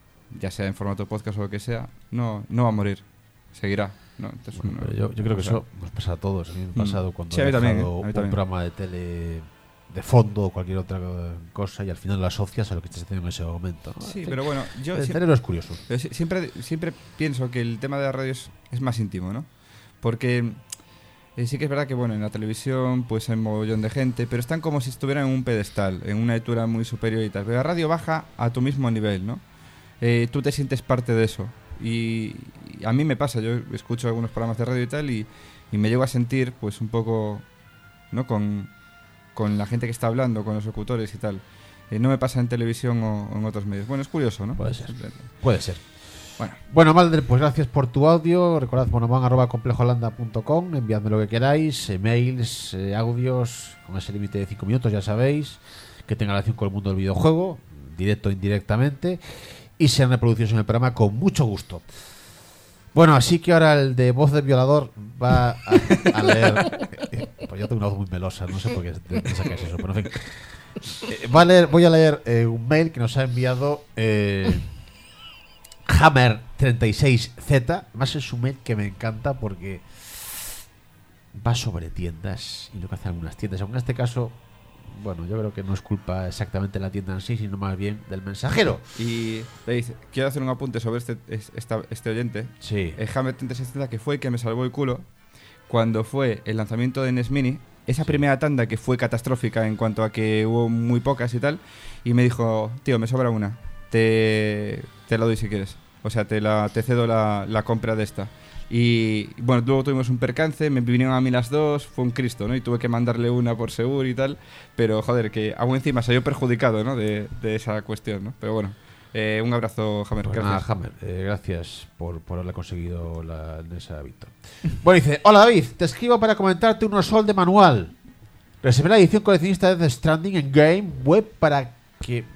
Speaker 2: ya sea en formato podcast o lo que sea, no, no va a morir, seguirá, ¿no? Entonces,
Speaker 5: Bueno,
Speaker 2: no-
Speaker 5: pero yo, yo creo que
Speaker 2: o sea,
Speaker 5: eso nos pasa a todos. A mí me ha
Speaker 2: Mm.
Speaker 5: pasado cuando
Speaker 2: Sí, a
Speaker 5: he
Speaker 2: mí también,
Speaker 5: dejado
Speaker 2: ¿eh? A mí
Speaker 5: un
Speaker 2: también.
Speaker 5: programa de tele de fondo o cualquier otra cosa y al final lo asocias a lo que estás haciendo en ese momento, ¿no?
Speaker 2: Sí,
Speaker 5: En fin,
Speaker 2: pero bueno, yo
Speaker 5: el
Speaker 2: sie-
Speaker 5: cerebro es curioso.
Speaker 2: pero si- siempre, siempre pienso que el tema de la radio es, es más íntimo, ¿no? Porque eh, sí que es verdad que, bueno, en la televisión pues hay un mogollón de gente, pero están como si estuvieran en un pedestal, en una altura muy superior y tal. Pero la radio baja a tu mismo nivel, ¿no? Eh, tú te sientes parte de eso. Y, y a mí me pasa, yo escucho algunos programas de radio y tal y, y me llego a sentir pues un poco, ¿no? Con, con la gente que está hablando, con los locutores y tal. Eh, no me pasa en televisión o, o en otros medios. Bueno, es curioso, ¿no?
Speaker 5: Puede ser.
Speaker 2: Simplemente.
Speaker 5: Puede ser.
Speaker 2: Bueno.
Speaker 5: Bueno, Malder, pues gracias por tu audio. Recordad monoman arroba complejoholanda punto com. Enviadme lo que queráis, emails, eh, audios, con ese límite de cinco minutos, ya sabéis, que tenga relación con el mundo del videojuego, directo o indirectamente, y sean reproducidos en el programa con mucho gusto. Bueno, así que ahora el de voz del violador va a, a leer. eh, Pues yo tengo una voz muy melosa, no sé por qué de- de sacáis eso, pero en fin. Eh, va a leer- voy a leer eh, un mail que nos ha enviado eh, Hammer treinta y seis Z. Más es un mail que me encanta porque va sobre tiendas y lo que hacen algunas tiendas. Aunque en este caso, bueno, yo creo que no es culpa exactamente de la tienda en sí, sino más bien del mensajero.
Speaker 2: Y le dice, quiero hacer un apunte sobre este, es- esta- este oyente.
Speaker 5: Sí.
Speaker 2: El Hammer treinta y seis Z, que fue el que me salvó el culo cuando fue el lanzamiento de N E S Mini. Esa primera tanda que fue catastrófica en cuanto a que hubo muy pocas y tal. Y me dijo, tío, me sobra una. Te, te la doy si quieres. O sea, te, la, te cedo la, la compra de esta. Y bueno, luego tuvimos un percance, me vinieron a mí las dos, fue un Cristo, ¿no? Y tuve que mandarle una por seguro y tal. Pero joder, que aún encima salió perjudicado, ¿no? De, de esa cuestión, ¿no? Pero bueno, eh, un abrazo, Hammer.
Speaker 5: Pues
Speaker 2: gracias.
Speaker 5: nada, Hammer, eh, gracias por, por haberle conseguido la Nesa Víctor. Bueno, dice, hola David, te escribo para comentarte unos sol de manual. Reservé la edición coleccionista de The Stranding en Game Web para que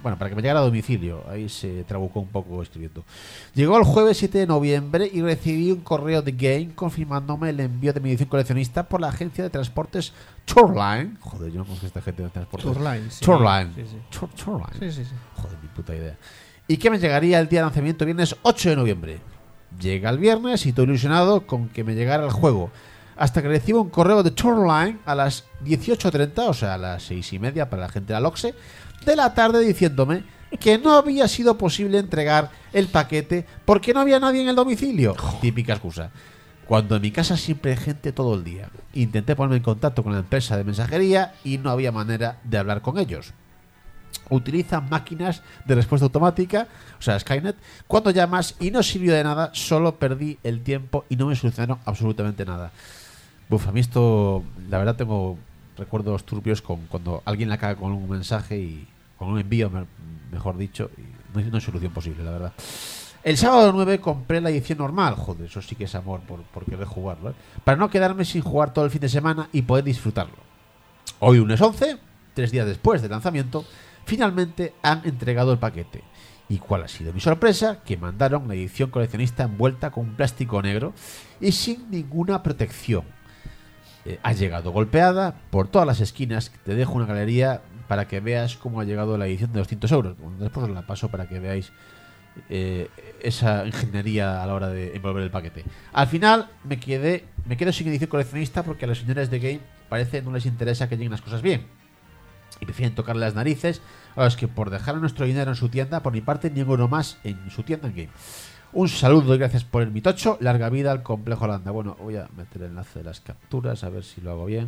Speaker 5: Bueno, para que me llegara a domicilio. Ahí se trabucó un poco escribiendo. Llegó el jueves siete de noviembre y recibí un correo de Game confirmándome el envío de mi edición coleccionista por la agencia de transportes Shoreline. Joder, yo no conozco a esta gente de transportes.
Speaker 3: Shoreline, sí.
Speaker 5: Shoreline.
Speaker 3: Sí, sí.
Speaker 5: Shore- Shoreline.
Speaker 3: Sí, sí, sí.
Speaker 5: Joder, ni puta idea. Y que me llegaría el día de lanzamiento, viernes ocho de noviembre. Llega el viernes y estoy ilusionado con que me llegara el juego. Hasta que recibo un correo de Shoreline a las dieciocho treinta, o sea, a las seis y media para la gente de la LOXE, de la tarde, diciéndome que no había sido posible entregar el paquete porque no había nadie en el domicilio. Típica excusa. Cuando en mi casa siempre hay gente todo el día. Intenté ponerme en contacto con la empresa de mensajería y no había manera de hablar con ellos. Utilizan máquinas de respuesta automática, o sea, Skynet, cuando llamas y no sirvió de nada, solo perdí el tiempo y no me solucionaron absolutamente nada. Buf, a mí esto, la verdad tengo recuerdos turbios con cuando alguien la caga con un mensaje y con un envío, me- mejor dicho, y no hay, no hay solución posible, la verdad. El sábado nueve compré la edición normal, joder, eso sí que es amor por, por querer jugarlo, ¿eh? Para no quedarme sin jugar todo el fin de semana y poder disfrutarlo. Hoy lunes once, tres días después del lanzamiento, finalmente han entregado el paquete. ¿Y cuál ha sido mi sorpresa? Que mandaron la edición coleccionista envuelta con un plástico negro y sin ninguna protección. Eh, ha llegado golpeada por todas las esquinas. Te dejo una galería para que veas cómo ha llegado la edición de doscientos euros. Bueno, después os la paso para que veáis eh, esa ingeniería a la hora de envolver el paquete. Al final me quedé me quedo sin edición coleccionista porque a los señores de Game parece no les interesa que lleguen las cosas bien y prefieren tocarle las narices a los que por dejar nuestro dinero en su tienda. Por mi parte, ni uno más en su tienda en Game. Un saludo y gracias por el mitocho. Larga vida al complejo Holanda. Bueno, voy a meter el enlace de las capturas a ver si lo hago bien.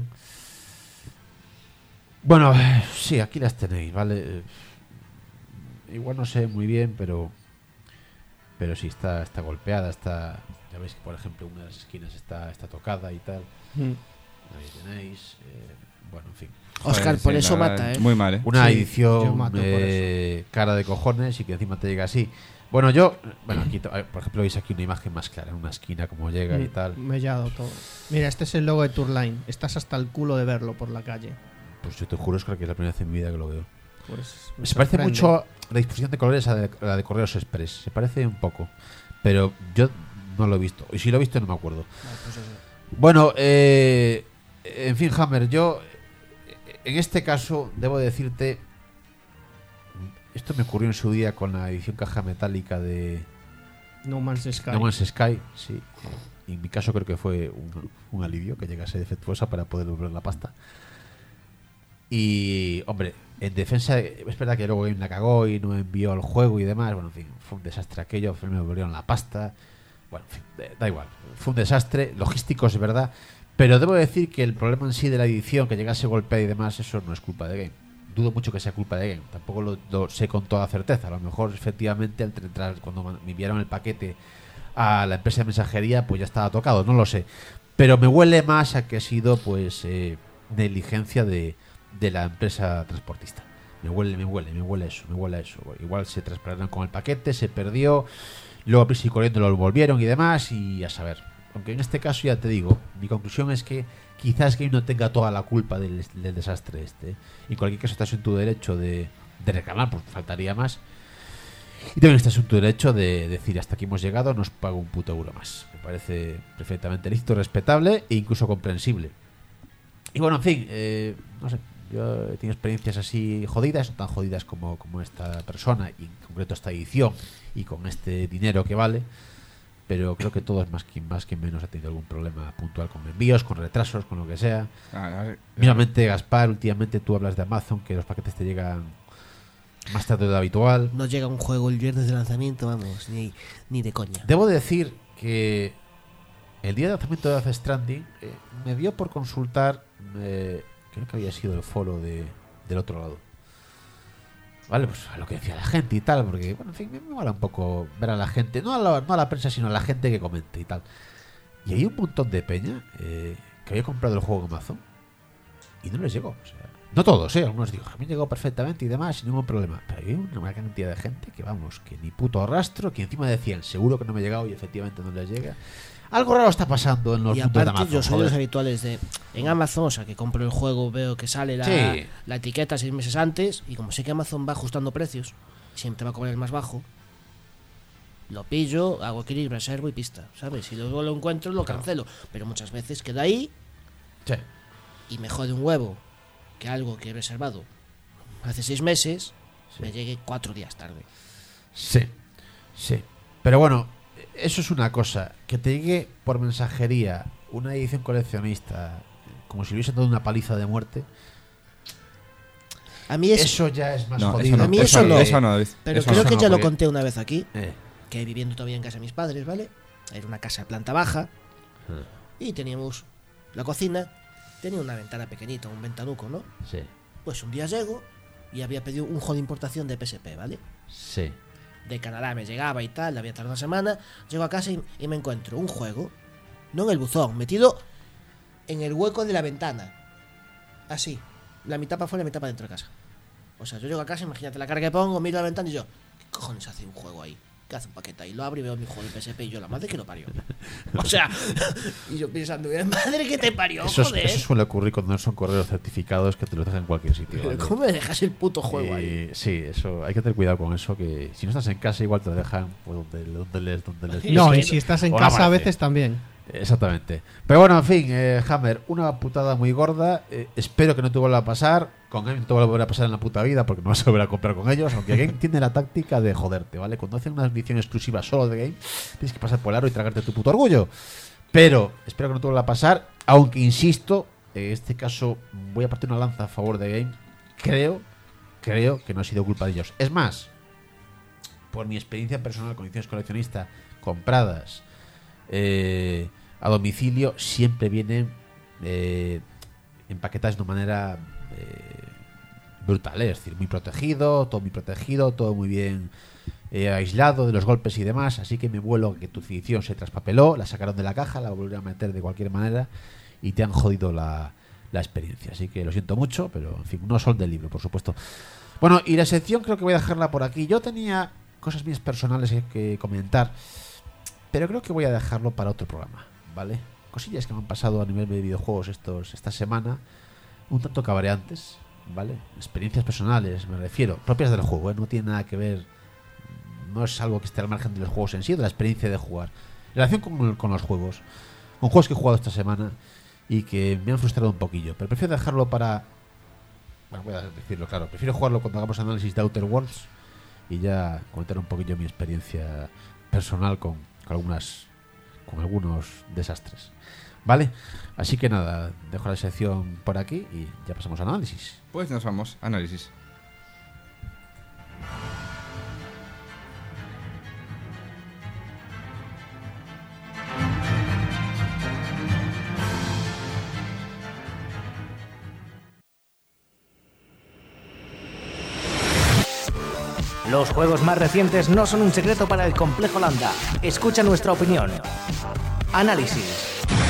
Speaker 5: Bueno, eh, sí, aquí las tenéis, ¿vale? Eh, igual no sé muy bien, pero pero sí, está, está golpeada, está... Ya veis que, por ejemplo, una de las esquinas está, está tocada y tal.
Speaker 3: Mm.
Speaker 5: Ahí tenéis. eh, bueno, en fin.
Speaker 4: Oscar,
Speaker 2: Joder,
Speaker 4: por
Speaker 2: sí,
Speaker 4: eso
Speaker 2: la verdad,
Speaker 4: mata, ¿eh?
Speaker 2: Muy mal, ¿eh?
Speaker 5: Una
Speaker 3: Sí, yo
Speaker 5: edición
Speaker 3: mato por
Speaker 5: eh, cara de cojones y que encima te llega así. Bueno, yo... Bueno, aquí, to- por ejemplo, veis aquí una imagen más clara, en una esquina, como llega y
Speaker 3: Mm,
Speaker 5: tal.
Speaker 3: Mellado todo. Mira, este es el logo de Tourline. Estás hasta el culo de verlo por la calle.
Speaker 5: Pues yo te juro, es que es la primera vez en mi vida que lo veo.
Speaker 3: Pues me
Speaker 5: Se parece
Speaker 3: sorprende.
Speaker 5: mucho la disposición de colores a la de, a la de Correos Express. Se parece un poco. Pero yo no lo he visto. Y si lo he visto, no me acuerdo. Bueno, eh, en fin, Hammer, yo en este caso debo decirte, esto me ocurrió en su día con la edición caja metálica de
Speaker 3: No Man's Sky.
Speaker 5: No Man's Sky, sí. Y en mi caso creo que fue un, un alivio que llegase defectuosa para poder devolver la pasta. Y, hombre, en defensa, es verdad que luego Game la cagó y no envió el juego y demás. Bueno, en fin, fue un desastre aquello. Me devolvieron la pasta. Bueno, en fin, da igual. Fue un desastre logístico, es verdad. Pero debo decir que el problema en sí de la edición, que llegase golpeada y demás, eso no es culpa de Game. Dudo mucho que sea culpa de Game. Tampoco lo, lo sé con toda certeza. A lo mejor, efectivamente, al entrar, cuando me enviaron el paquete a la empresa de mensajería, pues ya estaba tocado. No lo sé. Pero me huele más a que ha sido, pues, eh, negligencia de, de la empresa transportista. Me huele, me huele, me huele eso, me huele a eso. Igual se traspararon con el paquete, se perdió, luego a prisa y corriendo lo volvieron y demás, y a saber. Aunque en este caso, ya te digo, mi conclusión es que quizás Game no tenga toda la culpa del, del desastre este. Y en cualquier caso estás en tu derecho de, de reclamar, pues faltaría más. Y también estás en tu derecho de decir hasta aquí hemos llegado, no os pago un puto euro más. Me parece perfectamente lícito, respetable e incluso comprensible. Y bueno, en fin, eh, no sé, yo he tenido experiencias así jodidas, no tan jodidas como, como esta persona y en concreto esta edición y con este dinero que vale. Pero creo que todos más que más que menos ha tenido algún problema puntual con envíos, con retrasos, con lo que sea.
Speaker 2: Ah, a ver,
Speaker 5: Mismamente, Gaspar, últimamente tú hablas de Amazon, que los paquetes te llegan más tarde de lo habitual.
Speaker 4: No llega un juego el viernes de lanzamiento, vamos, ni, ni de coña.
Speaker 5: Debo decir que el día de lanzamiento de Death Stranding eh, me dio por consultar, eh, creo que había sido el foro de, del otro lado. Vale, pues a lo que decía la gente y tal, porque, bueno, en fin, me mola un poco ver a la gente, no a la, no a la prensa, sino a la gente que comente y tal. Y hay un montón de peña eh, que había comprado el juego en Amazon y no les llegó. O sea, no todos, ¿eh? Algunos digo, a mí llegó perfectamente y demás, sin ningún problema. Pero hay una cantidad de gente que, vamos, que ni puto rastro, que encima decían, seguro que no me ha llegado y efectivamente no les llega. Algo raro está pasando en los
Speaker 4: Y
Speaker 5: puntos de
Speaker 4: aparte
Speaker 5: Amazon.
Speaker 4: yo soy de
Speaker 5: joder.
Speaker 4: los habituales de en Amazon, o sea que compro el juego, veo que sale la,
Speaker 5: Sí.
Speaker 4: la etiqueta seis meses antes, y como sé que Amazon va ajustando precios, siempre va a cobrar el más bajo, lo pillo, hago clic, reservo y pista, ¿sabes? Si luego lo encuentro lo cancelo, pero muchas veces queda ahí
Speaker 5: Sí.
Speaker 4: y me jode un huevo que algo que he reservado hace seis meses me llegue cuatro días tarde.
Speaker 5: Sí, sí. Pero bueno, eso es una cosa. Que te llegue por mensajería una edición coleccionista, como si le hubiesen dado una paliza de muerte,
Speaker 4: A mí es,
Speaker 5: eso ya es más
Speaker 2: No,
Speaker 5: jodido.
Speaker 2: eso no,
Speaker 4: A mí eso no.
Speaker 2: Eso no, David.
Speaker 4: pero
Speaker 2: Eso
Speaker 4: creo
Speaker 2: no.
Speaker 4: que
Speaker 5: no,
Speaker 4: ya lo
Speaker 5: porque-
Speaker 4: conté una vez aquí,
Speaker 5: Eh,
Speaker 4: que viviendo todavía en casa de mis padres, ¿vale? Era una casa de planta baja y teníamos la cocina, tenía una ventana pequeñita, un ventanuco, ¿no?
Speaker 5: sí,
Speaker 4: Pues un día llego y había pedido un juego de importación de P S P, ¿vale?
Speaker 5: sí.
Speaker 4: De Canadá me llegaba y tal, había tardado una semana, llego a casa y, y me encuentro un juego, no en el buzón, metido en el hueco de la ventana, así, la mitad para afuera y la mitad para dentro de casa. O sea, yo llego a casa, imagínate la cara que pongo, miro la ventana y yo, ¿qué cojones hace un juego ahí? ¿Qué hace un paquete ahí? Lo abro y veo mi juego de P S P y yo, la madre que lo parió. O sea, y yo pensando, madre que te parió,
Speaker 5: Eso, es-
Speaker 4: joder.
Speaker 5: eso suele ocurrir cuando no son correos certificados que te los dejan en cualquier sitio.
Speaker 4: Pero
Speaker 5: ¿vale?
Speaker 4: ¿cómo me dejas el puto juego ahí?
Speaker 5: Eh, sí, eso hay que tener cuidado con eso, que si no estás en casa igual te lo dejan pues, donde, donde les donde les
Speaker 3: No,
Speaker 4: Sí,
Speaker 3: y si estás en
Speaker 5: o no
Speaker 3: casa a
Speaker 5: aparece.
Speaker 3: veces también.
Speaker 5: Exactamente. Pero bueno, en fin, eh, Hammer, una putada muy gorda. Eh, espero que no te vuelva a pasar. Con Game no te va a volver a pasar en la puta vida porque no vas a volver a comprar con ellos. Aunque Game tiene la táctica de joderte, ¿vale? Cuando hacen una edición exclusiva solo de Game, tienes que pasar por el aro y tragarte tu puto orgullo. Pero espero que no te vuelva a pasar. Aunque insisto, en este caso voy a partir una lanza a favor de Game. Creo, creo que no ha sido culpa de ellos. Es más, por mi experiencia personal con ediciones coleccionistas compradas eh, a domicilio, siempre vienen eh, empaquetadas de una manera eh, brutal, ¿eh? Es decir, muy protegido, todo muy protegido, todo muy bien eh, aislado de los golpes y demás. Así que me vuelo que tu edición se traspapeló, la sacaron de la caja, la volvieron a meter de cualquier manera y te han jodido la, la experiencia. Así que lo siento mucho, pero en fin, no son del libro, por supuesto. Bueno, y la sección creo que voy a dejarla por aquí. Yo tenía cosas mías personales que, que comentar, pero creo que voy a dejarlo para otro programa, ¿vale? Cosillas que me han pasado a nivel de videojuegos estos esta semana, un tanto cabreantes, ¿vale? Experiencias personales, me refiero, propias del juego, ¿eh? No tiene nada que ver, no es algo que esté al margen de los juegos en sí, de la experiencia de jugar. En relación con, con los juegos, con juegos que he jugado esta semana y que me han frustrado un poquillo, pero prefiero dejarlo para... Bueno, voy a decirlo claro, prefiero jugarlo cuando hagamos análisis de Outer Worlds y ya comentar un poquillo mi experiencia personal con, con algunas con algunos desastres, ¿vale? Así que nada, dejo la sección por aquí y ya pasamos al análisis.
Speaker 2: Pues nos vamos, análisis.
Speaker 1: Los juegos más recientes no son un secreto para el complejo Lambda. Escucha nuestra opinión. Análisis.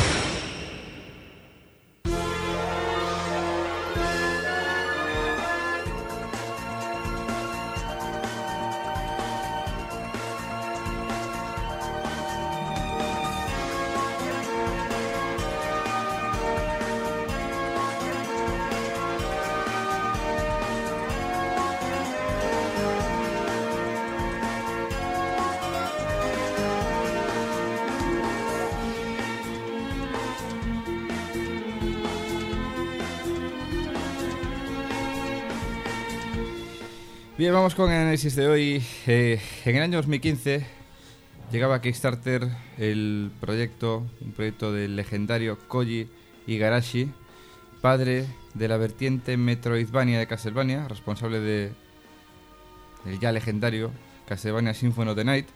Speaker 2: Bien, vamos con el análisis de hoy. Eh, en el año dos mil quince llegaba a Kickstarter el proyecto, un proyecto del legendario Koji Igarashi, padre de la vertiente Metroidvania de Castlevania, responsable de el ya legendario Castlevania Symphony of the Night.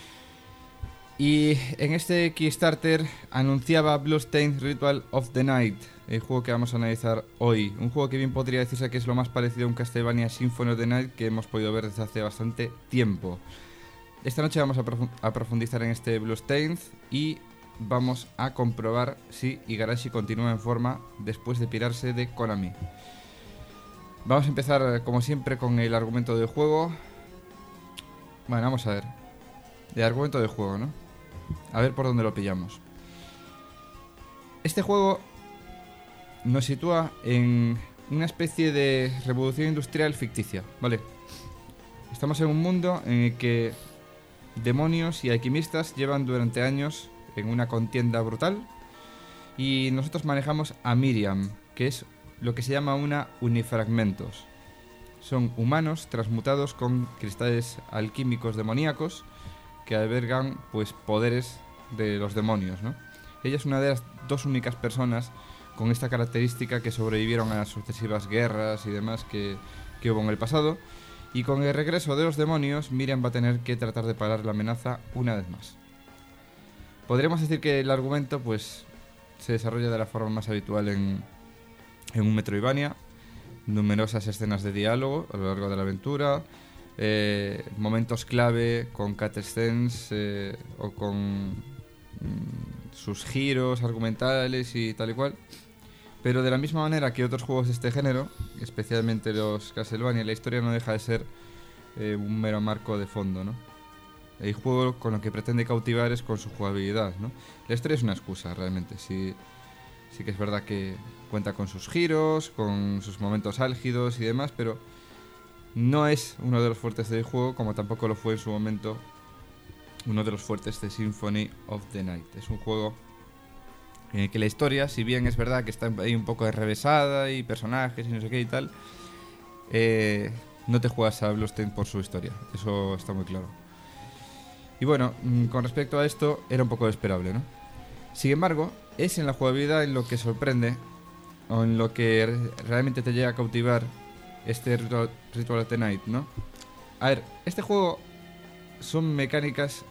Speaker 2: Y en este Kickstarter anunciaba Bloodstained Ritual of the Night, el juego que vamos a analizar hoy. Un juego que bien podría decirse que es lo más parecido a un Castlevania Symphony of the Night que hemos podido ver desde hace bastante tiempo. Esta noche vamos a, profu- a profundizar en este Bloodstained y vamos a comprobar si Igarashi continúa en forma después de pirarse de Konami. Vamos a empezar, como siempre, con el argumento del juego. Bueno, vamos a ver. El argumento del juego, ¿no? A ver por dónde lo pillamos. este juego nos sitúa en una especie de revolución industrial ficticia, ¿vale? Estamos en un mundo en el que demonios y alquimistas llevan durante años en una contienda brutal y nosotros manejamos a Miriam, que es lo que se llama una unifragmentos. Son humanos transmutados con cristales alquímicos demoníacos que albergan pues poderes de los demonios, ¿no? Ella es una de las dos únicas personas con esta característica que sobrevivieron a las sucesivas guerras y demás que, que hubo en el pasado. Y con el regreso de los demonios, Miriam va a tener que tratar de parar la amenaza una vez más. Podríamos decir que el argumento pues se desarrolla de la forma más habitual en, en un Metroidvania. Numerosas escenas de diálogo a lo largo de la aventura, eh, momentos clave con cutscenes eh, o con mm, sus giros argumentales y tal y cual. Pero de la misma manera que otros juegos de este género, especialmente los Castlevania, la historia no deja de ser eh, un mero marco de fondo, ¿no? El juego con lo que pretende cautivar es con su jugabilidad, ¿no? La historia es una excusa, realmente. Sí, sí que es verdad que cuenta con sus giros, con sus momentos álgidos y demás, pero no es uno de los fuertes del juego, como tampoco lo fue en su momento uno de los fuertes de Symphony of the Night. Es un juego en el que la historia, si bien es verdad que está ahí un poco enrevesada y personajes y no sé qué y tal, eh, no te juegas a Bloodstained por su historia, eso está muy claro. Y bueno, con respecto a esto, era un poco esperable, ¿no? Sin embargo, es en la jugabilidad en lo que sorprende, o en lo que realmente te llega a cautivar este Ritual, Ritual of the Night, ¿no? A ver, este juego son mecánicas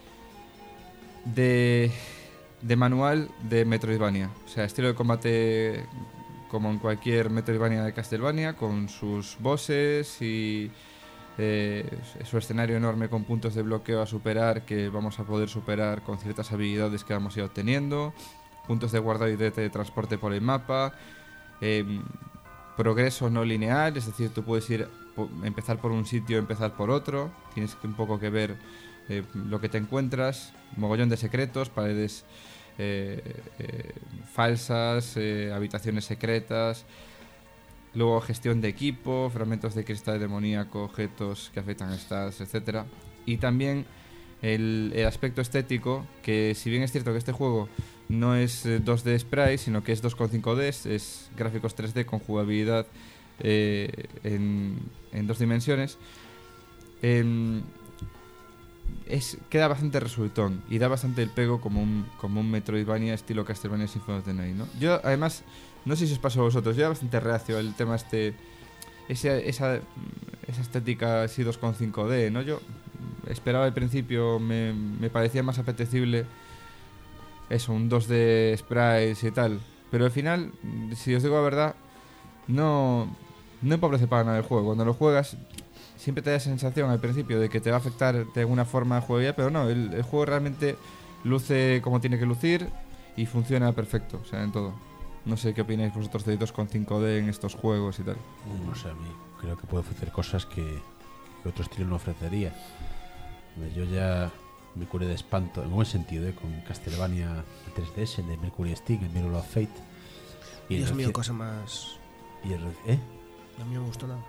Speaker 2: de... de manual de Metroidvania. O sea, estilo de combate como en cualquier Metroidvania de Castlevania, con sus bosses y eh, su escenario enorme con puntos de bloqueo a superar que vamos a poder superar con ciertas habilidades que vamos a ir obteniendo, puntos de guardado y de transporte por el mapa, eh, progreso no lineal, es decir, tú puedes ir empezar por un sitio, empezar por otro, tienes un poco que ver eh, lo que te encuentras, mogollón de secretos, paredes Eh, eh, falsas, eh, habitaciones secretas, luego gestión de equipo, fragmentos de cristal demoníaco, objetos que afectan a stats, etcétera. Y también el, el aspecto estético, que si bien es cierto que este juego no es eh, dos D sprite, sino que es dos coma cinco D, es gráficos tres D con jugabilidad eh, en, en dos dimensiones, eh, Es, queda bastante resultón y da bastante el pego como un, como un Metroidvania estilo Castlevania Symphony of the Night, ¿no? Yo, además, no sé si os pasó a vosotros, yo era bastante reacio al tema este, esa, esa, esa estética así dos coma cinco D, ¿no? Yo esperaba al principio, me, me parecía más apetecible eso, un dos D sprites y tal, pero al final, si os digo la verdad, no, no empobrece para nada el juego. Cuando lo juegas siempre te da sensación al principio de que te va a afectar de alguna forma la jugabilidad, pero no, el, el juego realmente luce como tiene que lucir y funciona perfecto, o sea, en todo. No sé qué opináis vosotros de dos coma cinco D en estos juegos y tal.
Speaker 5: No sé, a mí creo que puede ofrecer cosas que, que otro estilo no ofrecería. Yo ya me curé de espanto, en buen sentido, ¿eh? Con Castlevania tres D S, el de Mercury Steam, el Mirror of Fate.
Speaker 4: Y Dios mío, cosa más...
Speaker 5: Y el, ¿eh?
Speaker 4: A mí no me gustó nada.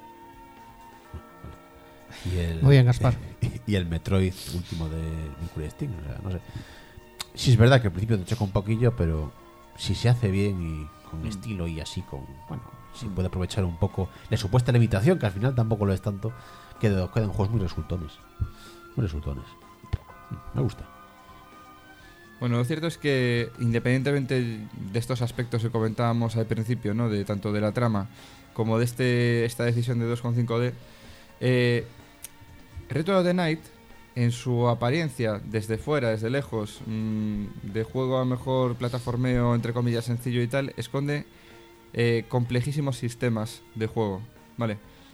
Speaker 5: Y el,
Speaker 3: Muy bien, Gaspar.
Speaker 5: Y el Metroid último de Mercury Steam, o sea, no sé. Sí es verdad que al principio te choca un poquillo, pero si se hace bien y con mm. estilo y así con, bueno, si mm. puede aprovechar un poco la supuesta limitación, que al final tampoco lo es tanto, quedan, quedan juegos muy resultones. Muy resultones. Me gusta.
Speaker 2: Bueno, lo cierto es que independientemente de estos aspectos que comentábamos al principio, ¿no? De tanto de la trama como de este esta decisión de dos coma cinco D, eh, Ritual of the Night, en su apariencia, desde fuera, desde lejos, mmm, de juego a lo mejor plataformeo, entre comillas, sencillo y tal, esconde eh, complejísimos sistemas de juego, ¿vale?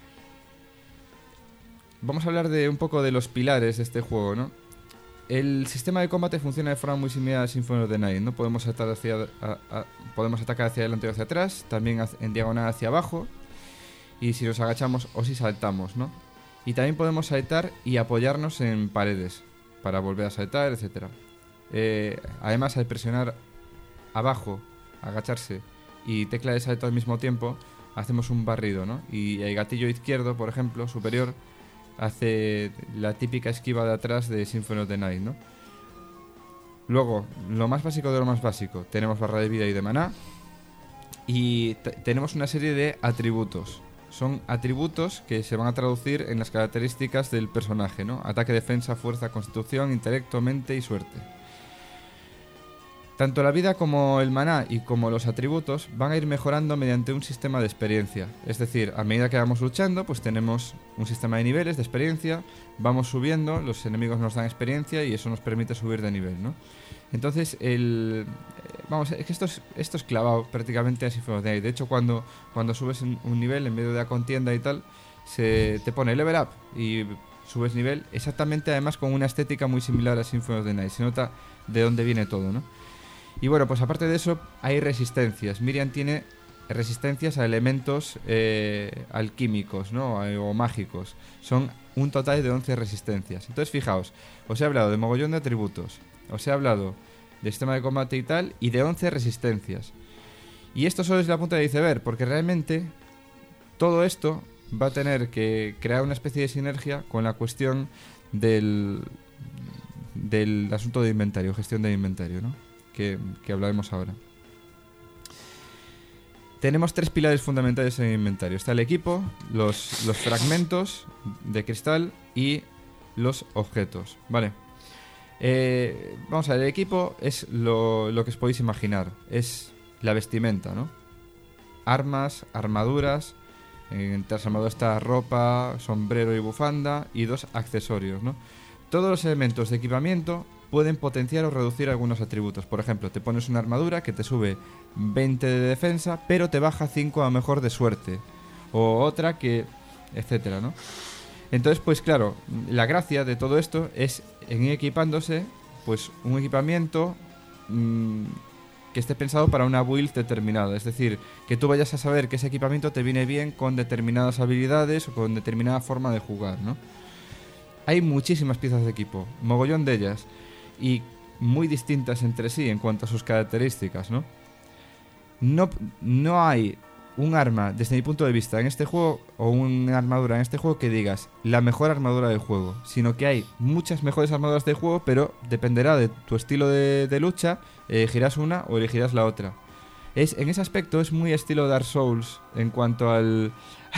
Speaker 2: Vamos a hablar de un poco de los pilares de este juego, ¿no? El sistema de combate funciona de forma muy similar a Symphony of the Night, ¿no? Podemos, atar hacia, a, a, podemos atacar hacia adelante o hacia atrás, también en diagonal hacia abajo, y si nos agachamos o si saltamos, ¿no? Y también podemos saltar y apoyarnos en paredes para volver a saltar, etcétera. Eh, además, al presionar abajo, agacharse, y tecla de salto al mismo tiempo, hacemos un barrido, ¿no? Y el gatillo izquierdo, por ejemplo, superior, hace la típica esquiva de atrás de Symphony of the Night, ¿no? Luego, lo más básico de lo más básico, tenemos barra de vida y de maná, y t- tenemos una serie de atributos. Son atributos que se van a traducir en las características del personaje, ¿no? Ataque, defensa, fuerza, constitución, intelecto, mente y suerte. Tanto la vida como el maná y como los atributos van a ir mejorando mediante un sistema de experiencia. Es decir, a medida que vamos luchando, pues tenemos un sistema de niveles de experiencia, vamos subiendo, los enemigos nos dan experiencia y eso nos permite subir de nivel, ¿no? Entonces, el... Vamos, es que esto es, esto es clavado prácticamente a Symphony of the Night. De hecho, cuando, cuando subes un nivel en medio de la contienda y tal, se te pone level up y subes nivel, exactamente además con una estética muy similar a Symphony of the Night. Se nota de dónde viene todo, ¿no? Y bueno, pues aparte de eso, hay resistencias. Miriam tiene resistencias a elementos eh, alquímicos, ¿no? O mágicos. Son un total de once resistencias. Entonces, fijaos, os he hablado de mogollón de atributos, os he hablado de sistema de combate y tal, y de once resistencias. Y esto solo es la punta del iceberg, porque realmente todo esto va a tener que crear una especie de sinergia con la cuestión del, del asunto de inventario, gestión de inventario, ¿no? Que, que hablaremos ahora. Tenemos tres pilares fundamentales en el inventario. Está el equipo, los, los fragmentos de cristal y los objetos, ¿vale? Eh, vamos a ver, el equipo es lo, lo que os podéis imaginar. Es la vestimenta, ¿no? Armas, armaduras. Entre las armaduras está ropa, sombrero y bufanda. Y dos accesorios, ¿no? Todos los elementos de equipamiento pueden potenciar o reducir algunos atributos. Por ejemplo, te pones una armadura que te sube veinte de defensa, pero te baja cinco a lo mejor de suerte. O otra que... etcétera, ¿no? Entonces, pues claro, la gracia de todo esto es en ir equipándose, pues un equipamiento mmm, que esté pensado para una build determinada. Es decir, que tú vayas a saber que ese equipamiento te viene bien con determinadas habilidades o con determinada forma de jugar, ¿no? Hay muchísimas piezas de equipo, mogollón de ellas, y muy distintas entre sí en cuanto a sus características, ¿no? No, no hay un arma, desde mi punto de vista, en este juego, o una armadura en este juego que digas la mejor armadura del juego, sino que hay muchas mejores armaduras del juego, pero dependerá de tu estilo de, de lucha, elegirás una o elegirás la otra. Es, en ese aspecto es muy estilo Dark Souls en cuanto al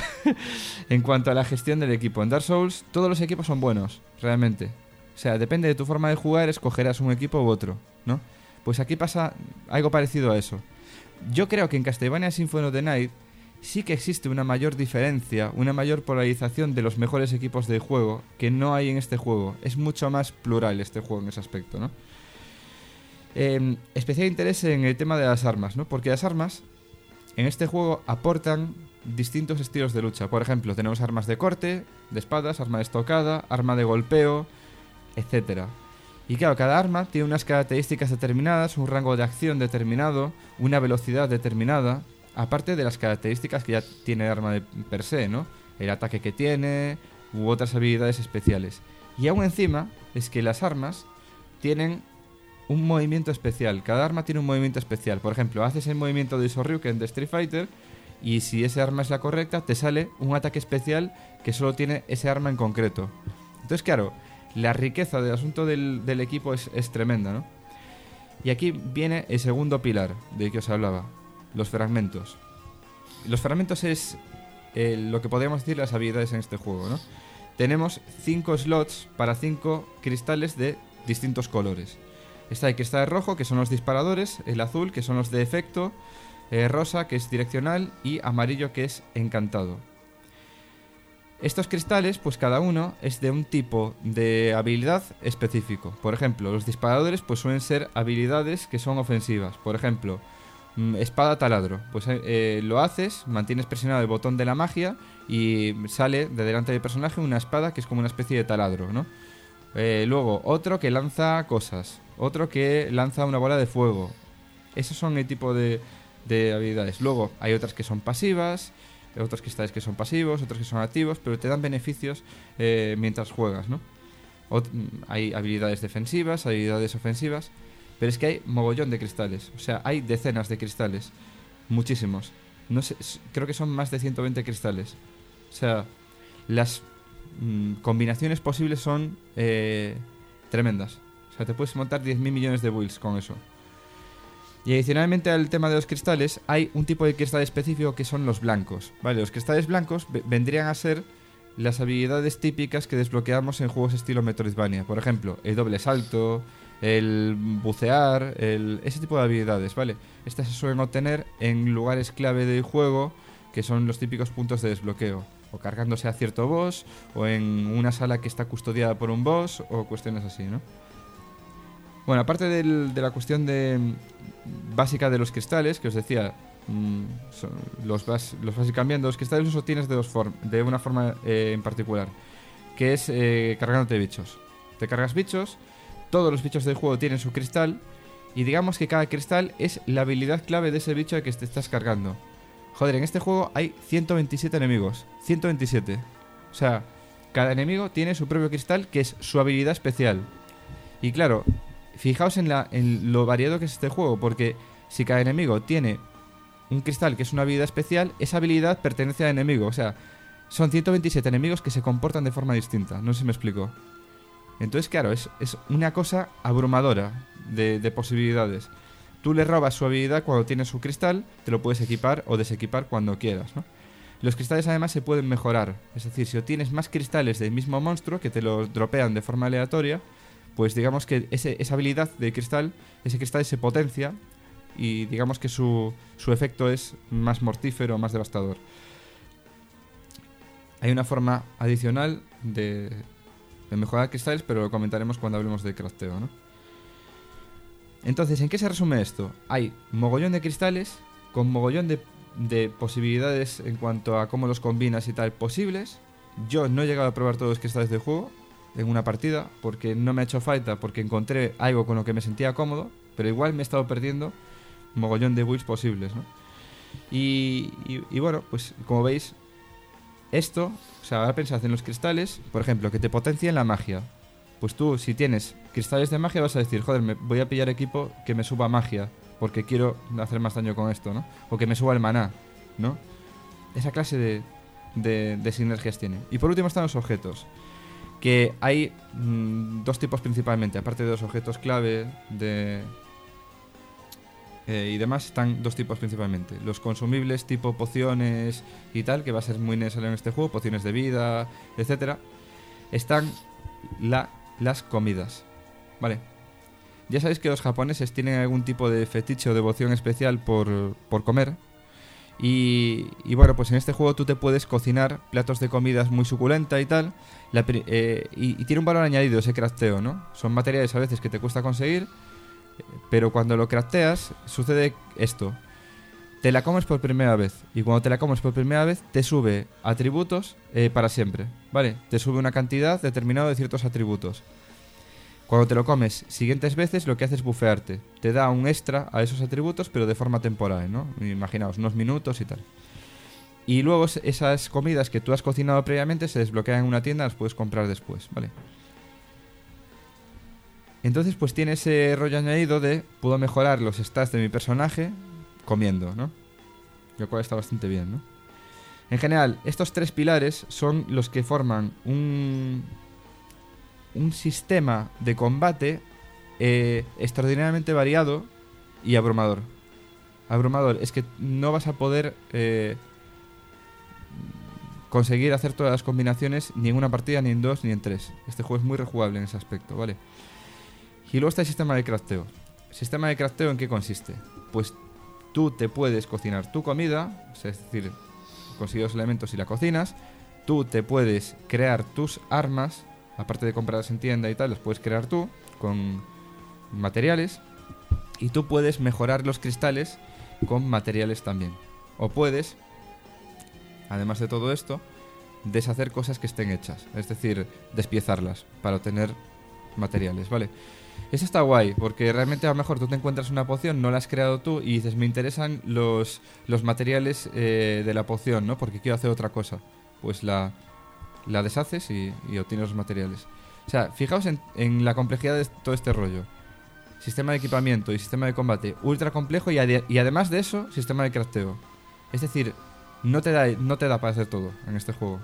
Speaker 2: en cuanto a la gestión del equipo. En Dark Souls todos los equipos son buenos, realmente. O sea, depende de tu forma de jugar, escogerás un equipo u otro, ¿no? Pues aquí pasa algo parecido a eso. Yo creo que en Castlevania Symphony of the Night sí que existe una mayor diferencia, una mayor polarización de los mejores equipos del juego que no hay en este juego. Es mucho más plural este juego en ese aspecto, ¿no? Eh, especial interés en el tema de las armas, ¿no? Porque las armas en este juego aportan distintos estilos de lucha. Por ejemplo, tenemos armas de corte, de espadas, arma de estocada, arma de golpeo, etcétera. Y claro, cada arma tiene unas características determinadas, un rango de acción determinado, una velocidad determinada, aparte de las características que ya tiene el arma de per se, ¿no? El ataque que tiene, u otras habilidades especiales. Y aún encima, es que las armas tienen un movimiento especial. Cada arma tiene un movimiento especial. Por ejemplo, haces el movimiento de Shoryuken de Street Fighter y si ese arma es la correcta, te sale un ataque especial que solo tiene ese arma en concreto. Entonces, claro, la riqueza del asunto del, del equipo es, es tremenda, ¿no? Y aquí viene el segundo pilar del que os hablaba, los fragmentos. Los fragmentos es eh, lo que podríamos decir las habilidades en este juego, ¿no? Tenemos cinco slots para cinco cristales de distintos colores. Está el cristal rojo, que son los disparadores, el azul, que son los de efecto, eh, rosa, que es direccional, y amarillo, que es encantado. Estos cristales, pues cada uno es de un tipo de habilidad específico. Por ejemplo, los disparadores pues suelen ser habilidades que son ofensivas. Por ejemplo, mmm, espada taladro. Pues eh, lo haces, mantienes presionado el botón de la magia y sale de delante del personaje una espada que es como una especie de taladro, ¿no? Eh, luego, otro que lanza cosas. Otro que lanza una bola de fuego. Esos son el tipo de, de habilidades. Luego, hay otras que son pasivas, otros cristales que son pasivos, otros que son activos, pero te dan beneficios eh, mientras juegas, ¿no? Ot- hay habilidades defensivas, habilidades ofensivas. Pero es que hay mogollón de cristales. O sea, hay decenas de cristales. Muchísimos. No sé, creo que son más de ciento veinte cristales. O sea, las mmm, combinaciones posibles son eh, tremendas. O sea, te puedes montar diez mil millones de builds con eso. Y adicionalmente al tema de los cristales, hay un tipo de cristal específico que son los blancos. Vale, los cristales blancos v- vendrían a ser las habilidades típicas que desbloqueamos en juegos estilo Metroidvania. Por ejemplo, el doble salto, el bucear, el, ese tipo de habilidades, ¿vale? Estas se suelen obtener en lugares clave del juego, que son los típicos puntos de desbloqueo. O cargándose a cierto boss, o en una sala que está custodiada por un boss, o cuestiones así, ¿no? Bueno, aparte del, de la cuestión de básica de los cristales, que os decía, mmm, son, los, vas, los vas a ir cambiando. Los cristales los obtienes de, dos form, de una forma eh, en particular, que es eh, cargándote bichos. Te cargas bichos, todos los bichos del juego tienen su cristal, y digamos que cada cristal es la habilidad clave de ese bicho al que te estás cargando. Joder, en este juego hay ciento veintisiete enemigos. ciento veintisiete. O sea, cada enemigo tiene su propio cristal, que es su habilidad especial. Y claro, fijaos en, la, en lo variado que es este juego, porque si cada enemigo tiene un cristal que es una habilidad especial, esa habilidad pertenece al enemigo. O sea, son ciento veintisiete enemigos que se comportan de forma distinta. No sé si me explico. Entonces, claro, es, es una cosa abrumadora de, de posibilidades. Tú le robas su habilidad cuando tienes su cristal, te lo puedes equipar o desequipar cuando quieras, ¿no? Los cristales además se pueden mejorar. Es decir, si obtienes más cristales del mismo monstruo que te los dropean de forma aleatoria, pues digamos que ese, esa habilidad de cristal, ese cristal se potencia y digamos que su, su efecto es más mortífero, más devastador. Hay una forma adicional de, de mejorar cristales, pero lo comentaremos cuando hablemos de crafteo, ¿no? Entonces, ¿en qué se resume esto? Hay mogollón de cristales con mogollón de, de posibilidades en cuanto a cómo los combinas y tal posibles. Yo no he llegado a probar todos los cristales del juego en una partida porque no me ha hecho falta, porque encontré algo con lo que me sentía cómodo, pero igual me he estado perdiendo mogollón de builds posibles, ¿no? Y, y, y bueno, pues como veis, esto, o sea, ahora pensad en los cristales, por ejemplo, que te potencien la magia. Pues tú, si tienes cristales de magia, vas a decir, joder, me voy a pillar equipo que me suba magia, porque quiero hacer más daño con esto, ¿no? O que me suba el maná, ¿no? Esa clase de, de, de sinergias tiene. Y por último están los objetos, que hay mmm, dos tipos principalmente, aparte de los objetos clave de eh, y demás, están dos tipos principalmente. Los consumibles tipo pociones y tal, que va a ser muy necesario en este juego, pociones de vida, etcétera. Están la, las comidas, ¿vale? Ya sabéis que los japoneses tienen algún tipo de fetiche o devoción especial por, por comer. Y, y bueno, pues en este juego tú te puedes cocinar platos de comidas muy suculenta y tal. La, eh, y, y tiene un valor añadido ese crafteo, ¿no? Son materiales a veces que te cuesta conseguir, pero cuando lo crafteas sucede esto. Te la comes por primera vez, y cuando te la comes por primera vez te sube atributos eh, para siempre, ¿vale? Te sube una cantidad determinada de ciertos atributos. Cuando te lo comes siguientes veces, lo que hace es bufearte. Te da un extra a esos atributos, pero de forma temporal, ¿no? Imaginaos, unos minutos y tal. Y luego esas comidas que tú has cocinado previamente se desbloquean en una tienda, las puedes comprar después, ¿vale? Entonces, pues tiene ese rollo añadido de puedo mejorar los stats de mi personaje comiendo, ¿no? Lo cual está bastante bien, ¿no? En general, estos tres pilares son los que forman un... un sistema de combate eh, extraordinariamente variado y abrumador. Abrumador, es que no vas a poder eh, conseguir hacer todas las combinaciones ni en una partida, ni en dos, ni en tres. Este juego es muy rejugable en ese aspecto, ¿vale? Y luego está el sistema de crafteo. ¿El sistema de crafteo en qué consiste? Pues tú te puedes cocinar tu comida, es decir, consigues los elementos y la cocinas. Tú te puedes crear tus armas. Aparte de comprarlas en tienda y tal, las puedes crear tú con materiales. Y tú puedes mejorar los cristales con materiales también. O puedes, además de todo esto, deshacer cosas que estén hechas. Es decir, despiezarlas para obtener materiales, ¿vale? Eso está guay, porque realmente a lo mejor tú te encuentras una poción, no la has creado tú y dices, me interesan los, los materiales eh, de la poción, ¿no? Porque quiero hacer otra cosa. Pues la... la deshaces y, y obtienes los materiales. O sea, fijaos en, en la complejidad de todo este rollo. sistema de equipamiento y sistema de combate ultra complejo y, ade- y además de eso, sistema de crafteo. Es decir, no te da, no te da para hacer todo en este juego.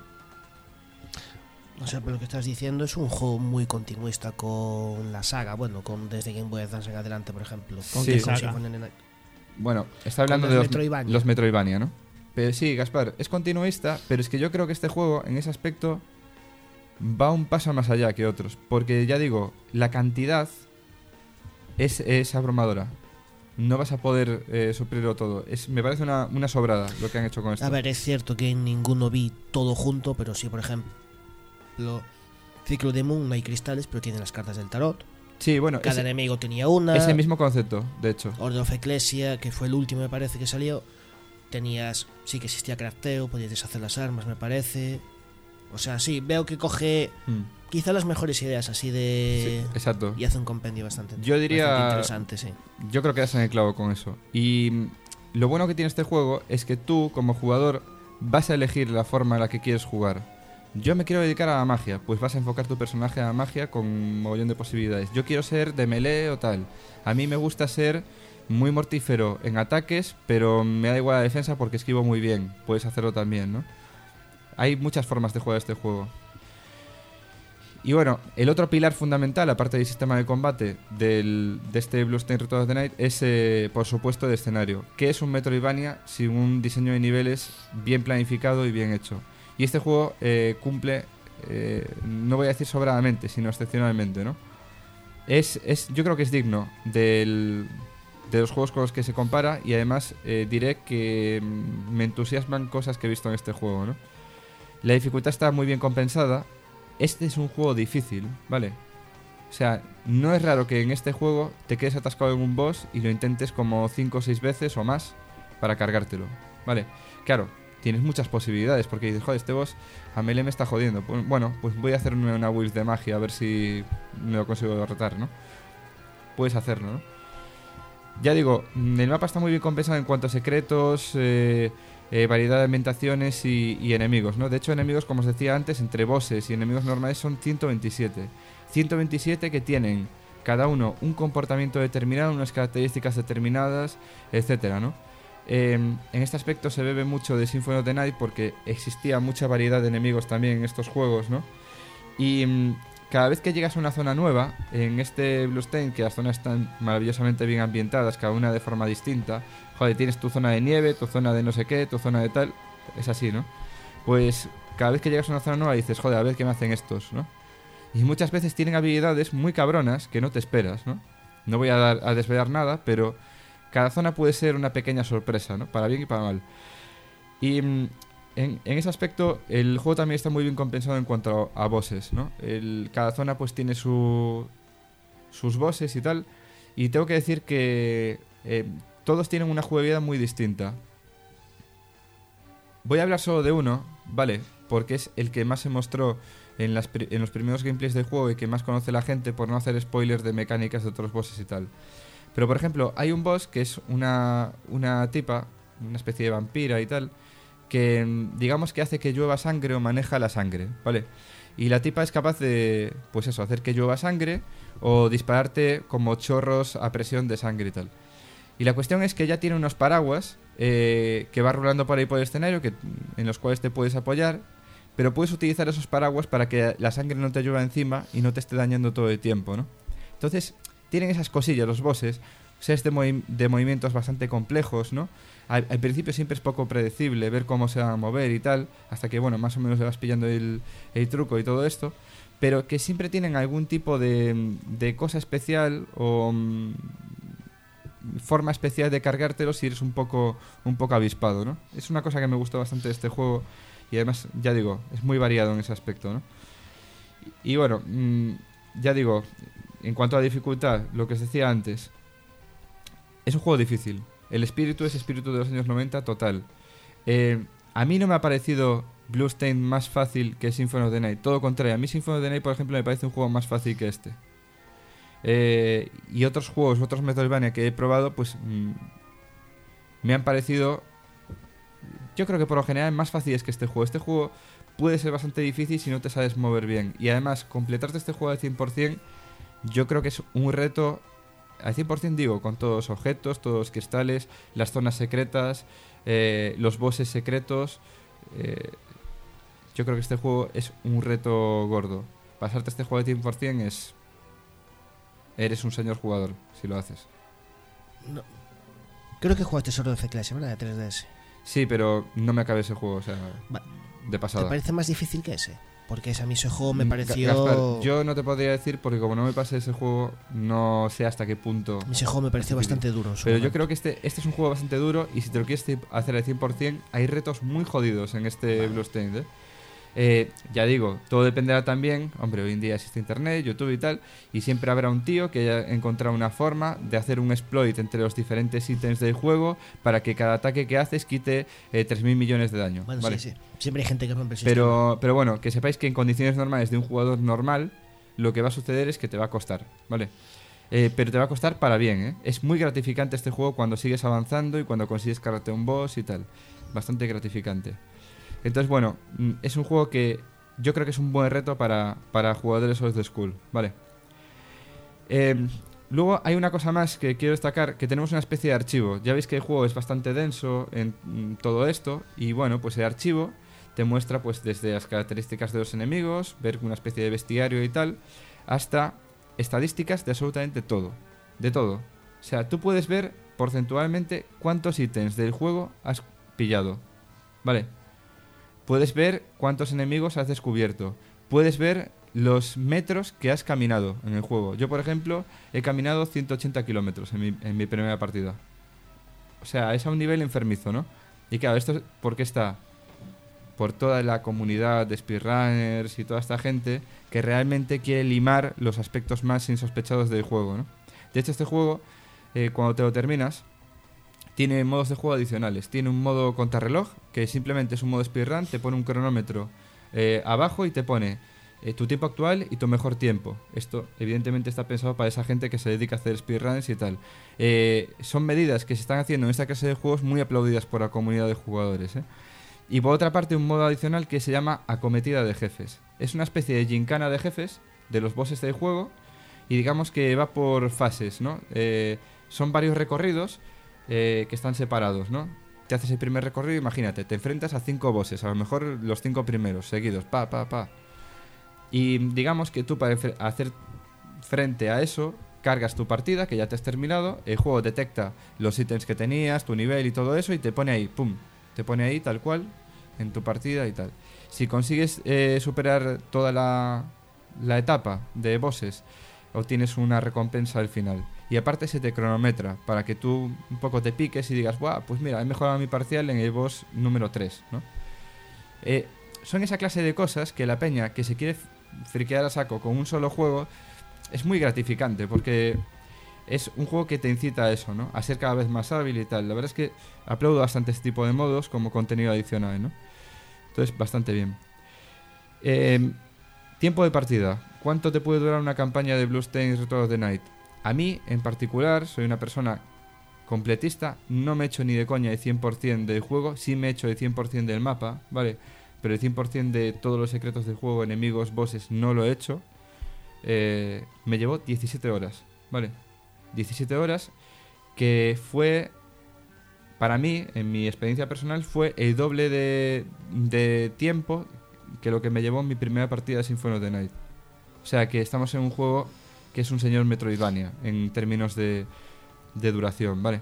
Speaker 4: O sea, pero lo que estás diciendo es un juego muy continuista con la saga, bueno, con desde Game Boy Advance en adelante, por ejemplo.
Speaker 2: ¿Con
Speaker 3: qué
Speaker 4: Con
Speaker 3: saga?
Speaker 4: Symphony and-
Speaker 2: Bueno, está hablando
Speaker 4: Con
Speaker 2: de
Speaker 4: los
Speaker 2: los
Speaker 4: Metroidvania.
Speaker 2: los Metroidvania, ¿no? Pero sí, Gaspar, es continuista, pero es que yo creo que este juego, en ese aspecto, va un paso más allá que otros. Porque ya digo, la cantidad es, es abrumadora. No vas a poder eh, suplirlo todo. Es, me parece una, una sobrada lo que han hecho con esto.
Speaker 4: A ver, es cierto que en ninguno vi todo junto, pero sí, por ejemplo, Ciclo de Moon no hay cristales, pero tiene las cartas del tarot.
Speaker 2: Sí, bueno,
Speaker 4: Cada
Speaker 2: ese,
Speaker 4: enemigo tenía una.
Speaker 2: ese mismo concepto, de hecho.
Speaker 4: Order of Ecclesia, que fue el último, me parece que salió. Tenías, sí que existía crafteo, podías deshacer las armas, me parece. O sea, sí, veo que coge
Speaker 2: Mm.
Speaker 4: quizá las mejores ideas así de...
Speaker 2: Sí, exacto.
Speaker 4: Y hace un compendio bastante,
Speaker 2: Yo diría-
Speaker 4: bastante interesante, sí.
Speaker 2: Yo creo que das en el clavo con eso. Y mm, lo bueno que tiene este juego es que tú, como jugador, vas a elegir la forma en la que quieres jugar. Yo me quiero dedicar a la magia, pues vas a enfocar tu personaje a la magia con un mogollón de posibilidades. Yo quiero ser de melee o tal. A mí me gusta ser muy mortífero en ataques, pero me da igual la defensa porque esquivo muy bien. Puedes hacerlo también, ¿no? Hay muchas formas de jugar este juego. Y bueno, el otro pilar fundamental, aparte del sistema de combate del, de este Bloodstained Ritual of the Night, es, eh, por supuesto, el escenario. Que es un Metroidvania sin un diseño de niveles bien planificado y bien hecho. Y este juego eh, cumple, eh, no voy a decir sobradamente, sino excepcionalmente, ¿no? Es, es, yo creo que es digno del, de los juegos con los que se compara y además eh, diré que mm, me entusiasman cosas que he visto en este juego, ¿no? La dificultad está muy bien compensada. Este es un juego difícil, ¿vale? O sea, no es raro que en este juego te quedes atascado en un boss y lo intentes como cinco o seis veces o más para cargártelo, ¿vale? Claro, tienes muchas posibilidades porque dices, joder, este boss a melee me está jodiendo. Pues, bueno, pues voy a hacerme una build de magia a ver si me lo consigo derrotar, ¿no? Puedes hacerlo, ¿no? Ya digo, el mapa está muy bien compensado en cuanto a secretos, eh, eh, variedad de ambientaciones y, y enemigos, ¿no? De hecho, enemigos, como os decía antes, entre bosses y enemigos normales son ciento veintisiete. ciento veintisiete que tienen cada uno un comportamiento determinado, unas características determinadas, etcétera, ¿no? Eh, en este aspecto se bebe mucho de Symphony of the Night porque existía mucha variedad de enemigos también en estos juegos, ¿no? Y mm, cada vez que llegas a una zona nueva, en este Bloodstained, que las zonas están maravillosamente bien ambientadas, cada una de forma distinta, joder, tienes tu zona de nieve, tu zona de no sé qué, tu zona de tal, es así, ¿no? Pues cada vez que llegas a una zona nueva dices, joder, a ver qué me hacen estos, ¿no? Y muchas veces tienen habilidades muy cabronas que no te esperas, ¿no? No voy a, dar, a desvelar nada, pero cada zona puede ser una pequeña sorpresa, ¿no? Para bien y para mal. Y mm, en, en ese aspecto, el juego también está muy bien compensado en cuanto a, a bosses, ¿no? El, cada zona pues tiene su, sus bosses y tal. Y tengo que decir que eh, todos tienen una jugabilidad muy distinta. Voy a hablar solo de uno, ¿vale? Porque es el que más se mostró en, las, en los primeros gameplays del juego y que más conoce la gente, por no hacer spoilers de mecánicas de otros bosses y tal. Pero por ejemplo, hay un boss que es una, una tipa, una especie de vampira y tal, que digamos que hace que llueva sangre o maneja la sangre, ¿vale? Y la tipa es capaz de, pues eso, hacer que llueva sangre o dispararte como chorros a presión de sangre y tal. Y la cuestión es que ella tiene unos paraguas eh, que va rulando por ahí por el escenario, que, en los cuales te puedes apoyar, pero puedes utilizar esos paraguas para que la sangre no te llueva encima y no te esté dañando todo el tiempo, ¿no? Entonces, tienen esas cosillas los bosses, sets de, movi- de movimientos bastante complejos, ¿no? Al, al principio siempre es poco predecible ver cómo se van a mover y tal, hasta que, bueno, más o menos le vas pillando el, el truco y todo esto, pero que siempre tienen algún tipo de, de cosa especial o mm, forma especial de cargártelo si eres un poco, un poco avispado, ¿no? Es una cosa que me gustó bastante de este juego y además, ya digo, es muy variado en ese aspecto, ¿no? Y, y bueno, mmm, ya digo, en cuanto a dificultad, lo que os decía antes, es un juego difícil. El espíritu es espíritu de los años noventa total. Eh, a mí no me ha parecido Bloodstained más fácil que Symphony of the Night. Todo lo contrario. A mí Symphony of the Night, por ejemplo, me parece un juego más fácil que este. Eh, y otros juegos, otros Metroidvania que he probado, pues mmm, me han parecido, yo creo que por lo general, más fáciles que este juego. Este juego puede ser bastante difícil si no te sabes mover bien. Y además, completarte este juego al cien por ciento, yo creo que es un reto al cien por ciento digo, con todos los objetos, todos los cristales, las zonas secretas, eh, los bosses secretos. Eh, yo creo que este juego es un reto gordo. Pasarte este juego de cien por ciento es... Eres un señor jugador, si lo haces.
Speaker 4: No. Creo que jugaste Sword of the Clash, ¿verdad? De tres D S.
Speaker 2: Sí, pero no me acabé ese juego, o sea,
Speaker 4: Va.
Speaker 2: de pasada.
Speaker 4: ¿Te parece más difícil que ese? Porque ese, a mí ese juego me
Speaker 2: Mm,
Speaker 4: pareció...
Speaker 2: Gaspar, yo no te podría decir porque como no me pasé ese juego, no sé hasta qué punto.
Speaker 4: A mí ese juego me pareció
Speaker 2: es difícil.
Speaker 4: bastante duro. en su
Speaker 2: Pero yo
Speaker 4: momento.
Speaker 2: creo que este, este es un juego bastante duro y si te lo quieres hacer al cien por ciento, hay retos muy jodidos en este
Speaker 4: Vale.
Speaker 2: Bloodstained, ¿eh? Eh, ya digo, todo dependerá también, hombre, hoy en día existe internet, YouTube y tal, y siempre habrá un tío que haya encontrado una forma de hacer un exploit entre los diferentes ítems del juego para que cada ataque que haces quite eh, tres mil millones de daño.
Speaker 4: Bueno,
Speaker 2: ¿vale?
Speaker 4: sí, sí. Siempre hay gente que rompe el sistema.
Speaker 2: Pero, pero bueno, que sepáis que en condiciones normales de un jugador normal, lo que va a suceder es que te va a costar, ¿vale? Eh, pero te va a costar para bien, ¿eh? Es muy gratificante este juego cuando sigues avanzando y cuando consigues cargarte un boss y tal. Bastante gratificante. Entonces, bueno, mm, es un juego que yo creo que es un buen reto para, para jugadores old school, ¿vale? Eh, luego hay una cosa más que quiero destacar, que tenemos una especie de archivo. Ya veis que el juego es bastante denso en mm, todo esto, y bueno, pues el archivo te muestra pues desde las características de los enemigos, ver una especie de bestiario y tal, hasta estadísticas de absolutamente todo, de todo. O sea, tú puedes ver porcentualmente cuántos ítems del juego has pillado, ¿vale? Puedes ver cuántos enemigos has descubierto. Puedes ver los metros que has caminado en el juego. Yo, por ejemplo, he caminado ciento ochenta kilómetros en mi, en mi primera partida. O sea, es a un nivel enfermizo, ¿no? Y claro, esto es porque está por toda la comunidad de speedrunners y toda esta gente que realmente quiere limar los aspectos más insospechados del juego, ¿no? De hecho, este juego, eh, cuando te lo terminas, tiene modos de juego adicionales. Tiene un modo contrarreloj, que simplemente es un modo speedrun, te pone un cronómetro eh, abajo y te pone eh, tu tiempo actual y tu mejor tiempo. Esto evidentemente está pensado para esa gente que se dedica a hacer speedruns y tal. Eh, son medidas que se están haciendo en esta clase de juegos muy aplaudidas por la comunidad de jugadores, ¿eh? Y por otra parte un modo adicional que se llama acometida de jefes. Es una especie de gincana de jefes de los bosses del juego y digamos que va por fases, ¿no? Eh, son varios recorridos Eh, que están separados, ¿no? Te haces el primer recorrido, imagínate, te enfrentas a cinco bosses, a lo mejor los cinco primeros seguidos, pa, pa, pa. Y digamos que tú para hacer frente a eso, cargas tu partida, que ya te has terminado, el juego detecta los ítems que tenías, tu nivel y todo eso, y te pone ahí, pum, te pone ahí tal cual, en tu partida y tal. Si consigues eh, superar toda la, la etapa de bosses, obtienes una recompensa al final. Y aparte se te cronometra para que tú un poco te piques y digas, buah, pues mira, he mejorado mi parcial en el boss número tres, ¿no? Eh, son esa clase de cosas que la peña que se quiere friquear a saco con un solo juego es muy gratificante porque es un juego que te incita a eso, ¿no? A ser cada vez más hábil y tal. La verdad es que aplaudo bastante este tipo de modos como contenido adicional, ¿no? Entonces, bastante bien. Eh, tiempo de partida. ¿Cuánto te puede durar una campaña de Bloodstained Return of the Night? A mí, en particular, soy una persona completista, no me he hecho ni de coña el cien por ciento del juego, sí me he hecho el cien por ciento del mapa, ¿vale? Pero el cien por ciento de todos los secretos del juego, enemigos, bosses, no lo he hecho. Eh, me llevó diecisiete horas, ¿vale? diecisiete horas, que fue, para mí, en mi experiencia personal, fue el doble de, de tiempo que lo que me llevó mi primera partida de Symphony of the Night. O sea que estamos en un juego que es un señor Metroidvania en términos de, de duración, ¿vale?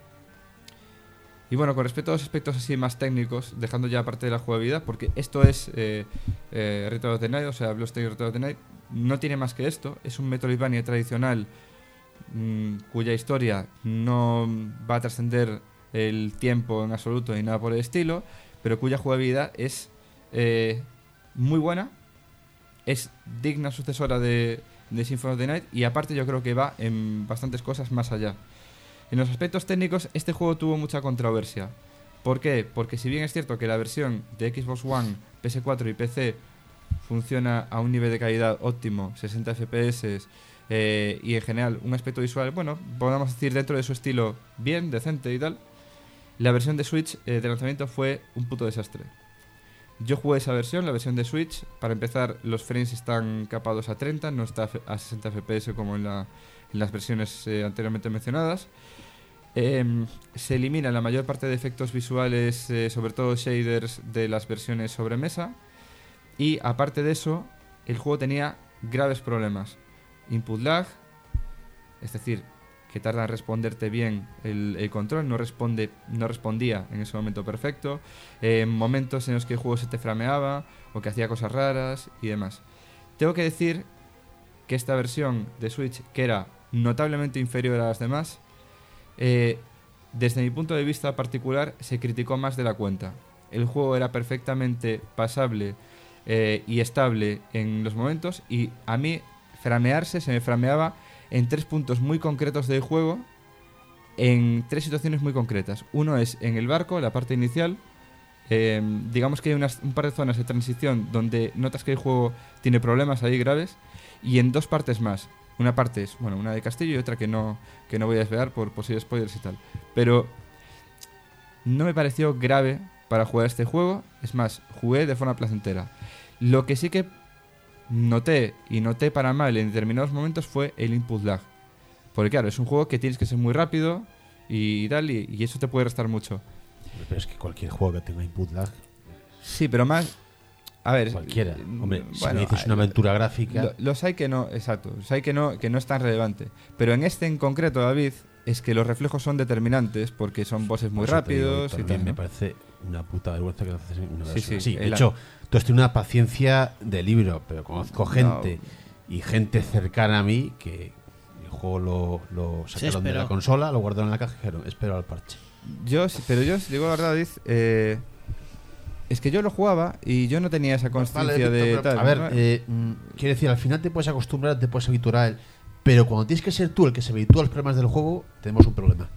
Speaker 2: Y bueno, con respecto a los aspectos así más técnicos, dejando ya aparte de la jugabilidad, porque esto es eh, eh, Return of the Night, o sea, Bloodstained Return of the Night, no tiene más que esto, es un Metroidvania tradicional mmm, cuya historia no va a trascender el tiempo en absoluto ni nada por el estilo, pero cuya jugabilidad es eh, muy buena, es digna sucesora de, de Symphony of the Night y aparte yo creo que va en bastantes cosas más allá. En los aspectos técnicos este juego tuvo mucha controversia. ¿Por qué? Porque si bien es cierto que la versión de Xbox One, P S cuatro y P C funciona a un nivel de calidad óptimo, sesenta F P S eh, y en general un aspecto visual, bueno, podemos decir dentro de su estilo bien, decente y tal, la versión de Switch eh, de lanzamiento fue un puto desastre. Yo jugué esa versión, la versión de Switch. Para empezar, los frames están capados a treinta, no está a sesenta F P S como en la, las versiones eh, anteriormente mencionadas. Eh, se eliminan la mayor parte de efectos visuales, eh, sobre todo shaders, de las versiones sobre mesa. Y aparte de eso, el juego tenía graves problemas. Input lag, es decir, que tarda en responderte bien el, el control, no responde, no respondía en ese momento perfecto. Eh, momentos en los que el juego se te frameaba o que hacía cosas raras y demás. Tengo que decir que esta versión de Switch, que era notablemente inferior a las demás, eh, desde mi punto de vista particular, se criticó más de la cuenta. El juego era perfectamente pasable eh, y estable en los momentos, y a mí framearse se me frameaba en tres puntos muy concretos del juego, en tres situaciones muy concretas. Uno es en el barco, la parte inicial. Eh, digamos que hay unas, un par de zonas de transición donde notas que el juego tiene problemas ahí graves, y en dos partes más. Una parte es, bueno, una de castillo y otra que no, que no voy a desvelar por posibles spoilers y tal. Pero no me pareció grave para jugar este juego. Es más, jugué de forma placentera. Lo que sí que noté, y noté para mal en determinados momentos, fue el input lag. Porque claro, es un juego que tienes que ser muy rápido y tal, y, y eso te puede restar mucho.
Speaker 5: Pero es que cualquier juego que tenga input lag...
Speaker 2: Sí, pero más... A ver...
Speaker 5: Cualquiera. Hombre,
Speaker 2: bueno,
Speaker 5: si me dices una aventura gráfica...
Speaker 2: Lo, los hay que no, exacto. Los hay que no, que no es tan relevante. Pero en este en concreto, David, es que los reflejos son determinantes porque son bosses muy rápidos
Speaker 5: digo,
Speaker 2: y tal,
Speaker 5: me
Speaker 2: ¿no?
Speaker 5: parece una puta vergüenza que no haces una
Speaker 2: Sí,
Speaker 5: versión
Speaker 2: sí,
Speaker 5: así. De
Speaker 2: el-
Speaker 5: hecho, tú has tenido una paciencia de libro, pero conozco gente
Speaker 2: No.
Speaker 5: y gente cercana a mí que el juego lo, lo sacaron de
Speaker 4: esperó.
Speaker 5: la consola, lo guardaron en la caja y dijeron, espero al parche.
Speaker 2: Yo, sí- pero yo, si digo la verdad, David, eh, es que yo lo jugaba y yo no tenía esa conciencia
Speaker 5: Vale,
Speaker 2: de
Speaker 5: pero,
Speaker 2: tal.
Speaker 5: a ver,
Speaker 2: ¿no?
Speaker 5: eh, mm, quiero decir, al final te puedes acostumbrar, te puedes habituar a él, pero cuando tienes que ser tú el que se habitúa a los problemas del juego, tenemos un problema.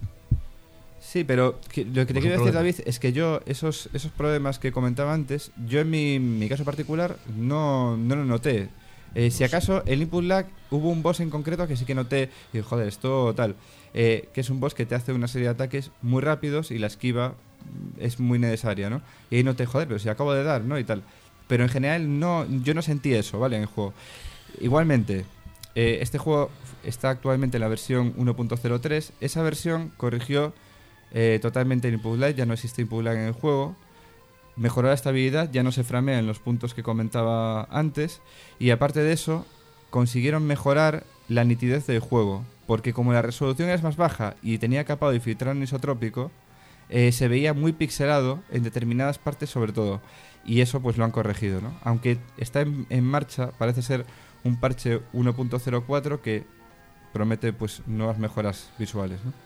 Speaker 2: Sí, pero que- lo que te
Speaker 5: Pues
Speaker 2: quiero
Speaker 5: un
Speaker 2: decir,
Speaker 5: problema.
Speaker 2: David, es que yo, esos, esos problemas que comentaba antes, yo en mi, mi caso particular no, no lo noté. Eh, si acaso, el input lag, hubo un boss en concreto que sí que noté, y dije, joder, esto tal, eh, que es un boss que te hace una serie de ataques muy rápidos y la esquiva mm, es muy necesaria, ¿no? Y ahí noté, joder, pero si acabo de dar, ¿no? Y tal. Pero en general, no, yo no sentí eso, ¿vale? En el juego. Igualmente, eh, este juego está actualmente en la versión uno punto cero tres. Esa versión corrigió eh, totalmente el input lag, ya no existe input lag en el juego. Mejoró la estabilidad, ya no se framea en los puntos que comentaba antes. Y aparte de eso, consiguieron mejorar la nitidez del juego. Porque como la resolución es más baja y tenía capado de filtrar anisotrópico, eh, se veía muy pixelado en determinadas partes sobre todo. Y eso pues lo han corregido, ¿no? Aunque está en, en marcha, parece ser un parche uno punto cero cuatro que promete pues nuevas mejoras visuales, ¿no?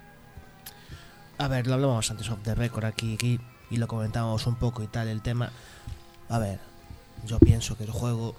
Speaker 4: A ver, lo hablamos antes off the record aquí, aquí y lo comentábamos un poco y tal el tema. A ver, yo pienso que el juego,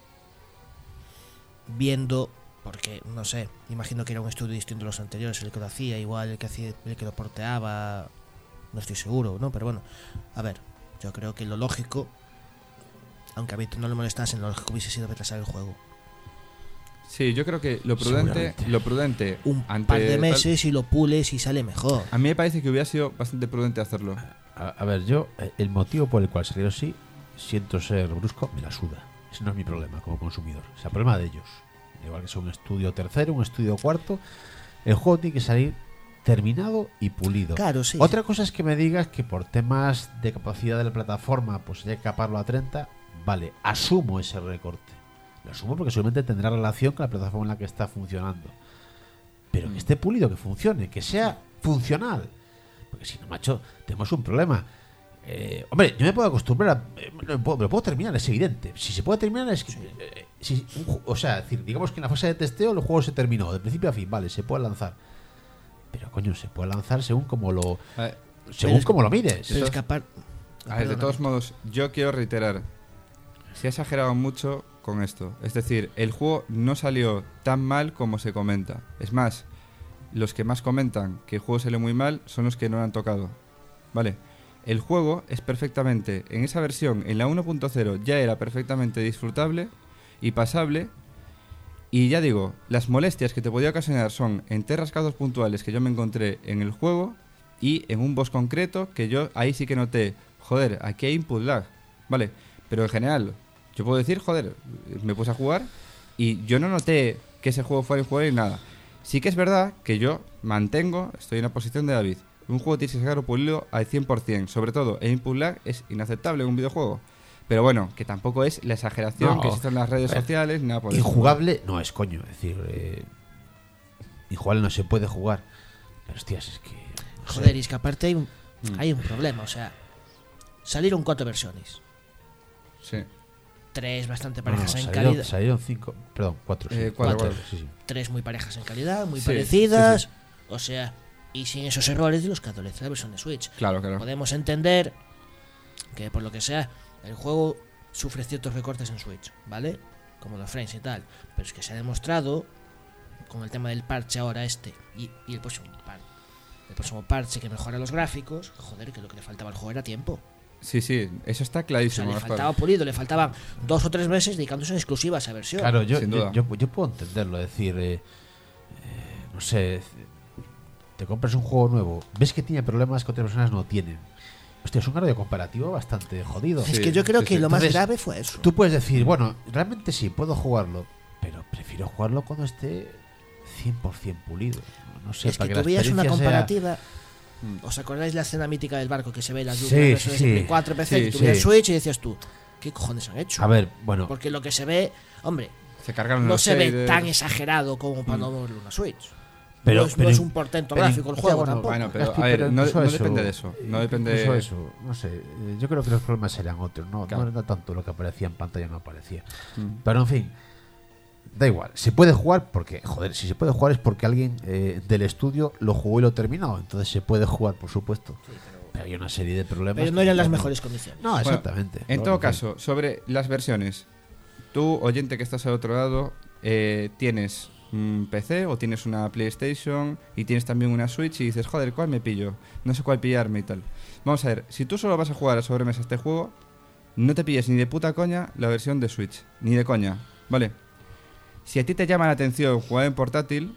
Speaker 4: viendo, porque no sé, imagino que era un estudio distinto a los anteriores, el que lo hacía, igual el que hacía, el que lo porteaba, no estoy seguro, ¿no? Pero bueno, a ver, yo creo que lo lógico, aunque a Víctor no le molestase, lo lógico hubiese sido retrasar el juego
Speaker 2: Sí, yo creo que lo prudente,
Speaker 5: Seguramente.
Speaker 2: lo prudente
Speaker 4: un
Speaker 2: ante
Speaker 4: par de
Speaker 2: tal-
Speaker 4: meses y lo pules y sale mejor.
Speaker 2: a mí me parece que hubiera sido bastante prudente hacerlo.
Speaker 5: A, a ver, yo, eh, el motivo por el cual salió así, siento ser brusco, me la suda. Ese no es mi problema como consumidor. Es el problema de ellos. Igual que sea un estudio tercero, un estudio cuarto, el juego tiene que salir terminado y pulido.
Speaker 4: Claro, sí.
Speaker 5: Otra cosa es que me digas que por temas de capacidad de la plataforma, pues hay que caparlo a treinta. Vale, asumo ese recorte. Lo asumo porque solamente tendrá relación con la plataforma en la que está funcionando. Pero que esté pulido, que funcione, que sea funcional. Porque si no, macho, tenemos un problema. Eh, hombre, yo me puedo acostumbrar a. eh, me, puedo, me lo puedo terminar, es evidente. Si se puede terminar, es que. eh, si un ju- o sea, decir, digamos que en la fase de testeo el juego se terminó, de principio a fin, vale, se puede lanzar. Pero coño, se puede lanzar según como lo.
Speaker 2: A ver,
Speaker 5: Según
Speaker 4: es-
Speaker 5: como lo mires.
Speaker 4: Pero es que apar-
Speaker 2: a ver, de
Speaker 4: Perdona.
Speaker 2: todos modos, yo quiero reiterar, se ha exagerado mucho con esto. Es decir, el juego no salió tan mal como se comenta. Es más, los que más comentan que el juego salió muy mal son los que no lo han tocado. ¿Vale? El juego es perfectamente, en esa versión, en la uno punto cero, ya era perfectamente disfrutable y pasable. Y ya digo, las molestias que te podía ocasionar son en tres rascados puntuales que yo me encontré en el juego y en un boss concreto que yo ahí sí que noté, joder, aquí hay input lag, ¿vale? Pero en general, yo puedo decir, joder, me puse a jugar y yo no noté que ese juego fuera injugable ni nada. Sí que es verdad que yo mantengo, estoy en la posición de David. Un juego tiene que sacarlo pulido al cien por ciento. Sobre todo, el input lag es inaceptable en un videojuego. Pero bueno, que tampoco es la exageración
Speaker 5: No,
Speaker 2: que existe en las redes
Speaker 5: a ver,
Speaker 2: sociales ni nada por eso.
Speaker 5: Injugable no es, coño. Es decir, eh, injugable no se puede jugar. Pero hostias, es que. no sé.
Speaker 4: Joder, y es que aparte hay un,
Speaker 2: Mm.
Speaker 4: hay un problema, o sea, salieron cuatro versiones.
Speaker 2: Sí.
Speaker 4: Tres bastante
Speaker 5: No, no,
Speaker 4: parejas en
Speaker 5: salieron,
Speaker 4: calidad.
Speaker 5: salieron cinco. Perdón, cuatro. Sí,
Speaker 2: Eh, cuatro,
Speaker 5: cuatro,
Speaker 2: cuatro.
Speaker 5: sí, sí.
Speaker 4: Tres muy parejas en calidad, muy
Speaker 2: Sí,
Speaker 4: parecidas.
Speaker 2: sí,
Speaker 4: O sea, y sin esos errores de los que adolece la versión de Switch.
Speaker 2: Claro, claro.
Speaker 4: Podemos entender que por lo que sea, el juego sufre ciertos recortes en Switch, ¿vale? Como los frames y tal. Pero es que se ha demostrado con el tema del parche ahora este y, y el próximo parche. El próximo parche que mejora los gráficos, joder, que lo que le faltaba al juego era tiempo.
Speaker 2: Sí, sí, eso está
Speaker 4: O sea,
Speaker 2: clarísimo.
Speaker 4: le
Speaker 2: Gaspar.
Speaker 4: faltaba pulido, le faltaban dos o tres meses dedicándose en exclusiva a esa versión.
Speaker 5: Claro, yo,
Speaker 2: Sin
Speaker 5: yo,
Speaker 2: duda.
Speaker 5: yo, yo puedo entenderlo. Es decir, eh, eh, no sé. Te compras un juego nuevo, ves que tiene problemas que otras personas no tienen. Hostia, es un grado comparativo bastante jodido.
Speaker 4: Es
Speaker 2: Sí,
Speaker 4: que yo creo
Speaker 2: sí,
Speaker 4: que
Speaker 2: sí.
Speaker 4: lo más
Speaker 5: Entonces,
Speaker 4: grave fue eso.
Speaker 5: Tú puedes decir, bueno, realmente sí, puedo jugarlo, pero prefiero jugarlo cuando esté cien por ciento pulido. No sé,
Speaker 4: es
Speaker 5: para
Speaker 4: que
Speaker 5: que, la
Speaker 4: tú veías una
Speaker 5: experiencia sea-
Speaker 4: comparativa.
Speaker 2: Mm.
Speaker 4: ¿Os acordáis la escena mítica del barco que se ve las
Speaker 5: Sí,
Speaker 4: lluvias versiones
Speaker 5: sí,
Speaker 4: de
Speaker 5: sí.
Speaker 4: Play cuatro, P C,
Speaker 2: Sí,
Speaker 4: que tú
Speaker 5: sí.
Speaker 4: veías Switch y decías tú, ¿qué cojones han hecho?
Speaker 5: A ver, bueno,
Speaker 4: Porque lo que se ve, hombre,
Speaker 2: Se cargaron
Speaker 4: no
Speaker 2: los
Speaker 4: se ve
Speaker 2: shaders.
Speaker 4: tan exagerado como para no verlo en una Switch.
Speaker 5: pero,
Speaker 4: no, es,
Speaker 5: pero-
Speaker 4: no es un portento
Speaker 5: pero-
Speaker 4: gráfico el
Speaker 5: ya,
Speaker 4: juego
Speaker 5: bueno,
Speaker 4: tampoco.
Speaker 2: Bueno, pero,
Speaker 5: Es que-
Speaker 2: a ver,
Speaker 5: pero
Speaker 2: no,
Speaker 5: incluso
Speaker 2: no
Speaker 5: eso,
Speaker 2: depende de eso. No depende
Speaker 5: incluso eso, no sé. eh, Yo creo que los problemas serían otros, no,
Speaker 2: Claro.
Speaker 5: no era tanto lo que aparecía en pantalla, no aparecía.
Speaker 2: Mm.
Speaker 5: Pero en fin, da igual. Se puede jugar porque, joder, si se puede jugar es porque alguien eh, del estudio lo jugó y lo terminó. Entonces se puede jugar, por supuesto. pero hay una serie de problemas.
Speaker 4: Pero no
Speaker 5: que
Speaker 4: eran las
Speaker 5: no-
Speaker 4: mejores condiciones.
Speaker 5: No,
Speaker 2: Bueno,
Speaker 5: exactamente.
Speaker 2: En
Speaker 5: No,
Speaker 2: todo
Speaker 5: no,
Speaker 2: caso, sobre las versiones, tú, oyente que estás al otro lado, eh, tienes un P C o tienes una PlayStation y tienes también una Switch y dices, joder, ¿cuál me pillo? No sé cuál pillarme y tal. Vamos a ver, si tú solo vas a jugar a sobremesa este juego, no te pilles ni de puta coña la versión de Switch, ni de coña, ¿vale? Si a ti te llama la atención jugar en portátil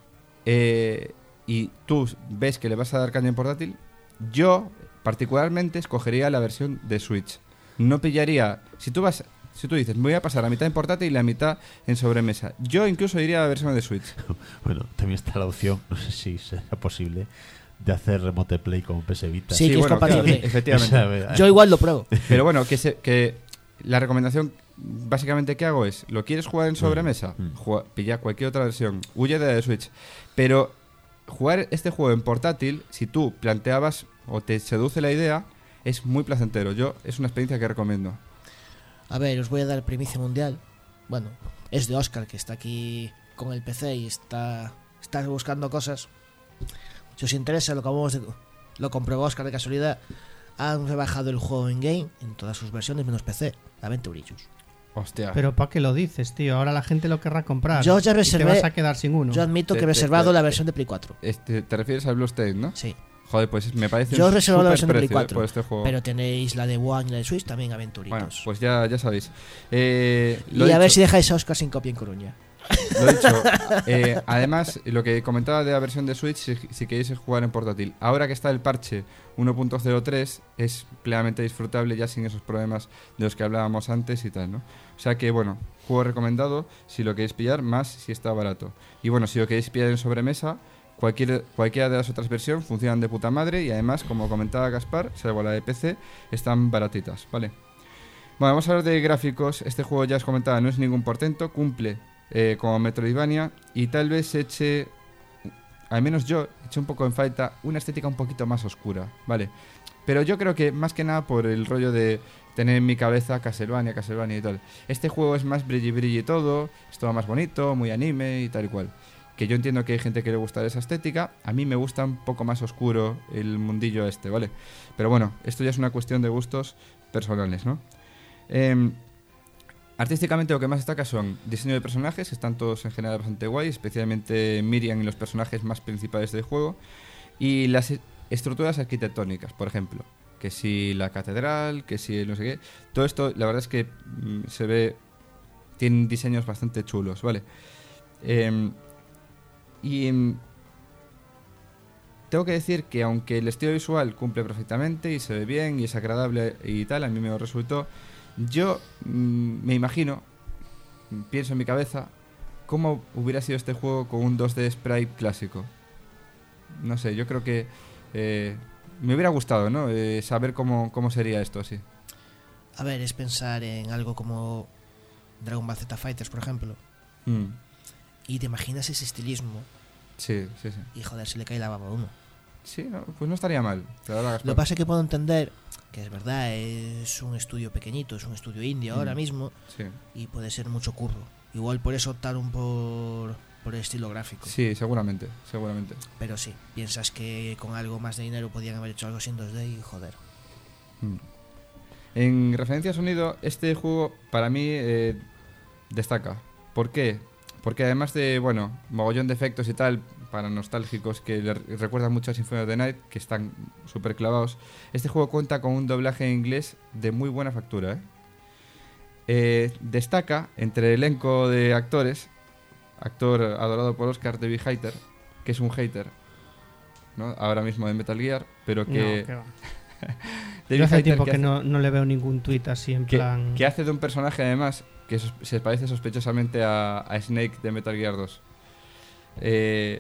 Speaker 2: eh, y tú ves que le vas a dar caña en portátil, yo particularmente escogería la versión de Switch. No pillaría, si tú vas, si tú dices, me voy a pasar la mitad en portátil y la mitad en sobremesa, yo incluso iría a la versión de Switch.
Speaker 5: Bueno, también está la opción, no sé si será posible, de hacer remote play con P S Vita.
Speaker 4: Sí, que es
Speaker 2: bueno,
Speaker 4: compatible.
Speaker 2: claro, efectivamente.
Speaker 5: O sea,
Speaker 4: Yo igual lo pruebo.
Speaker 2: Pero bueno, que, se, que la recomendación básicamente que hago es, ¿lo quieres jugar en sobremesa?
Speaker 5: Mm.
Speaker 2: Juga- pilla cualquier otra versión, huye de la de Switch. Pero jugar este juego en portátil, si tú planteabas o te seduce la idea, es muy placentero. Yo, es una experiencia que recomiendo.
Speaker 4: A ver, os voy a dar primicia mundial. Bueno, es de Oscar, que está aquí con el P C y está, está buscando cosas. Si os interesa, lo acabamos de, lo comprobó Oscar de casualidad. Han rebajado el juego en game en todas sus versiones menos P C a veinte eurillos.
Speaker 2: Hostia.
Speaker 3: Pero ¿para qué lo dices, tío? Ahora la gente lo querrá comprar.
Speaker 4: Yo ya
Speaker 3: y
Speaker 4: reservé-
Speaker 3: te vas a quedar sin uno.
Speaker 4: Yo admito
Speaker 2: Te-
Speaker 4: que he
Speaker 2: te-
Speaker 4: reservado
Speaker 2: te-
Speaker 4: la versión de Play cuatro.
Speaker 2: Este, te refieres al Bluestain, ¿no?
Speaker 4: Sí,
Speaker 2: Joder, pues me parece
Speaker 4: yo he
Speaker 2: un
Speaker 4: reservado la versión de Play
Speaker 2: superprecio, eh,
Speaker 4: cuatro.
Speaker 2: por este juego.
Speaker 4: Pero tenéis la de One y la de Switch también a veinte euritos.
Speaker 2: Bueno, pues ya, ya sabéis. Eh,
Speaker 4: y
Speaker 2: lo
Speaker 4: a ver
Speaker 2: dicho.
Speaker 4: si dejáis a Oscar sin copia en Coruña.
Speaker 2: Lo dicho, eh, además, lo que comentaba de la versión de Switch, si, si queréis jugar en portátil, ahora que está el parche uno punto cero tres, es plenamente disfrutable ya sin esos problemas de los que hablábamos antes y tal, ¿no? O sea que, bueno, juego recomendado si lo queréis pillar, más si está barato. Y bueno, si lo queréis pillar en sobremesa, cualquier, cualquiera de las otras versiones funcionan de puta madre y además, como comentaba Gaspar, salvo la de P C, están baratitas, ¿vale? Bueno, vamos a hablar de gráficos. Este juego, ya os comentaba, no es ningún portento, cumple eh, como Metroidvania y tal vez eche, al menos yo, eche un poco en falta una estética un poquito más oscura, ¿vale? Pero yo creo que más que nada por el rollo de tener en mi cabeza Castlevania, Castlevania y tal. Este juego es más brilli brilli todo, es todo más bonito, muy anime y tal y cual. Que yo entiendo que hay gente que le gusta esa estética, a mí me gusta un poco más oscuro el mundillo este, ¿vale? Pero bueno, esto ya es una cuestión de gustos personales, ¿no? Eh, artísticamente lo que más destaca son diseño de personajes, están todos en general bastante guay, especialmente Miriam y los personajes más principales del juego, y las e- estructuras arquitectónicas, por ejemplo, que si la catedral, que si el no sé qué, todo esto la verdad es que mm, se ve, tienen diseños bastante chulos, ¿vale? Eh, y mm, tengo que decir que aunque el estilo visual cumple perfectamente y se ve bien y es agradable y tal, a mí me resultó, yo mm, me imagino, pienso en mi cabeza, cómo hubiera sido este juego con un dos D sprite clásico. No sé, yo creo que eh, me hubiera gustado, ¿no? Eh, saber cómo, cómo sería esto así.
Speaker 4: A ver, es pensar en algo como Dragon Ball Z Fighters, por ejemplo.
Speaker 2: Mm.
Speaker 4: Y te imaginas ese estilismo.
Speaker 2: Sí, sí, sí.
Speaker 4: Y joder, se le cae la baba a uno.
Speaker 2: Sí, no, pues no estaría mal.
Speaker 4: Lo que pasa es que puedo entender que es verdad, es un estudio pequeñito, es un estudio indie ahora
Speaker 2: Mm.
Speaker 4: mismo.
Speaker 2: Sí.
Speaker 4: Y puede ser mucho curro. Igual por eso optaron por, por el estilo gráfico.
Speaker 2: Sí, seguramente, seguramente.
Speaker 4: Pero sí, piensas que con algo más de dinero podían haber hecho algo así en dos D y joder.
Speaker 2: Mm. En referencia a sonido, este juego para mí eh, destaca. ¿Por qué? Porque además de, bueno, mogollón de efectos y tal, para nostálgicos que le recuerdan mucho a Symphony of the Night, que están súper clavados, este juego cuenta con un doblaje en inglés de muy buena factura, ¿eh? Eh, destaca entre el elenco de actores, actor adorado por Oscar, David Hayter, que es un hater, ¿no? Ahora mismo de Metal Gear, pero que...
Speaker 3: No, que va.
Speaker 2: David
Speaker 3: Yo hace
Speaker 2: Hayter
Speaker 3: tiempo
Speaker 2: que
Speaker 3: que
Speaker 2: hace-
Speaker 3: no, no le veo ningún tuit así en
Speaker 2: que,
Speaker 3: plan...
Speaker 2: que hace de un personaje además que sos- se parece sospechosamente a, a Snake de Metal Gear dos. Eh,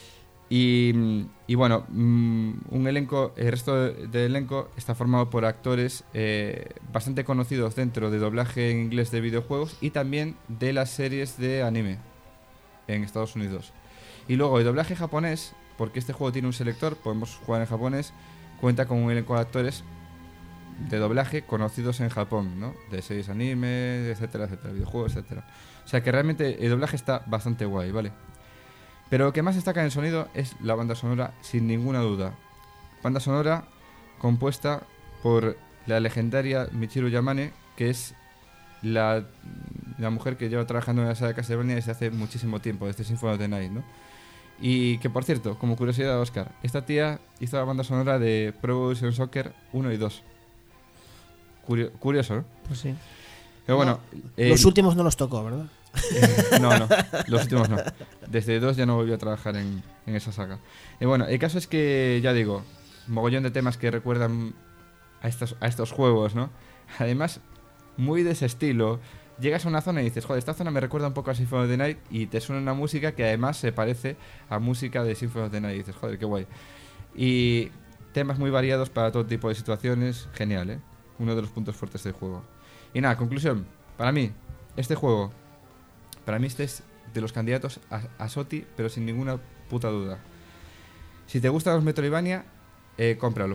Speaker 2: y, y bueno, mm, un elenco, el resto de- del elenco está formado por actores eh, bastante conocidos dentro de doblaje en inglés de videojuegos y también de las series de anime en Estados Unidos. Y luego el doblaje japonés, porque este juego tiene un selector, podemos jugar en japonés, cuenta con un elenco de actores de doblaje conocidos en Japón, ¿no? De series anime, etcétera, etcétera, videojuegos, etcétera. O sea que realmente el doblaje está bastante guay, ¿vale? Pero lo que más destaca en el sonido es la banda sonora, sin ninguna duda. Banda sonora compuesta por la legendaria Michiru Yamane, que es la, la mujer que lleva trabajando en la saga de Castlevania desde hace muchísimo tiempo, desde Symphony of the Night, ¿no? Y que, por cierto, como curiosidad de Oscar, esta tía hizo la banda sonora de Pro Evolution Soccer uno y dos. Curio- curioso, ¿no?
Speaker 3: Pues sí.
Speaker 2: Pero bueno... eh,
Speaker 4: Los últimos no los tocó, ¿verdad?
Speaker 2: eh, no, no, los últimos no. Desde dos ya no volvió a trabajar en, en esa saga. Y bueno, el caso es que, ya digo, mogollón de temas que recuerdan a estos, a estos juegos, ¿no? Además, muy de ese estilo. Llegas a una zona y dices, joder, esta zona me recuerda un poco a Symphony of the Night, y te suena una música que además se parece a música de Symphony of the Night. Y dices, joder, qué guay. Y temas muy variados para todo tipo de situaciones. Genial, ¿eh? Uno de los puntos fuertes del juego. Y nada, conclusión. Para mí, este juego, para mí este es de los candidatos a, a SOTY, pero sin ninguna puta duda. Si te gustan los Metroidvania, eh, cómpralo.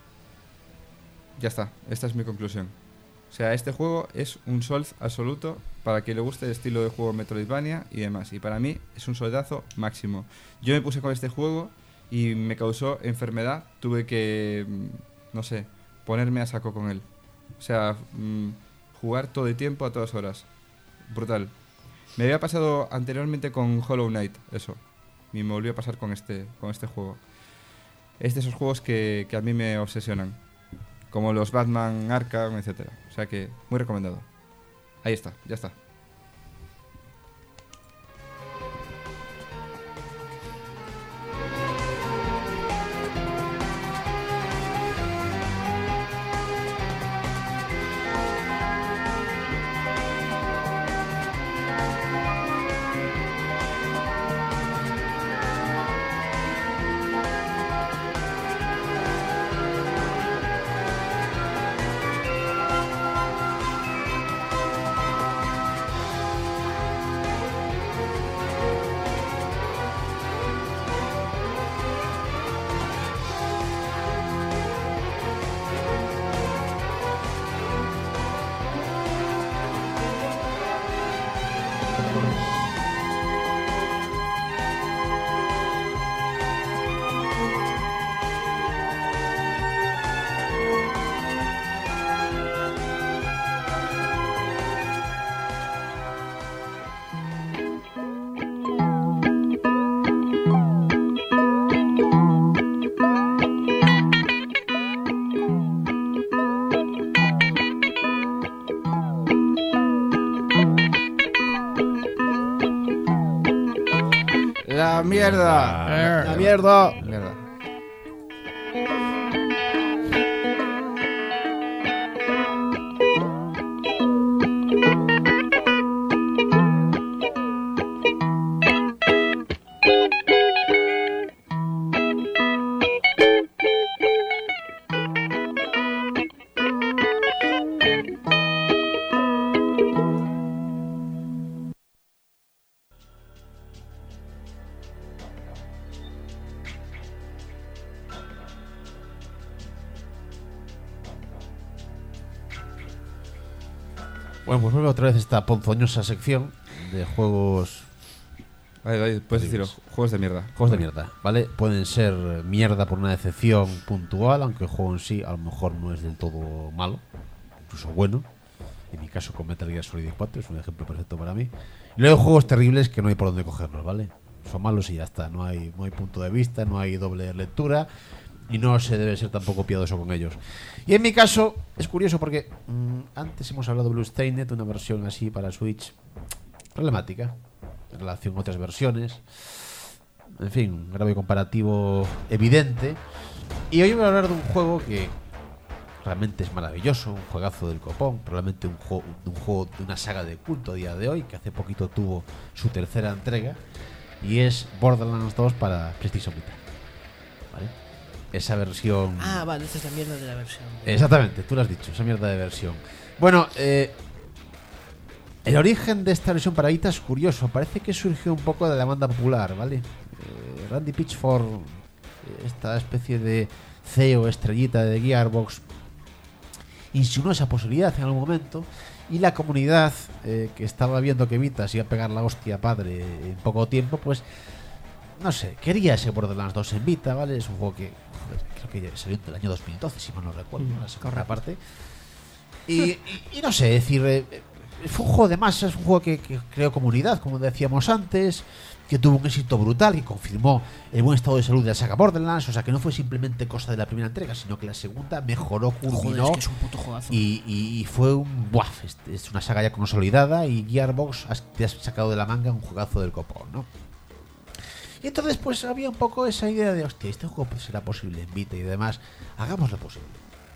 Speaker 2: Ya está, esta es mi conclusión. O sea, este juego es un sold absoluto para quien le guste el estilo de juego Metroidvania y demás. Y para mí es un soldazo máximo. Yo me puse con este juego y me causó enfermedad. Tuve que, mm, no sé, ponerme a saco con él. O sea, mm, jugar todo el tiempo a todas horas. Brutal. Me había pasado anteriormente con Hollow Knight, eso. Y me volvió a pasar con este, con este juego. Es de esos juegos que, que a mí me obsesionan. Como los Batman, Arkham, etcétera. O sea que, muy recomendado. Ahí está, ya está. ¡La mierda!
Speaker 4: ¡La mierda!
Speaker 2: Mierda.
Speaker 5: Bueno, pues vuelve otra vez esta ponzoñosa sección de juegos.
Speaker 2: Vale, vale, puedes decirlo, juegos de mierda.
Speaker 5: Juegos de mierda, ¿vale? Pueden ser mierda por una decepción puntual, aunque el juego en sí a lo mejor no es del todo malo, incluso bueno. En mi caso con Metal Gear Solid cuatro es un ejemplo perfecto para mí. Y luego hay juegos terribles que no hay por dónde cogerlos, ¿vale? Son malos y ya está, no hay, no hay punto de vista, no hay doble lectura y no se debe ser tampoco piadoso con ellos. Y en mi caso es curioso porque mmm, antes hemos hablado de Bloodstained, una versión así para Switch problemática en relación con otras versiones. En fin, un grave comparativo evidente. Y hoy voy a hablar de un juego que realmente es maravilloso, un juegazo del copón, probablemente un juego, un juego de una saga de culto a día de hoy, que hace poquito tuvo su tercera entrega, y es Borderlands dos para PlayStation Vita. ¿Vale? Esa versión...
Speaker 4: Ah, vale, esta es la mierda de la versión.
Speaker 5: Exactamente, tú lo has dicho, esa mierda de versión. Bueno, eh... el origen de esta versión para Vita es curioso. Parece que surgió un poco de la demanda popular, ¿vale? Eh, Randy Pitchford, esta especie de C E O estrellita de Gearbox, insinuó esa posibilidad en algún momento y la comunidad eh, que estaba viendo que Vita se iba a pegar la hostia padre en poco tiempo, pues no sé, quería ese Borderlands dos en Vita, ¿vale? Es un juego que, joder, creo que salió en el año dos mil doce, si mal no recuerdo, mm, la segunda parte. Y, y, y no sé, es decir... Eh, fue un juego de masa, es un juego que, que creó comunidad, como decíamos antes, que tuvo un éxito brutal, que confirmó el buen estado de salud de la saga Borderlands, o sea que no fue simplemente cosa de la primera entrega, sino que la segunda mejoró, culminó.
Speaker 4: Joder, es que es un puto juegazo.
Speaker 5: Y, y, y fue un buah, es, es una saga ya consolidada y Gearbox has, te has sacado de la manga un juegazo del copón, ¿no? Y entonces pues había un poco esa idea de, hostia, este juego pues, será posible en Vita y demás, hagámoslo posible.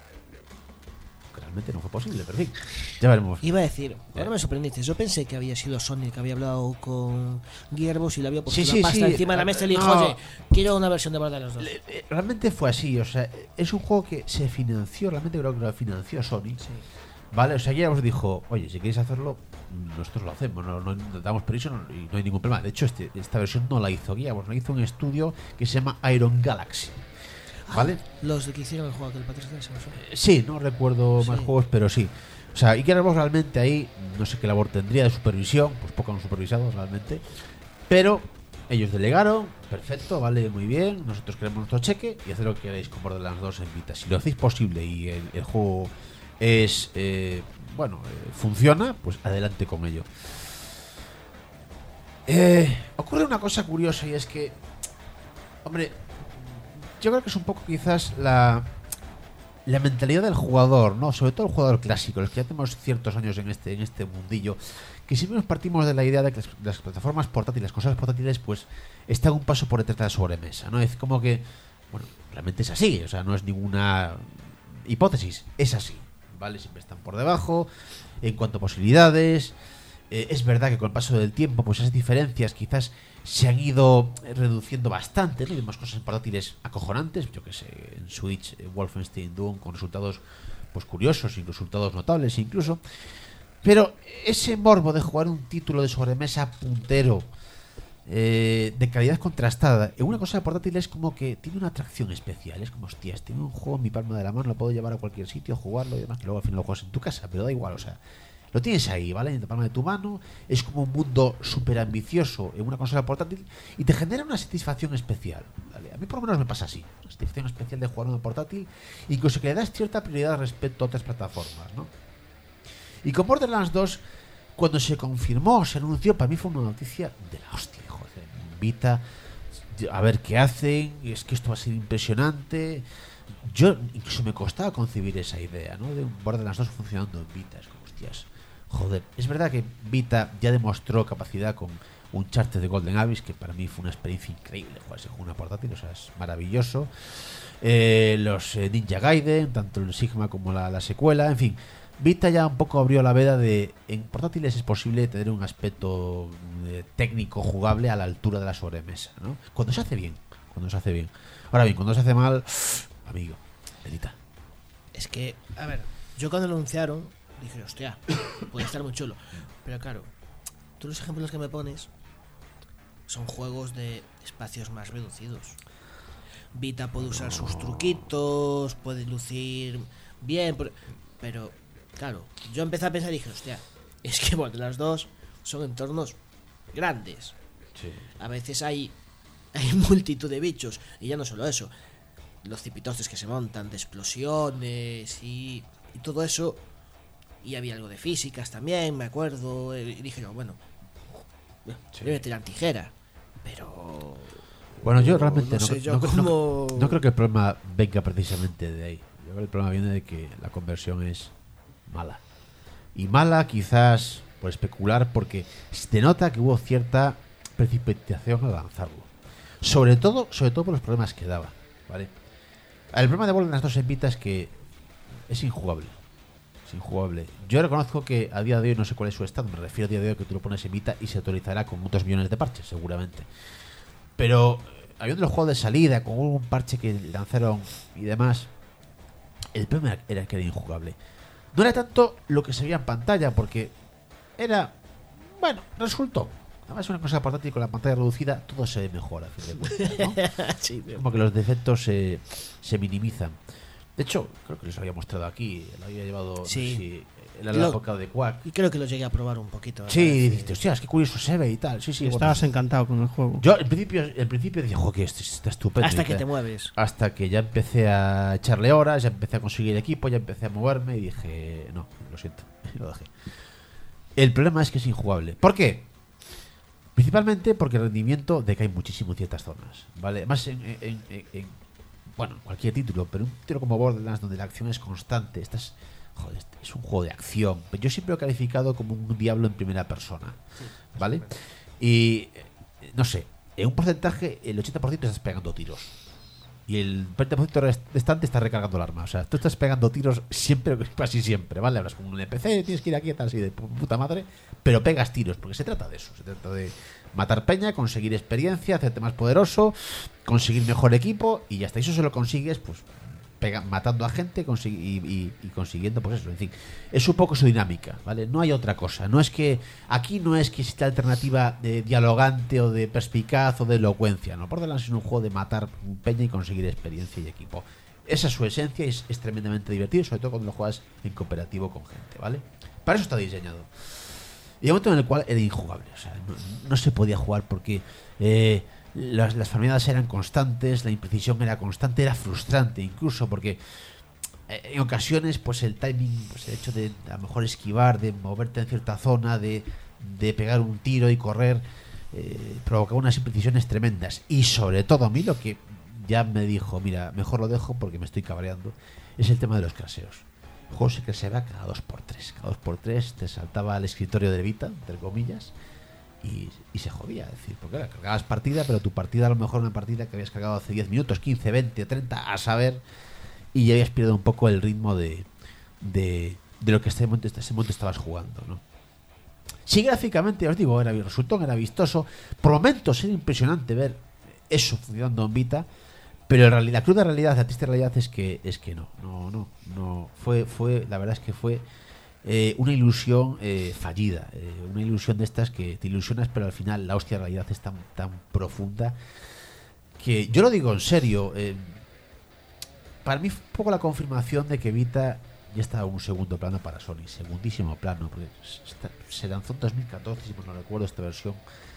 Speaker 5: Realmente no fue posible, pero en fin, ya veremos.
Speaker 4: Iba a decir, ahora me sorprendiste. Yo pensé que había sido Sony que había hablado con Gearbox y le había puesto
Speaker 5: sí,
Speaker 4: la
Speaker 5: sí,
Speaker 4: pasta
Speaker 5: sí.
Speaker 4: encima de la mesa y le dijo,
Speaker 5: No.
Speaker 4: oye, quiero una versión de Borderlands dos.
Speaker 5: Realmente fue así, o sea, es un juego que se financió, realmente creo que lo financió Sony.
Speaker 4: Sí.
Speaker 5: Vale, o sea, Gearbox dijo, oye, si queréis hacerlo, nosotros lo hacemos, no, no, no damos permiso no, y no hay ningún problema. De hecho, este, esta versión no la hizo Gearbox, la hizo un estudio que se llama Iron Galaxy. ¿Vale?
Speaker 4: Ah, los de que hicieron el juego, que el Patrick se
Speaker 5: Sí, no recuerdo
Speaker 4: sí.
Speaker 5: más juegos, pero sí. O sea, y Gearbox realmente ahí, no sé qué labor tendría de supervisión, pues poco han supervisado realmente, pero ellos delegaron, perfecto, vale, muy bien, nosotros queremos nuestro cheque y haced lo que queráis con Borderlands dos en Vita. Si lo hacéis posible y el, el juego es, eh, bueno, eh, funciona, pues adelante con ello. Eh, ocurre una cosa curiosa y es que, hombre, yo creo que es un poco quizás la, la mentalidad del jugador, ¿no? Sobre todo el jugador clásico, los que ya tenemos ciertos años en este, en este mundillo, que siempre nos partimos de la idea de que las, las plataformas portátiles, las consolas portátiles, pues están un paso por detrás de la sobremesa, ¿no? Es como que, bueno, realmente es así, o sea, no es ninguna hipótesis, es así, ¿vale? Siempre están por debajo en cuanto a posibilidades. Eh, es verdad que con el paso del tiempo, pues esas diferencias quizás se han ido reduciendo bastante, ¿no? Vemos cosas en portátiles acojonantes, yo que sé, en Switch, eh, Wolfenstein Doom, con resultados pues curiosos y resultados notables incluso. Pero ese morbo de jugar un título de sobremesa puntero, eh, de calidad contrastada, en una cosa de portátil es como que tiene una atracción especial. Es como, hostias, tengo un juego en mi palma de la mano, lo puedo llevar a cualquier sitio, jugarlo y demás, que luego al final lo juegas en tu casa, pero da igual, o sea, lo tienes ahí, ¿vale? En la palma de tu mano. Es como un mundo súper ambicioso en una consola portátil y te genera una satisfacción especial, ¿vale? A mí por lo menos me pasa así, una satisfacción especial de jugar en una portátil, incluso que le das cierta prioridad respecto a otras plataformas, ¿no? Y con Borderlands dos, cuando se confirmó, se anunció, para mí fue una noticia de la hostia, joder. Vita, a ver qué hacen, es que esto va a ser impresionante. Yo incluso me costaba concebir esa idea, ¿no? De un Borderlands dos funcionando en Vita, es como, hostias. Joder, es verdad que Vita ya demostró capacidad con Uncharted de Golden Abyss, que para mí fue una experiencia increíble jugarse con una portátil, o sea, es maravilloso. Eh, los eh, Ninja Gaiden, tanto el Sigma como la, la secuela, en fin, Vita ya un poco abrió la veda de en portátiles es posible tener un aspecto eh, técnico jugable a la altura de la sobremesa, ¿no? Cuando se hace bien, cuando se hace bien. Ahora bien, cuando se hace mal, amigo, delita.
Speaker 4: Es que, a ver, yo cuando lo anunciaron dije, hostia, puede estar muy chulo. Pero claro, tú los ejemplos que me pones son juegos de espacios más reducidos. Vita puede usar sus truquitos, puede lucir bien, pero, claro, yo empecé a pensar y dije, hostia, es que Borderlands dos son entornos grandes.
Speaker 5: Sí.
Speaker 4: A veces hay, hay multitud de bichos. Y ya no solo eso. Los cipitoses que se montan de explosiones y, y todo eso. Y había algo de físicas también, me acuerdo. Y dije yo, bueno,
Speaker 5: Sí.
Speaker 4: voy a meter la tijera. Pero...
Speaker 5: Bueno, yo realmente
Speaker 4: no
Speaker 5: no,
Speaker 4: sé yo
Speaker 5: no-
Speaker 4: cómo-
Speaker 5: no- no creo que el problema venga precisamente de ahí. Yo creo que el problema viene de que la conversión es mala. Y mala quizás por especular, porque se te nota que hubo cierta precipitación al lanzarlo. Sobre todo, sobre todo por los problemas que daba, ¿vale? El problema de Borderlands dos en Vita es que es injugable. Es injugable. Yo reconozco que a día de hoy no sé cuál es su estado. Me refiero a día de hoy que tú lo pones en Vita y se actualizará con dos millones de parches, seguramente. Pero eh, habiendo los juegos de salida, con un parche que lanzaron y demás, el problema era- era que era injugable. No era tanto lo que se veía en pantalla, porque era... Bueno, resultó. Además es una cosa portátil con la pantalla reducida, todo se ve mejor a fin de cuentas, ¿no?
Speaker 4: sí, pero-
Speaker 5: Como que los defectos se, se minimizan. De hecho, creo que les había mostrado aquí. Lo había llevado no sé
Speaker 4: Sí.
Speaker 5: si era la
Speaker 4: Lo-
Speaker 5: época de Quack.
Speaker 4: Y creo que lo llegué a probar un poquito. me
Speaker 5: Sí,
Speaker 4: parece.
Speaker 5: dijiste, hostias, qué curioso se ve y tal. Sí, sí,
Speaker 3: Y
Speaker 5: bueno.
Speaker 3: estabas encantado con el juego.
Speaker 5: Yo al principio, al principio dije, jo, que esto está estupendo.
Speaker 4: Hasta
Speaker 5: Y
Speaker 4: que
Speaker 5: tal.
Speaker 4: te mueves.
Speaker 5: Hasta que ya empecé a echarle horas, ya empecé a conseguir equipo, ya empecé a moverme y dije, no, lo siento, lo dejé. El problema es que es injugable. ¿Por qué? Principalmente porque el rendimiento decae muchísimo en ciertas zonas, ¿vale? Más en, en- en- en- bueno, cualquier título, pero un título como Borderlands donde la acción es constante, estás, joder, es un juego de acción. Yo siempre lo he calificado como un diablo en primera persona, ¿vale? Y eh, no sé, en un porcentaje el ochenta por ciento estás pegando tiros. Y el veinte por ciento restante está recargando el arma. O sea, tú estás pegando tiros siempre, casi siempre, ¿vale? Hablas con un N P C, tienes que ir aquí, tal, así de puta madre, pero pegas tiros, porque se trata de eso. Se trata de matar peña, conseguir experiencia, hacerte más poderoso, conseguir mejor equipo, y ya está. Y eso se lo consigues, pues, pega, matando a gente consi- y, y- y consiguiendo, pues eso, en fin. Es un poco su dinámica, ¿vale? No hay otra cosa. No es que, aquí no es que exista alternativa de dialogante o de perspicaz o de elocuencia, ¿no? Borderlands es un juego de matar peña y conseguir experiencia y equipo. Esa es su esencia y es, es tremendamente divertido, sobre todo cuando lo juegas en cooperativo con gente, ¿vale? Para eso está diseñado. Y hay un momento en el cual era injugable, o sea, no, no se podía jugar porque eh, las, las farmeadas eran constantes, la imprecisión era constante, era frustrante incluso porque eh, en ocasiones pues el timing, pues el hecho de a lo mejor esquivar, de moverte en cierta zona, de, de pegar un tiro y correr, eh, provocaba unas imprecisiones tremendas. Y sobre todo a mí lo que ya me dijo, mira, mejor lo dejo porque me estoy cabreando, es el tema de los craseos. El juego se crasheaba cada dos por tres. Cada dos por tres te saltaba al escritorio de Vita, entre comillas, y, y se jodía. Es decir, porque claro, cargabas partida, pero tu partida a lo mejor una partida que habías cargado hace diez minutos, quince, veinte, treinta, a saber, y ya habías perdido un poco el ritmo de, de, de lo que ese momento, ese momento estabas jugando, ¿no? Sí, gráficamente, os digo, era resultón, era vistoso. Por momentos era impresionante ver eso funcionando en Vita. Pero en realidad, la cruda realidad, la triste realidad es que es que no, no, no, no. Fue, fue, la verdad es que fue eh, una ilusión eh, fallida, eh, una ilusión de estas que te ilusionas, pero al final la hostia realidad es tan, tan profunda que yo lo digo en serio. Eh, para mí fue un poco la confirmación de que Vita ya estaba en un segundo plano para Sony, segundísimo plano, porque está, se lanzó en dos mil catorce, si no recuerdo esta versión.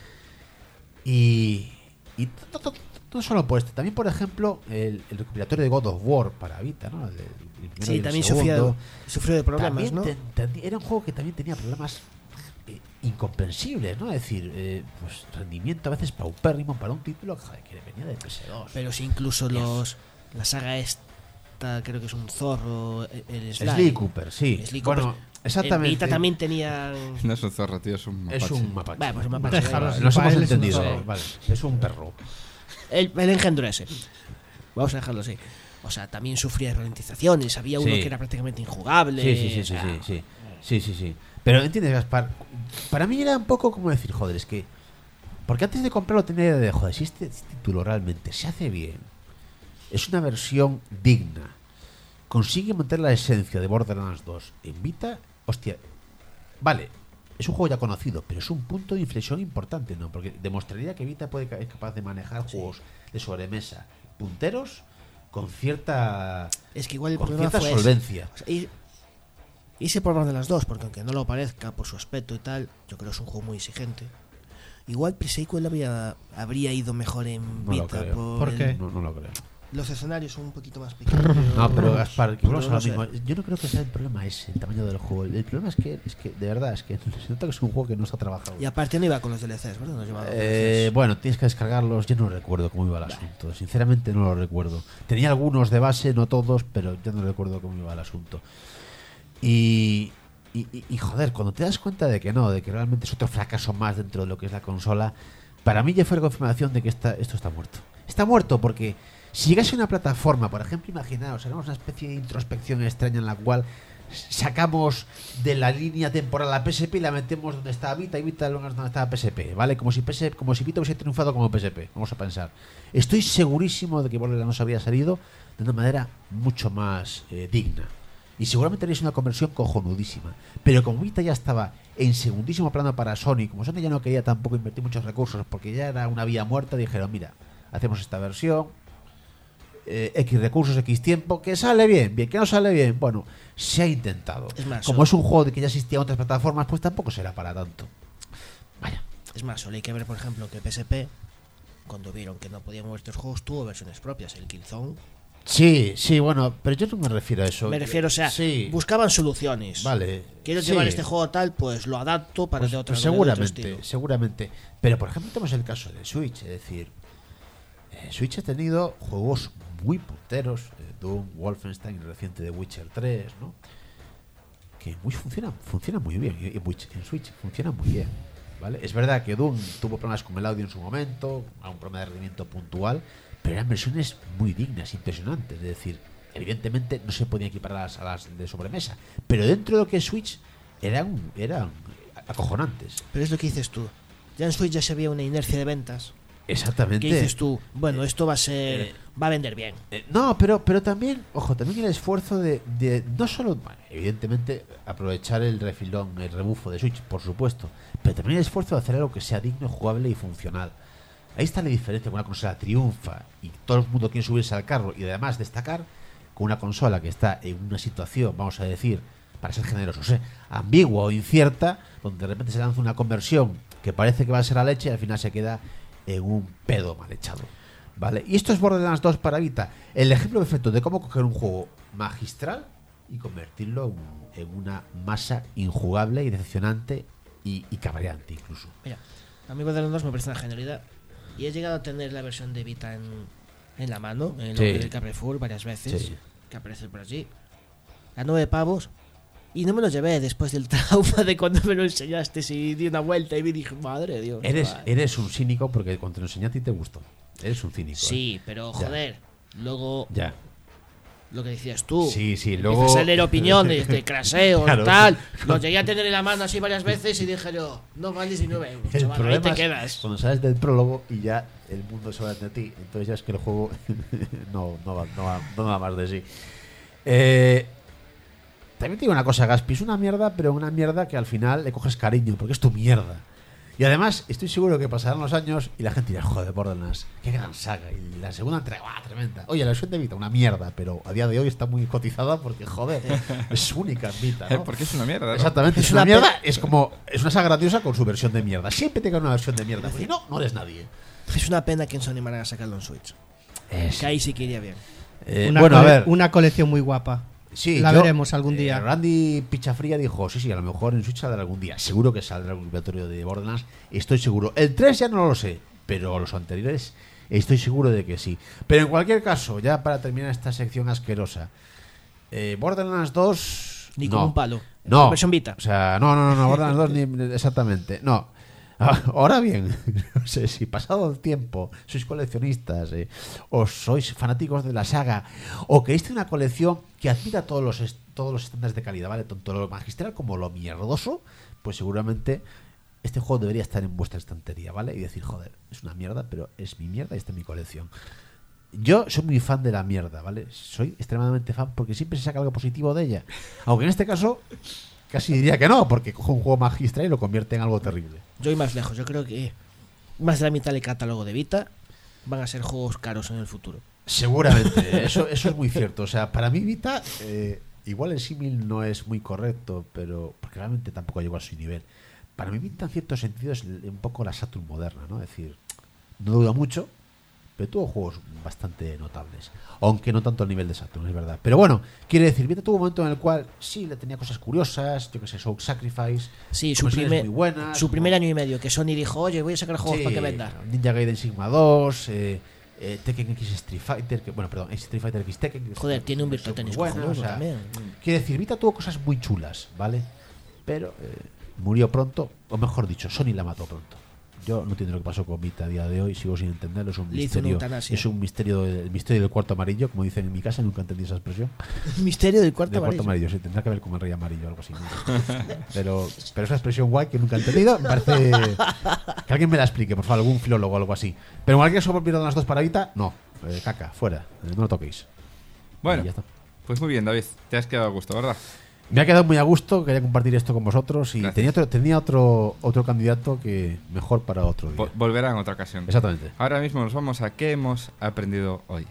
Speaker 5: Y, y no, no, no solo por esto, también por ejemplo el, el recopilatorio de God of War para Vita, ¿no? El, el primero y
Speaker 4: Sí,
Speaker 5: el
Speaker 4: también
Speaker 5: segundo.
Speaker 4: sufrió, sufrió de problemas,
Speaker 5: También
Speaker 4: ¿no?
Speaker 5: ten- ten- era un juego que también tenía problemas eh, incomprensibles, ¿no? Es decir, eh, pues rendimiento a veces paupérrimo para un título joder, que venía de P S dos.
Speaker 4: Pero si incluso los la saga esta, creo que es un zorro, el Sly.
Speaker 5: Sly Cooper, sí.
Speaker 4: Sly
Speaker 5: bueno,
Speaker 4: Cooper.
Speaker 5: exactamente.
Speaker 4: En Vita también tenían...
Speaker 2: No es un zorro, tío, es un mapache.
Speaker 5: Es un mapache.
Speaker 4: Vale, pues un mapache.
Speaker 5: Vale,
Speaker 3: Déjalo,
Speaker 5: vale,
Speaker 3: si
Speaker 5: nos
Speaker 3: para
Speaker 5: hemos
Speaker 3: él es un
Speaker 5: entendido.
Speaker 3: zorro.
Speaker 5: Vale, es un perro.
Speaker 4: El, el engendro ese. Vamos a dejarlo así. O sea, también sufría de ralentizaciones. Había uno
Speaker 5: Sí.
Speaker 4: que era prácticamente injugable.
Speaker 5: Sí, sí, sí,
Speaker 4: o
Speaker 5: sí,
Speaker 4: sea,
Speaker 5: sí, sí, sí, sí, sí. Pero entiendes, Gaspar, para mí era un poco como decir, joder, es que porque antes de comprarlo tenía idea de, joder, si este título realmente se hace bien, es una versión digna, consigue mantener la esencia de Borderlands dos en Vita, hostia, vale, es un juego ya conocido, pero es un punto de inflexión importante, ¿no? Porque demostraría que Vita puede, es capaz de manejar juegos de sobremesa punteros con cierta
Speaker 4: Es que igual el
Speaker 5: con
Speaker 4: problema
Speaker 5: cierta
Speaker 4: fue ese.
Speaker 5: solvencia.
Speaker 4: O sea, y Y ese por de las dos, porque aunque no lo parezca por su aspecto y tal, yo creo que es un juego muy exigente. Igual Pre-Sequel habría, habría ido mejor en
Speaker 5: No lo
Speaker 4: Vita.
Speaker 5: creo.
Speaker 4: Por
Speaker 3: ¿Por
Speaker 4: el-
Speaker 3: qué?
Speaker 5: No, no lo creo.
Speaker 4: Los escenarios son un poquito más pequeños.
Speaker 5: No, pero Gaspar, que volvemos a
Speaker 4: no
Speaker 5: lo
Speaker 4: sé.
Speaker 5: mismo. Yo no creo que sea el problema ese, el tamaño del juego. El problema es que, es que de verdad, es que se nota que es un juego que no está trabajado.
Speaker 4: Y aparte no iba con los D L Cs, ¿verdad? No llevaba los
Speaker 5: Eh,
Speaker 4: D L Cs.
Speaker 5: bueno, tienes que descargarlos. Yo no recuerdo cómo iba el asunto. Sinceramente no lo recuerdo. Tenía algunos de base, no todos, pero yo no recuerdo cómo iba el asunto. Y, y, y- y, joder, cuando te das cuenta de que no, de que realmente es otro fracaso más dentro de lo que es la consola, para mí ya fue la confirmación de que esta, esto está muerto. Está muerto porque si llegase a una plataforma, por ejemplo, imaginaos, hagamos una especie de introspección extraña en la cual sacamos de la línea temporal la P S P y la metemos donde está Vita y Vita donde está P S P, ¿vale? Como si, P S P, como si Vita hubiese triunfado como P S P, vamos a pensar. Estoy segurísimo de que Borderlands habría salido de una manera mucho más eh, digna. Y seguramente haréis una conversión cojonudísima. Pero como Vita ya estaba en segundísimo plano para Sony, como Sony ya no quería tampoco invertir muchos recursos porque ya era una vía muerta, dijeron, mira, hacemos esta versión, eh, X recursos, X tiempo, que sale bien, bien, que no sale bien, bueno, se ha intentado.
Speaker 4: Es más,
Speaker 5: como
Speaker 4: solo-
Speaker 5: es un juego de que ya existía en otras plataformas, pues tampoco será para tanto. Vaya.
Speaker 4: Es más, solo hay que ver, por ejemplo, que P S P, cuando vieron que no podían mover estos juegos, tuvo versiones propias. El Killzone.
Speaker 5: Sí, sí, bueno, pero yo no me refiero a eso.
Speaker 4: Me refiero, o sea,
Speaker 5: sí,
Speaker 4: buscaban soluciones.
Speaker 5: vale.
Speaker 4: Quiero
Speaker 5: sí.
Speaker 4: llevar este juego tal, pues lo adapto para
Speaker 5: Pues-
Speaker 4: de otra
Speaker 5: pues
Speaker 4: de otro
Speaker 5: seguramente,
Speaker 4: estilo.
Speaker 5: seguramente. Pero por ejemplo tenemos el caso de Switch, es decir, eh, Switch ha tenido juegos muy punteros, eh, Doom, Wolfenstein, el reciente de Witcher tres, ¿no? Que muy funcionan, funcionan muy bien y- y Witch- en Switch funcionan muy bien, ¿vale? Es verdad que Doom tuvo problemas con el audio en su momento, a un problema de rendimiento puntual, pero eran versiones muy dignas, impresionantes, es decir, evidentemente no se podían equiparar a las, a las de sobremesa, pero dentro de lo que es Switch eran, eran acojonantes.
Speaker 4: Pero es lo que dices tú. Ya en Switch ya se veía una inercia de ventas.
Speaker 5: Exactamente.
Speaker 4: ¿Qué dices tú? Bueno, esto va a ser.
Speaker 5: eh,
Speaker 4: va a vender bien.
Speaker 5: Eh, no, pero, pero también, ojo, también el esfuerzo de, de no solo, bueno, evidentemente, aprovechar el refilón, el rebufo de Switch, por supuesto, pero también el esfuerzo de hacer algo que sea digno, jugable y funcional. Ahí está la diferencia, con una consola triunfa y todo el mundo quiere subirse al carro y además destacar con una consola que está en una situación, vamos a decir, para ser generosos, ¿eh? ambigua o incierta, donde de repente se lanza una conversión que parece que va a ser la leche y al final se queda en un pedo mal echado. ¿Vale? Y esto es Borderlands dos para Vita. El ejemplo perfecto de cómo coger un juego magistral y convertirlo en, en una masa injugable y decepcionante y, y cabreante incluso.
Speaker 4: Mira, a mí Borderlands dos me parece una genialidad. Y he llegado a tener la versión de Vita en, en la mano, en
Speaker 5: Sí.
Speaker 4: el Carrefour, varias veces.
Speaker 5: Sí.
Speaker 4: Que aparece por allí. A nueve pavos. Y no me lo llevé después del trauma de cuando me lo enseñaste. Y di una vuelta y me dije, madre de Dios.
Speaker 5: Eres,
Speaker 4: chaval".
Speaker 5: eres un cínico porque cuando te lo enseñé a ti te gustó. Eres un cínico. ¿eh?
Speaker 4: Sí, pero
Speaker 5: Ya.
Speaker 4: joder. Luego,
Speaker 5: Ya.
Speaker 4: lo que decías tú.
Speaker 5: Sí, sí,
Speaker 4: Empiezas
Speaker 5: luego-
Speaker 4: a leer opiniones de craseos,
Speaker 5: Claro.
Speaker 4: tal. Lo llegué a tener en la mano así varias veces y dije yo, no vale diecinueve euros,
Speaker 5: El
Speaker 4: chaval, ahí
Speaker 5: problema
Speaker 4: te
Speaker 5: es
Speaker 4: quedas.
Speaker 5: cuando sales del prólogo y ya el mundo se va de ti. Entonces ya es que el juego no, no, va, no, va, no va más de sí. Eh, también te digo una cosa, Gaspi, es una mierda, pero una mierda que al final le coges cariño, porque es tu mierda. Y además, estoy seguro que pasarán los años y la gente dirá, joder, Borderlands, qué gran saga. Y la segunda entrega, ¡guau, tremenda! Oye, la versión de Vita, una mierda, pero a día de hoy está muy cotizada porque, joder, es única en Vita, ¿no?
Speaker 2: Porque es una mierda, ¿no?
Speaker 5: Exactamente, es,
Speaker 4: Es
Speaker 5: una,
Speaker 4: una
Speaker 5: mierda,
Speaker 4: pe-
Speaker 5: es como, es una saga grandiosa con su versión de mierda. Siempre te cae una versión de mierda, porque si no, no eres nadie.
Speaker 4: Es una pena que no se animaran a sacarlo en Switch. Que ahí sí que iría bien.
Speaker 5: Eh,
Speaker 3: Una,
Speaker 5: bueno, a
Speaker 3: cole-
Speaker 5: ver,
Speaker 3: una colección muy guapa.
Speaker 5: sí,
Speaker 3: la
Speaker 5: yo-
Speaker 3: veremos algún día.
Speaker 5: eh, Randy Pichafría dijo, sí, sí, a lo mejor en Switch saldrá algún día. Seguro que saldrá el obligatorio de Borderlands, estoy seguro. El tres ya no lo sé, pero los anteriores estoy seguro de que sí. Pero en cualquier caso, ya para terminar esta sección asquerosa, eh, Borderlands dos...
Speaker 4: Ni
Speaker 5: no.
Speaker 4: con un palo.
Speaker 5: No,
Speaker 4: Versión Vita.
Speaker 5: o sea, no, no, no, no Borderlands dos ni, exactamente, no. Ahora bien, no sé si pasado el tiempo sois coleccionistas, eh, o sois fanáticos de la saga, o queréis tener una colección que admita todos los est- todos los estándares de calidad, ¿vale? Tanto lo magistral como lo mierdoso, pues seguramente este juego debería estar en vuestra estantería, ¿vale? Y decir, joder, es una mierda, pero es mi mierda y está en mi colección. Yo soy muy fan de la mierda, ¿vale? Soy extremadamente fan porque siempre se saca algo positivo de ella. Aunque en este caso casi diría que no, porque coge un juego magistral y lo convierte en algo terrible.
Speaker 4: Yo voy más lejos. Yo creo que más de la mitad del catálogo de Vita van a ser juegos caros en el futuro.
Speaker 5: Seguramente, eso, eso es muy cierto. O sea, para mí Vita, eh, igual el símil no es muy correcto, pero porque realmente tampoco llegó a su nivel. Para mí pinta en ciertos sentidos un poco la Saturn moderna, ¿no? Es decir, no dura mucho, pero tuvo juegos bastante notables. Aunque no tanto al nivel de Saturn, es verdad. Pero bueno, quiere decir, Vita tuvo un momento en el cual sí le tenía cosas curiosas, yo que sé, Soul Sacrifice,
Speaker 4: Sí, su,
Speaker 5: versiones
Speaker 4: primer,
Speaker 5: muy buenas,
Speaker 4: su
Speaker 5: como-
Speaker 4: primer año y medio, que Sony dijo, oye, voy a sacar juegos
Speaker 5: Sí,
Speaker 4: para que venda.
Speaker 5: Ninja Gaiden Sigma dos, eh, eh, Tekken X Street Fighter, que, bueno, perdón, Street Fighter X Tekken. que
Speaker 4: Joder,
Speaker 5: es
Speaker 4: tiene un
Speaker 5: una
Speaker 4: Virtua
Speaker 5: versión
Speaker 4: Tennis
Speaker 5: muy buena,
Speaker 4: cojonudo
Speaker 5: o sea,
Speaker 4: también.
Speaker 5: quiere decir, Vita tuvo cosas muy chulas, ¿vale? Pero eh, murió pronto, o mejor dicho, Sony la mató pronto. Yo no entiendo lo que pasó con Vita a día de hoy, sigo sin entenderlo, es un
Speaker 4: Le hizo una
Speaker 5: misterio,
Speaker 4: eutanasia.
Speaker 5: es un misterio, el misterio del cuarto amarillo, como dicen en mi casa, nunca entendí esa expresión.
Speaker 4: El misterio del cuarto
Speaker 5: Del cuarto
Speaker 4: amarillo.
Speaker 5: amarillo, sí, tendrá que ver con el rey amarillo o algo así. ¿no? pero, pero esa expresión guay que nunca he entendido, me parece que alguien me la explique, por favor, algún filólogo o algo así. Pero como alguien se olvidaron las dos para Vita, no, eh, caca, fuera, eh, no lo toquéis.
Speaker 2: Bueno,
Speaker 5: Y ya está.
Speaker 2: pues muy bien, David. Te has quedado a gusto, ¿verdad?
Speaker 5: Me ha quedado muy a gusto, quería compartir esto con vosotros y
Speaker 2: Gracias.
Speaker 5: tenía otro, tenía otro otro candidato que mejor para otro día.
Speaker 2: Vol- volverá en otra ocasión.
Speaker 5: Exactamente.
Speaker 2: Ahora mismo nos vamos a qué hemos aprendido hoy.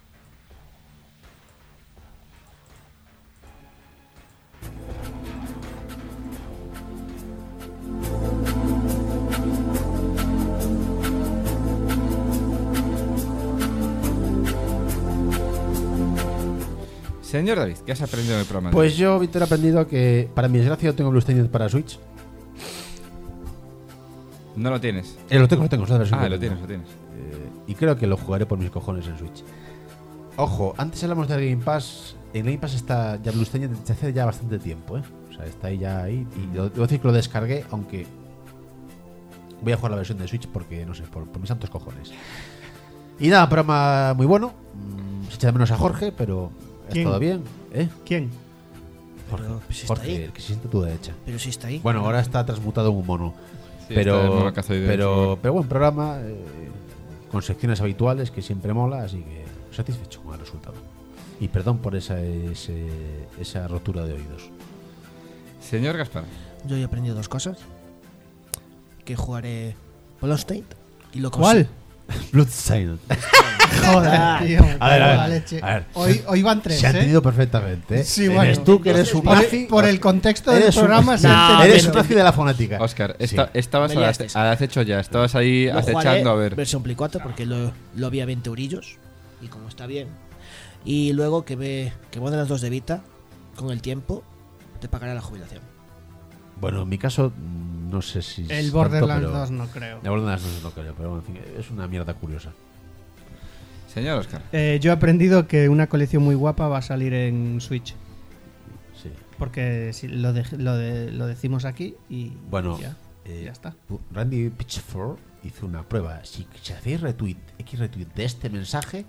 Speaker 2: Señor David, ¿qué has aprendido en el programa? de
Speaker 5: Pues
Speaker 2: hoy?
Speaker 5: yo, Víctor, he aprendido que, para mi desgracia, yo tengo Bloodstained para Switch.
Speaker 2: No lo tienes.
Speaker 5: Eh, lo tengo, lo tengo, es la versión
Speaker 2: Ah,
Speaker 5: que
Speaker 2: lo
Speaker 5: tengo.
Speaker 2: tienes, lo tienes.
Speaker 5: Eh, y creo que lo jugaré por mis cojones en Switch. Ojo, antes hablamos del Game Pass. En Game Pass está ya Bloodstained desde hace ya bastante tiempo, ¿eh? O sea, está ahí ya ahí. Y lo- debo decir que lo descargué, aunque voy a jugar la versión de Switch porque, no sé, por, por mis santos cojones. Y nada, programa muy bueno. Mm, se echa de menos a Jorge, pero ha
Speaker 3: ¿Quién?
Speaker 5: estado bien, ¿eh?
Speaker 3: ¿Quién?
Speaker 5: Jorge,
Speaker 4: Pero, pues, está
Speaker 5: Jorge,
Speaker 4: ahí.
Speaker 5: el que se siente a tu derecha.
Speaker 4: Pero sí está ahí.
Speaker 5: Bueno, ahora está transmutado en un mono.
Speaker 2: Sí, está de
Speaker 5: pero,
Speaker 2: mono cazoide,
Speaker 5: pero,
Speaker 2: sí.
Speaker 5: pero buen programa, eh, con secciones habituales que siempre mola, así que satisfecho con el resultado. Y perdón por esa, ese- esa rotura de oídos.
Speaker 2: Señor Gaspar.
Speaker 4: Yo he aprendido dos cosas. Que jugaré Bloodstained y lo
Speaker 3: ¿Cuál?
Speaker 5: Bloodstained.
Speaker 3: Joder, tío.
Speaker 5: A ver, a ver,
Speaker 3: la leche.
Speaker 5: a ver.
Speaker 3: Hoy, hoy van tres,
Speaker 5: Se ha
Speaker 3: ¿eh?
Speaker 5: entendido perfectamente. ¿eh?
Speaker 3: Sí,
Speaker 5: Eres
Speaker 3: bueno.
Speaker 5: tú que eres un
Speaker 3: Por,
Speaker 5: nazi.
Speaker 3: por el contexto del
Speaker 5: Eres un-
Speaker 3: programa se
Speaker 4: No,
Speaker 3: ha entendido.
Speaker 5: Eres un
Speaker 4: pero-
Speaker 5: nazi de la fonética.
Speaker 2: Oscar,
Speaker 5: Sí.
Speaker 2: esta- estabas
Speaker 4: Me
Speaker 2: al,
Speaker 4: liaste.
Speaker 2: ace- al acecho ya, estabas ahí
Speaker 4: Lo jugaré
Speaker 2: acechando a ver.
Speaker 4: versión Play cuatro porque lo, lo vi a veinte eurillos. Y como está bien. Y luego que ve que ponen las dos de Vita, con el tiempo, te pagará la jubilación.
Speaker 5: Bueno, en mi caso, mm, no sé si. es
Speaker 3: El
Speaker 5: tanto,
Speaker 3: Borderlands
Speaker 5: pero-
Speaker 3: dos no creo.
Speaker 5: El Borderlands dos no creo, pero bueno, en fin, es una mierda curiosa.
Speaker 2: Señor Oscar.
Speaker 3: Eh, yo he aprendido que una colección muy guapa va a salir en Switch.
Speaker 5: Sí.
Speaker 3: Porque si lo, de- lo, de- lo decimos aquí y
Speaker 5: Bueno,
Speaker 3: ya,
Speaker 5: eh,
Speaker 3: ya está.
Speaker 5: Randy Pitchford hizo una prueba. Si, si hacéis retweet, X retweet de este mensaje,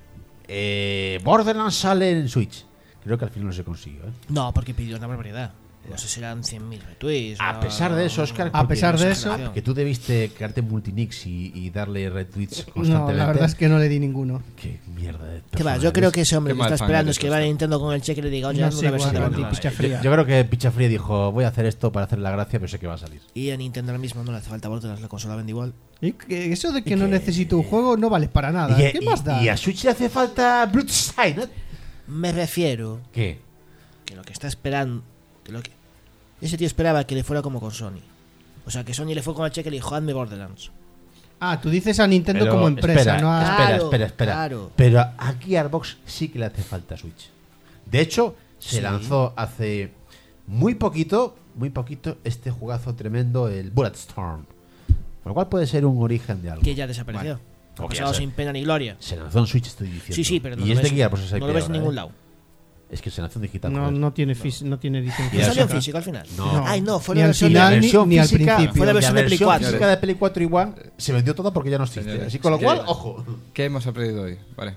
Speaker 5: eh, Borderlands sale en Switch. Creo que al final no se consiguió. ¿eh?
Speaker 4: No, porque pidió una barbaridad. No sé si eran cien mil retweets.
Speaker 5: A
Speaker 4: o-
Speaker 5: pesar de eso, Oscar,
Speaker 3: A
Speaker 5: porque-
Speaker 3: pesar de
Speaker 4: no
Speaker 3: eso-
Speaker 4: sé,
Speaker 5: que tú debiste crearte multinix y, y darle retweets
Speaker 3: No,
Speaker 5: constantemente.
Speaker 3: la verdad es que no le di ninguno.
Speaker 5: Qué mierda de
Speaker 4: ¿Qué va?
Speaker 5: persona
Speaker 4: Yo creo
Speaker 5: eres.
Speaker 4: que ese hombre
Speaker 2: Qué
Speaker 4: lo que
Speaker 2: mal
Speaker 4: está
Speaker 2: fan
Speaker 4: esperando
Speaker 2: eres,
Speaker 4: es que va a
Speaker 2: Oscar.
Speaker 4: Nintendo con el cheque y le diga, oye,
Speaker 3: No
Speaker 4: hazme
Speaker 3: sé,
Speaker 4: una versión de
Speaker 3: igual,
Speaker 4: Borderlands.
Speaker 3: picha fría.
Speaker 5: Yo, yo creo que Pichafría dijo, voy a hacer esto para hacer la gracia, pero sé que va a salir.
Speaker 4: Y a Nintendo ahora mismo no le hace falta Borderlands, la consola vende igual.
Speaker 3: Y que eso de que
Speaker 5: Y
Speaker 3: no
Speaker 5: que-
Speaker 3: necesito un juego no vale para nada.
Speaker 5: y,
Speaker 3: ¿Qué
Speaker 5: y-
Speaker 3: más da?
Speaker 5: y a Switch le hace falta Bloodstained.
Speaker 4: Me refiero
Speaker 5: ¿Qué?
Speaker 4: que lo que está esperando. Que lo que, ese tío esperaba que le fuera como con Sony. O sea, que Sony le fue con el cheque y le dijo, hazme Borderlands.
Speaker 3: Ah, tú dices a Nintendo
Speaker 5: Pero
Speaker 3: como empresa,
Speaker 5: espera,
Speaker 3: no a...
Speaker 5: espera,
Speaker 4: Claro,
Speaker 5: espera, espera.
Speaker 4: claro.
Speaker 5: Pero a Gearbox sí que le hace falta Switch. De hecho, se
Speaker 4: Sí.
Speaker 5: lanzó hace muy poquito, muy poquito, este jugazo tremendo, el Bulletstorm. Con lo cual puede ser un origen de algo.
Speaker 4: Que ya desapareció.
Speaker 5: Vale.
Speaker 4: Ha
Speaker 5: Ok,
Speaker 4: pasado
Speaker 5: ya sé.
Speaker 4: sin pena ni gloria.
Speaker 5: Se lanzó en Switch, estoy diciendo.
Speaker 4: Sí, sí, pero no
Speaker 5: y
Speaker 4: lo
Speaker 5: es de
Speaker 4: ves,
Speaker 5: Gearbox esa
Speaker 4: no
Speaker 5: I P
Speaker 4: lo ves en
Speaker 5: ahora,
Speaker 4: ningún
Speaker 5: ¿eh?
Speaker 4: lado.
Speaker 5: Es que se lanzó en digital.
Speaker 3: No,
Speaker 5: joder.
Speaker 3: no tiene, fis- no tiene edición
Speaker 5: Y
Speaker 4: ¿No salió en
Speaker 3: física.
Speaker 4: físico al final?
Speaker 5: No.
Speaker 4: Ay, no, fue
Speaker 3: Ni
Speaker 4: la
Speaker 3: al
Speaker 4: versión
Speaker 3: final,
Speaker 5: la
Speaker 4: de...
Speaker 3: ni-
Speaker 5: versión
Speaker 3: ni al
Speaker 5: física,
Speaker 3: principio.
Speaker 4: Fue la versión de Play cuatro.
Speaker 5: física de Play cuatro igual se vendió toda porque ya no existe.
Speaker 2: Señores,
Speaker 5: Así con lo
Speaker 2: ¿qué-
Speaker 5: cual, ojo.
Speaker 2: ¿Qué hemos aprendido hoy? Vale.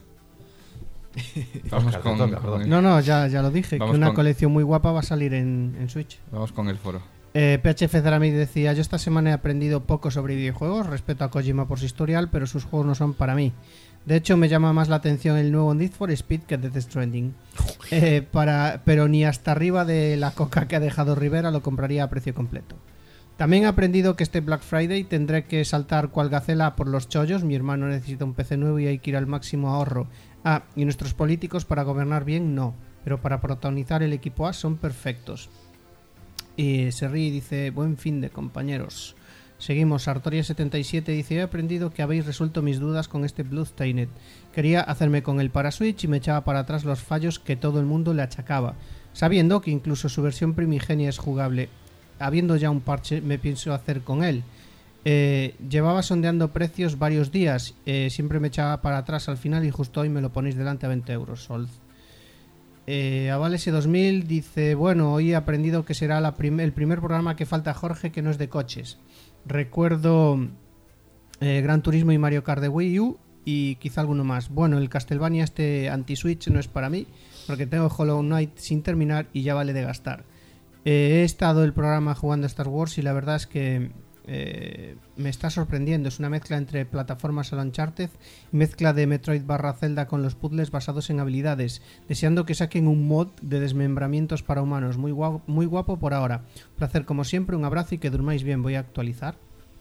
Speaker 2: Vamos
Speaker 5: Oscar, te
Speaker 2: con,
Speaker 5: toca, perdón.
Speaker 2: con-
Speaker 3: No, no, ya, ya lo dije,
Speaker 2: Vamos
Speaker 3: que una
Speaker 2: con-
Speaker 3: colección muy guapa va a salir en, en Switch.
Speaker 2: vamos con el foro.
Speaker 3: Eh, P H F Cerami decía, yo esta semana he aprendido poco sobre videojuegos, respeto a Kojima por su historial, pero sus juegos no son para mí. De hecho, me llama más la atención el nuevo Need for Speed que Death Stranding. Eh, para, pero ni hasta arriba de la coca que ha dejado Rivera lo compraría a precio completo. También he aprendido que este Black Friday tendré que saltar cual gacela por los chollos. Mi hermano necesita un P C nuevo y hay que ir al máximo ahorro. Ah, y nuestros políticos para gobernar bien, no. pero para protagonizar el equipo A son perfectos. Y se ríe y dice, buen fin de compañeros. Seguimos, Artoria setenta y siete dice, he aprendido que habéis resuelto mis dudas con este Bloodstained. Quería hacerme con el para Switch y me echaba para atrás los fallos que todo el mundo le achacaba, sabiendo que incluso su versión primigenia es jugable. Habiendo ya un parche, me pienso hacer con él. Eh, llevaba sondeando precios varios días, eh, siempre me echaba para atrás al final y justo hoy me lo ponéis delante a veinte euros, Sol. Eh, Avalese dos mil dice, bueno, hoy he aprendido que será la prim- el primer programa que falta a Jorge que no es de coches. Recuerdo eh, Gran Turismo y Mario Kart de Wii U y quizá alguno más. Bueno, el Castlevania este anti-Switch no es para mí, porque tengo Hollow Knight sin terminar y ya vale de gastar. Eh, he estado el programa jugando Star Wars y la verdad es que eh, me está sorprendiendo. Es una mezcla entre plataformas al Uncharted y mezcla de Metroid barra Zelda con los puzzles basados en habilidades. Deseando que saquen un mod de desmembramientos para humanos. Muy guapo, muy guapo por ahora. Placer como siempre, un abrazo y que durmáis bien. Voy a actualizar.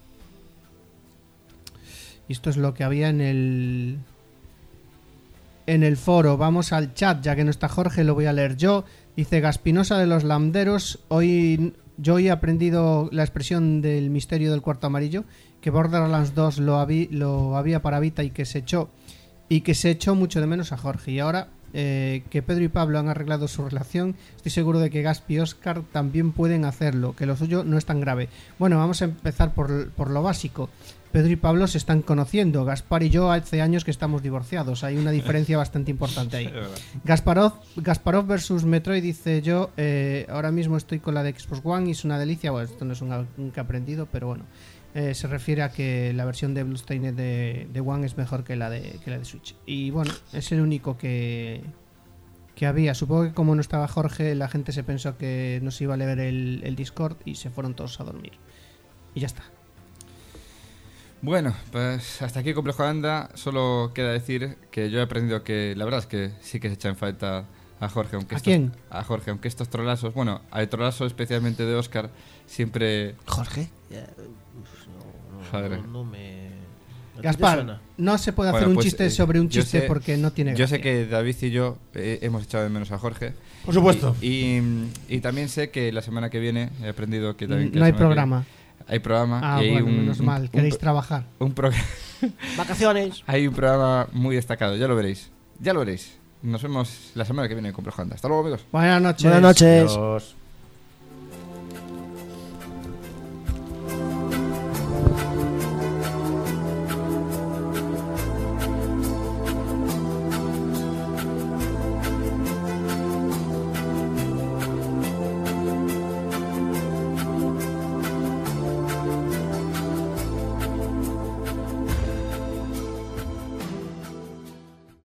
Speaker 3: Y esto es lo que había en el en el foro. Vamos al chat, ya que no está Jorge, lo voy a leer yo. Dice Gaspinosa de los Landeros, hoy yo hoy he aprendido la expresión del misterio del cuarto amarillo, que Borderlands dos lo, habí, lo había para Vita y que se echó y que se echó mucho de menos a Jorge. Y ahora eh, que Pedro y Pablo han arreglado su relación, estoy seguro de que Gaspi y Oscar también pueden hacerlo, que lo suyo no es tan grave. Bueno, vamos a empezar por, por lo básico. Pedro y Pablo se están conociendo. Gaspar y yo hace años que estamos divorciados. Hay una diferencia bastante importante ahí. Gasparov, Gasparov versus Metroid dice yo, eh, ahora mismo estoy con la de Xbox One y es una delicia. Bueno, esto no es un, un que aprendido, pero bueno. Eh, se refiere a que la versión de Bloodstained de, de One es mejor que la de, que la de Switch. Y bueno, es el único que, que había. Supongo que como no estaba Jorge, la gente se pensó que nos iba a leer el, el Discord y se fueron todos a dormir. Y ya está.
Speaker 2: Bueno, pues hasta aquí Complejo Anda. Solo queda decir que yo he aprendido que la verdad es que sí que se echa en falta a Jorge. Aunque
Speaker 3: ¿A
Speaker 2: estos,
Speaker 3: quién?
Speaker 2: A Jorge, aunque estos trolazos, bueno, al trolazo especialmente de Oscar, siempre...
Speaker 4: Jorge. Ya, uf, no, no,
Speaker 2: Joder.
Speaker 4: no, no me... ¿A ti te
Speaker 3: Gaspar,
Speaker 4: suena?
Speaker 3: no se puede hacer
Speaker 2: Bueno,
Speaker 3: un
Speaker 2: pues,
Speaker 3: chiste
Speaker 2: eh,
Speaker 3: sobre un
Speaker 2: yo
Speaker 3: chiste
Speaker 2: sé-
Speaker 3: porque no tiene
Speaker 2: Yo
Speaker 3: gracia.
Speaker 2: sé que David y yo eh, hemos echado de menos a Jorge.
Speaker 5: Por supuesto.
Speaker 2: Y, y, y también sé que la semana que viene he aprendido que también... que
Speaker 3: No
Speaker 2: la
Speaker 3: hay
Speaker 2: semana que
Speaker 3: programa.
Speaker 2: viene hay programa.
Speaker 3: Ah,
Speaker 2: y hay
Speaker 3: bueno,
Speaker 2: un,
Speaker 3: menos
Speaker 2: un-
Speaker 3: mal.
Speaker 2: un
Speaker 3: Queréis
Speaker 2: pro-
Speaker 3: trabajar.
Speaker 2: un programa...
Speaker 4: Vacaciones.
Speaker 2: Hay un programa muy destacado, ya lo veréis. Ya lo veréis. Nos vemos la semana que viene en Complejo Anda. Hasta luego, amigos.
Speaker 3: Buenas noches.
Speaker 4: Buenas noches.
Speaker 5: Adiós.